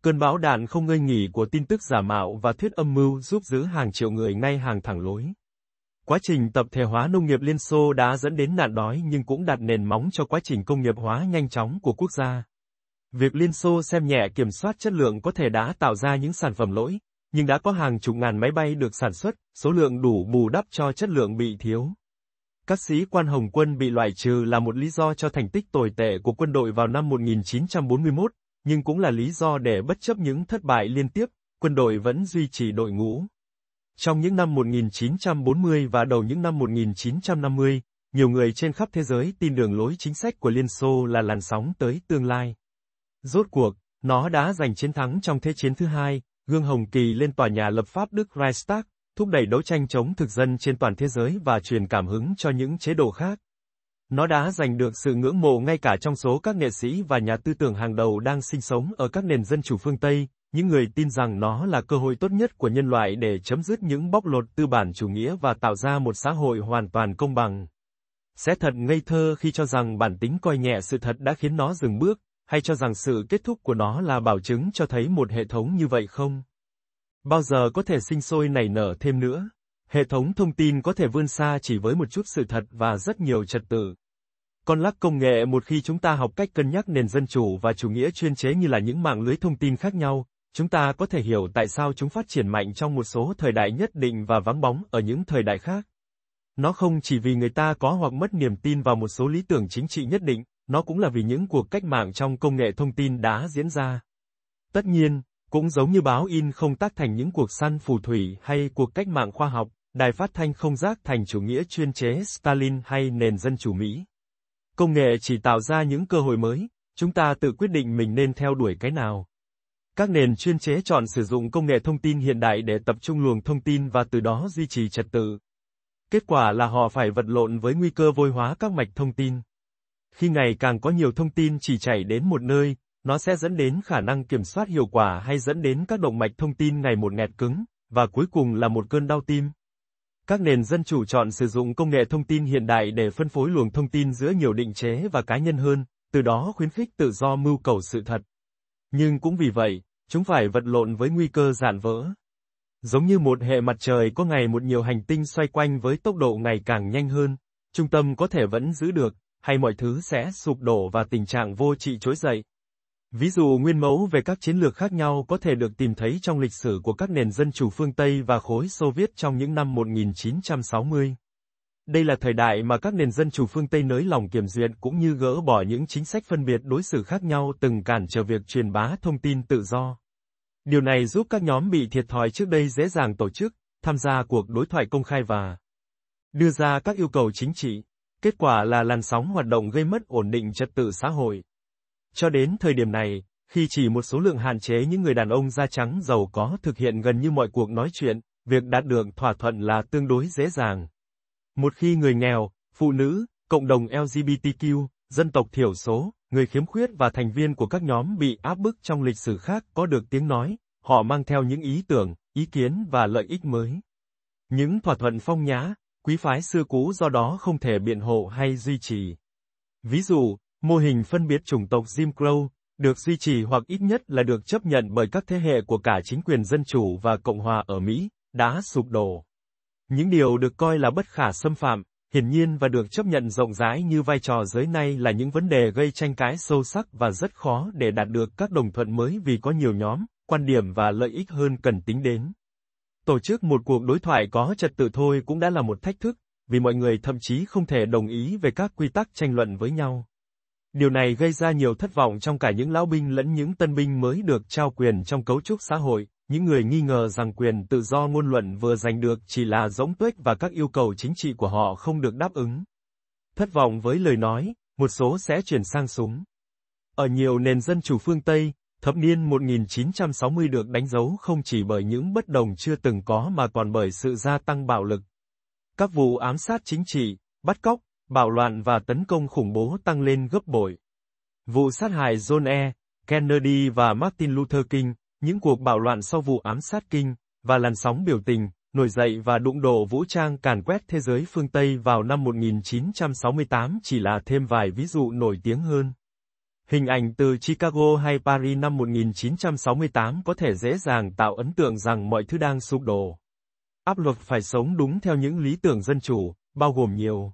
S1: Cơn bão đạn không ngơi nghỉ của tin tức giả mạo và thuyết âm mưu giúp giữ hàng triệu người ngay hàng thẳng lối. Quá trình tập thể hóa nông nghiệp Liên Xô đã dẫn đến nạn đói nhưng cũng đặt nền móng cho quá trình công nghiệp hóa nhanh chóng của quốc gia. Việc Liên Xô xem nhẹ kiểm soát chất lượng có thể đã tạo ra những sản phẩm lỗi, nhưng đã có hàng chục ngàn máy bay được sản xuất, số lượng đủ bù đắp cho chất lượng bị thiếu. Các sĩ quan Hồng quân bị loại trừ là một lý do cho thành tích tồi tệ của quân đội vào năm một nghìn chín trăm bốn mươi mốt, nhưng cũng là lý do để bất chấp những thất bại liên tiếp, quân đội vẫn duy trì đội ngũ. Trong những năm một nghìn chín trăm bốn mươi và đầu những năm một nghìn chín trăm năm mươi, nhiều người trên khắp thế giới tin đường lối chính sách của Liên Xô là làn sóng tới tương lai. Rốt cuộc, nó đã giành chiến thắng trong Thế chiến thứ hai, gương hồng kỳ lên tòa nhà lập pháp Đức Reichstag, thúc đẩy đấu tranh chống thực dân trên toàn thế giới và truyền cảm hứng cho những chế độ khác. Nó đã giành được sự ngưỡng mộ ngay cả trong số các nghệ sĩ và nhà tư tưởng hàng đầu đang sinh sống ở các nền dân chủ phương Tây, những người tin rằng nó là cơ hội tốt nhất của nhân loại để chấm dứt những bóc lột tư bản chủ nghĩa và tạo ra một xã hội hoàn toàn công bằng. Sẽ thật ngây thơ khi cho rằng bản tính coi nhẹ sự thật đã khiến nó dừng bước, hay cho rằng sự kết thúc của nó là bảo chứng cho thấy một hệ thống như vậy không? Bao giờ có thể sinh sôi nảy nở thêm nữa? Hệ thống thông tin có thể vươn xa chỉ với một chút sự thật và rất nhiều trật tự. Con lắc công nghệ một khi chúng ta học cách cân nhắc nền dân chủ và chủ nghĩa chuyên chế như là những mạng lưới thông tin khác nhau, chúng ta có thể hiểu tại sao chúng phát triển mạnh trong một số thời đại nhất định và vắng bóng ở những thời đại khác. Nó không chỉ vì người ta có hoặc mất niềm tin vào một số lý tưởng chính trị nhất định, nó cũng là vì những cuộc cách mạng trong công nghệ thông tin đã diễn ra. Tất nhiên, cũng giống như báo in không tác thành những cuộc săn phù thủy hay cuộc cách mạng khoa học, đài phát thanh không rác thành chủ nghĩa chuyên chế Stalin hay nền dân chủ Mỹ. Công nghệ chỉ tạo ra những cơ hội mới, chúng ta tự quyết định mình nên theo đuổi cái nào. Các nền chuyên chế chọn sử dụng công nghệ thông tin hiện đại để tập trung luồng thông tin và từ đó duy trì trật tự. Kết quả là họ phải vật lộn với nguy cơ vôi hóa các mạch thông tin. Khi ngày càng có nhiều thông tin chỉ chảy đến một nơi, nó sẽ dẫn đến khả năng kiểm soát hiệu quả hay dẫn đến các động mạch thông tin ngày một nghẹt cứng, và cuối cùng là một cơn đau tim. Các nền dân chủ chọn sử dụng công nghệ thông tin hiện đại để phân phối luồng thông tin giữa nhiều định chế và cá nhân hơn, từ đó khuyến khích tự do mưu cầu sự thật. Nhưng cũng vì vậy, chúng phải vật lộn với nguy cơ rạn vỡ. Giống như một hệ mặt trời có ngày một nhiều hành tinh xoay quanh với tốc độ ngày càng nhanh hơn, trung tâm có thể vẫn giữ được, hay mọi thứ sẽ sụp đổ và tình trạng vô trị trỗi dậy. Ví dụ nguyên mẫu về các chiến lược khác nhau có thể được tìm thấy trong lịch sử của các nền dân chủ phương Tây và khối Xô Viết trong những năm một nghìn chín trăm sáu mươi. Đây là thời đại mà các nền dân chủ phương Tây nới lỏng kiểm duyệt cũng như gỡ bỏ những chính sách phân biệt đối xử khác nhau từng cản trở việc truyền bá thông tin tự do. Điều này giúp các nhóm bị thiệt thòi trước đây dễ dàng tổ chức, tham gia cuộc đối thoại công khai và đưa ra các yêu cầu chính trị. Kết quả là làn sóng hoạt động gây mất ổn định trật tự xã hội. Cho đến thời điểm này, khi chỉ một số lượng hạn chế những người đàn ông da trắng giàu có thực hiện gần như mọi cuộc nói chuyện, việc đạt được thỏa thuận là tương đối dễ dàng. Một khi người nghèo, phụ nữ, cộng đồng L G B T Q, dân tộc thiểu số, người khiếm khuyết và thành viên của các nhóm bị áp bức trong lịch sử khác có được tiếng nói, họ mang theo những ý tưởng, ý kiến và lợi ích mới. Những thỏa thuận phong nhã, quý phái xưa cũ do đó không thể biện hộ hay duy trì. Ví dụ, mô hình phân biệt chủng tộc Jim Crow, được duy trì hoặc ít nhất là được chấp nhận bởi các thế hệ của cả chính quyền dân chủ và Cộng hòa ở Mỹ, đã sụp đổ. Những điều được coi là bất khả xâm phạm, hiển nhiên và được chấp nhận rộng rãi như vai trò giới nay là những vấn đề gây tranh cãi sâu sắc và rất khó để đạt được các đồng thuận mới vì có nhiều nhóm, quan điểm và lợi ích hơn cần tính đến. Tổ chức một cuộc đối thoại có trật tự thôi cũng đã là một thách thức, vì mọi người thậm chí không thể đồng ý về các quy tắc tranh luận với nhau. Điều này gây ra nhiều thất vọng trong cả những lão binh lẫn những tân binh mới được trao quyền trong cấu trúc xã hội, những người nghi ngờ rằng quyền tự do ngôn luận vừa giành được chỉ là rỗng tuếch và các yêu cầu chính trị của họ không được đáp ứng. Thất vọng với lời nói, một số sẽ chuyển sang súng. Ở nhiều nền dân chủ phương Tây, thập niên một nghìn chín trăm sáu mươi được đánh dấu không chỉ bởi những bất đồng chưa từng có mà còn bởi sự gia tăng bạo lực. Các vụ ám sát chính trị, bắt cóc, bạo loạn và tấn công khủng bố tăng lên gấp bội. Vụ sát hại John E. Kennedy và Martin Luther King, những cuộc bạo loạn sau vụ ám sát King, và làn sóng biểu tình, nổi dậy và đụng độ vũ trang càn quét thế giới phương Tây vào năm một nghìn chín trăm sáu mươi tám chỉ là thêm vài ví dụ nổi tiếng hơn. Hình ảnh từ Chicago hay Paris năm một nghìn chín trăm sáu mươi tám có thể dễ dàng tạo ấn tượng rằng mọi thứ đang sụp đổ. Áp lực phải sống đúng theo những lý tưởng dân chủ, bao gồm nhiều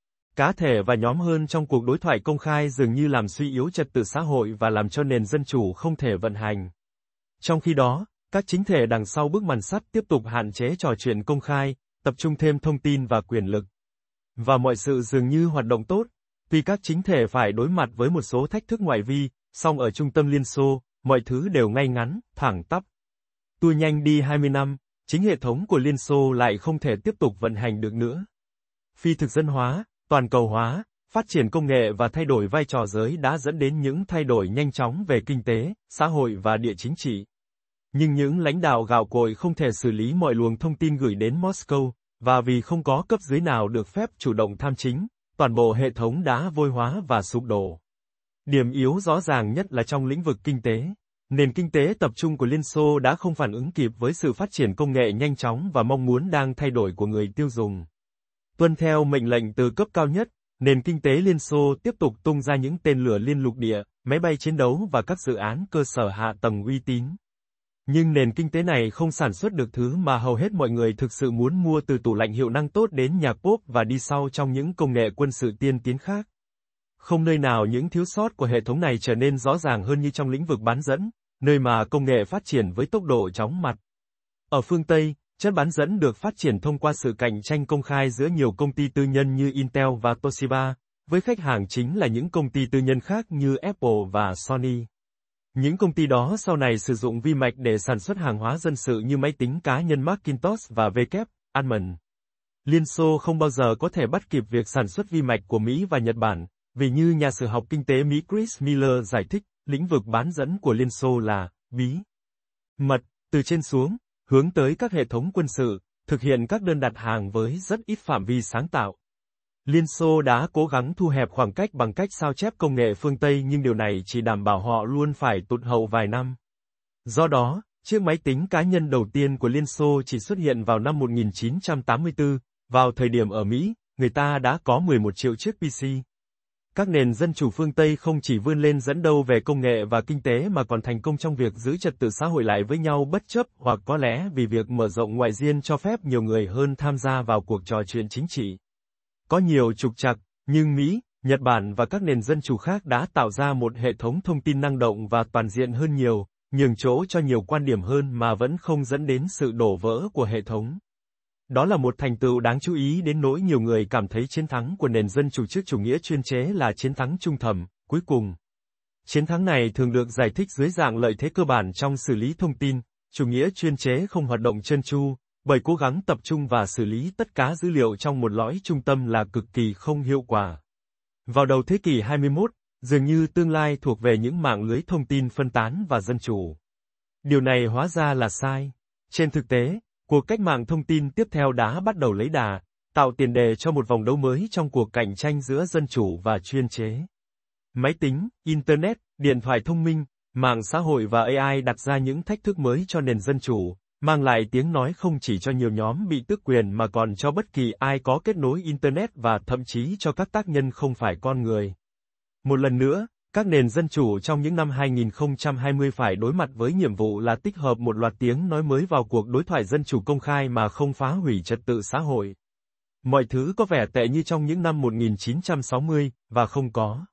S1: cá thể và nhóm hơn trong cuộc đối thoại công khai dường như làm suy yếu trật tự xã hội và làm cho nền dân chủ không thể vận hành. Trong khi đó, các chính thể đằng sau bức màn sắt tiếp tục hạn chế trò chuyện công khai, tập trung thêm thông tin và quyền lực. Và mọi sự dường như hoạt động tốt, tuy các chính thể phải đối mặt với một số thách thức ngoại vi, song ở trung tâm Liên Xô, mọi thứ đều ngay ngắn, thẳng tắp. Tua nhanh đi hai mươi năm, chính hệ thống của Liên Xô lại không thể tiếp tục vận hành được nữa. Phi thực dân hóa, toàn cầu hóa, phát triển công nghệ và thay đổi vai trò giới đã dẫn đến những thay đổi nhanh chóng về kinh tế, xã hội và địa chính trị. Nhưng những lãnh đạo gạo cội không thể xử lý mọi luồng thông tin gửi đến Moscow, và vì không có cấp dưới nào được phép chủ động tham chính, toàn bộ hệ thống đã vôi hóa và sụp đổ. Điểm yếu rõ ràng nhất là trong lĩnh vực kinh tế. Nền kinh tế tập trung của Liên Xô đã không phản ứng kịp với sự phát triển công nghệ nhanh chóng và mong muốn đang thay đổi của người tiêu dùng. Tuân theo mệnh lệnh từ cấp cao nhất, nền kinh tế Liên Xô tiếp tục tung ra những tên lửa liên lục địa, máy bay chiến đấu và các dự án cơ sở hạ tầng uy tín. Nhưng nền kinh tế này không sản xuất được thứ mà hầu hết mọi người thực sự muốn mua, từ tủ lạnh hiệu năng tốt đến nhạc pop và đi sau trong những công nghệ quân sự tiên tiến khác. Không nơi nào những thiếu sót của hệ thống này trở nên rõ ràng hơn như trong lĩnh vực bán dẫn, nơi mà công nghệ phát triển với tốc độ chóng mặt. Ở phương Tây, chất bán dẫn được phát triển thông qua sự cạnh tranh công khai giữa nhiều công ty tư nhân như Intel và Toshiba, với khách hàng chính là những công ty tư nhân khác như Apple và Sony. Những công ty đó sau này sử dụng vi mạch để sản xuất hàng hóa dân sự như máy tính cá nhân Macintosh và W. Almond. Liên Xô không bao giờ có thể bắt kịp việc sản xuất vi mạch của Mỹ và Nhật Bản, vì như nhà sử học kinh tế Mỹ Chris Miller giải thích, lĩnh vực bán dẫn của Liên Xô là bí mật, từ trên xuống, hướng tới các hệ thống quân sự, thực hiện các đơn đặt hàng với rất ít phạm vi sáng tạo. Liên Xô đã cố gắng thu hẹp khoảng cách bằng cách sao chép công nghệ phương Tây, nhưng điều này chỉ đảm bảo họ luôn phải tụt hậu vài năm. Do đó, chiếc máy tính cá nhân đầu tiên của Liên Xô chỉ xuất hiện vào năm một nghìn chín trăm tám mươi tư, vào thời điểm ở Mỹ, người ta đã có mười một triệu chiếc pê xê. Các nền dân chủ phương Tây không chỉ vươn lên dẫn đầu về công nghệ và kinh tế mà còn thành công trong việc giữ trật tự xã hội lại với nhau bất chấp, hoặc có lẽ vì việc mở rộng ngoại diên cho phép nhiều người hơn tham gia vào cuộc trò chuyện chính trị. Có nhiều trục trặc, nhưng Mỹ, Nhật Bản và các nền dân chủ khác đã tạo ra một hệ thống thông tin năng động và toàn diện hơn nhiều, nhường chỗ cho nhiều quan điểm hơn mà vẫn không dẫn đến sự đổ vỡ của hệ thống. Đó là một thành tựu đáng chú ý đến nỗi nhiều người cảm thấy chiến thắng của nền dân chủ trước chủ nghĩa chuyên chế là chiến thắng trung thầm, cuối cùng. Chiến thắng này thường được giải thích dưới dạng lợi thế cơ bản trong xử lý thông tin, chủ nghĩa chuyên chế không hoạt động trơn tru, bởi cố gắng tập trung và xử lý tất cả dữ liệu trong một lõi trung tâm là cực kỳ không hiệu quả. Vào đầu thế kỷ hai mươi mốt, dường như tương lai thuộc về những mạng lưới thông tin phân tán và dân chủ. Điều này hóa ra là sai. Trên thực tế, cuộc cách mạng thông tin tiếp theo đã bắt đầu lấy đà, tạo tiền đề cho một vòng đấu mới trong cuộc cạnh tranh giữa dân chủ và chuyên chế. Máy tính, Internet, điện thoại thông minh, mạng xã hội và a i đặt ra những thách thức mới cho nền dân chủ, mang lại tiếng nói không chỉ cho nhiều nhóm bị tước quyền mà còn cho bất kỳ ai có kết nối Internet và thậm chí cho các tác nhân không phải con người. Một lần nữa, các nền dân chủ trong những năm hai nghìn không trăm hai mươi phải đối mặt với nhiệm vụ là tích hợp một loạt tiếng nói mới vào cuộc đối thoại dân chủ công khai mà không phá hủy trật tự xã hội. Mọi thứ có vẻ tệ như trong những năm một nghìn chín trăm sáu mươi, và không có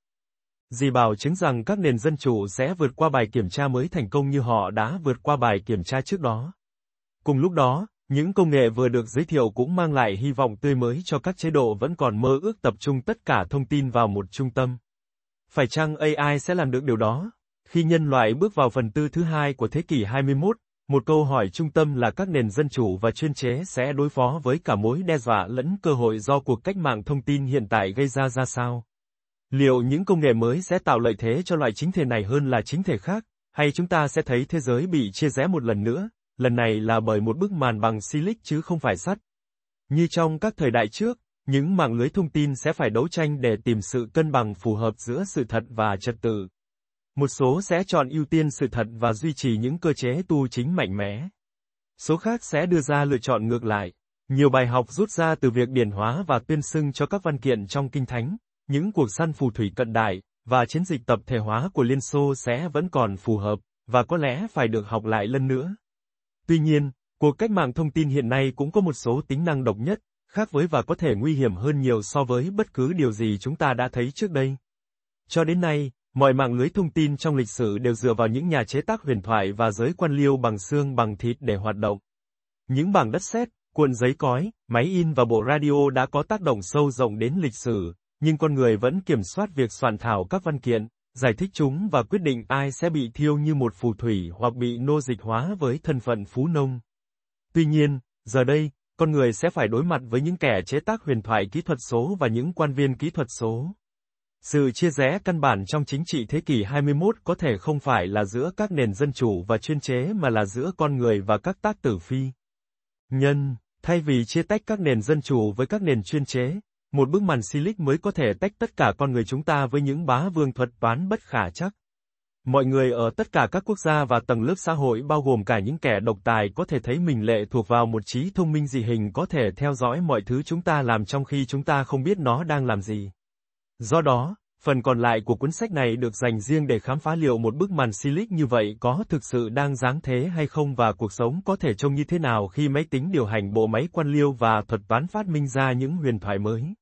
S1: gì bảo chứng rằng các nền dân chủ sẽ vượt qua bài kiểm tra mới thành công như họ đã vượt qua bài kiểm tra trước đó. Cùng lúc đó, những công nghệ vừa được giới thiệu cũng mang lại hy vọng tươi mới cho các chế độ vẫn còn mơ ước tập trung tất cả thông tin vào một trung tâm. Phải chăng a i sẽ làm được điều đó? Khi nhân loại bước vào phần tư thứ hai của thế kỷ hai mươi mốt, một câu hỏi trung tâm là các nền dân chủ và chuyên chế sẽ đối phó với cả mối đe dọa lẫn cơ hội do cuộc cách mạng thông tin hiện tại gây ra ra sao? Liệu những công nghệ mới sẽ tạo lợi thế cho loại chính thể này hơn là chính thể khác, hay chúng ta sẽ thấy thế giới bị chia rẽ một lần nữa, lần này là bởi một bức màn bằng silic chứ không phải sắt? Như trong các thời đại trước, những mạng lưới thông tin sẽ phải đấu tranh để tìm sự cân bằng phù hợp giữa sự thật và trật tự. Một số sẽ chọn ưu tiên sự thật và duy trì những cơ chế tu chính mạnh mẽ. Số khác sẽ đưa ra lựa chọn ngược lại. Nhiều bài học rút ra từ việc điển hóa và tuyên xưng cho các văn kiện trong Kinh Thánh, những cuộc săn phù thủy cận đại, và chiến dịch tập thể hóa của Liên Xô sẽ vẫn còn phù hợp, và có lẽ phải được học lại lần nữa. Tuy nhiên, cuộc cách mạng thông tin hiện nay cũng có một số tính năng độc nhất, khác với và có thể nguy hiểm hơn nhiều so với bất cứ điều gì chúng ta đã thấy trước đây. Cho đến nay, mọi mạng lưới thông tin trong lịch sử đều dựa vào những nhà chế tác huyền thoại và giới quan liêu bằng xương bằng thịt để hoạt động. Những bảng đất sét, cuộn giấy cói, máy in và bộ radio đã có tác động sâu rộng đến lịch sử, nhưng con người vẫn kiểm soát việc soạn thảo các văn kiện, giải thích chúng và quyết định ai sẽ bị thiêu như một phù thủy hoặc bị nô dịch hóa với thân phận phú nông. Tuy nhiên, giờ đây, con người sẽ phải đối mặt với những kẻ chế tác huyền thoại kỹ thuật số và những quan viên kỹ thuật số. Sự chia rẽ căn bản trong chính trị thế kỷ hai mươi mốt có thể không phải là giữa các nền dân chủ và chuyên chế mà là giữa con người và các tác tử phi nhân. Thay vì chia tách các nền dân chủ với các nền chuyên chế, một bức màn Silic mới có thể tách tất cả con người chúng ta với những bá vương thuật toán bất khả trắc. Mọi người ở tất cả các quốc gia và tầng lớp xã hội bao gồm cả những kẻ độc tài có thể thấy mình lệ thuộc vào một trí thông minh dị hình có thể theo dõi mọi thứ chúng ta làm trong khi chúng ta không biết nó đang làm gì. Do đó, phần còn lại của cuốn sách này được dành riêng để khám phá liệu một bức màn Silic như vậy có thực sự đang giáng thế hay không và cuộc sống có thể trông như thế nào khi máy tính điều hành bộ máy quan liêu và thuật toán phát minh ra những huyền thoại mới.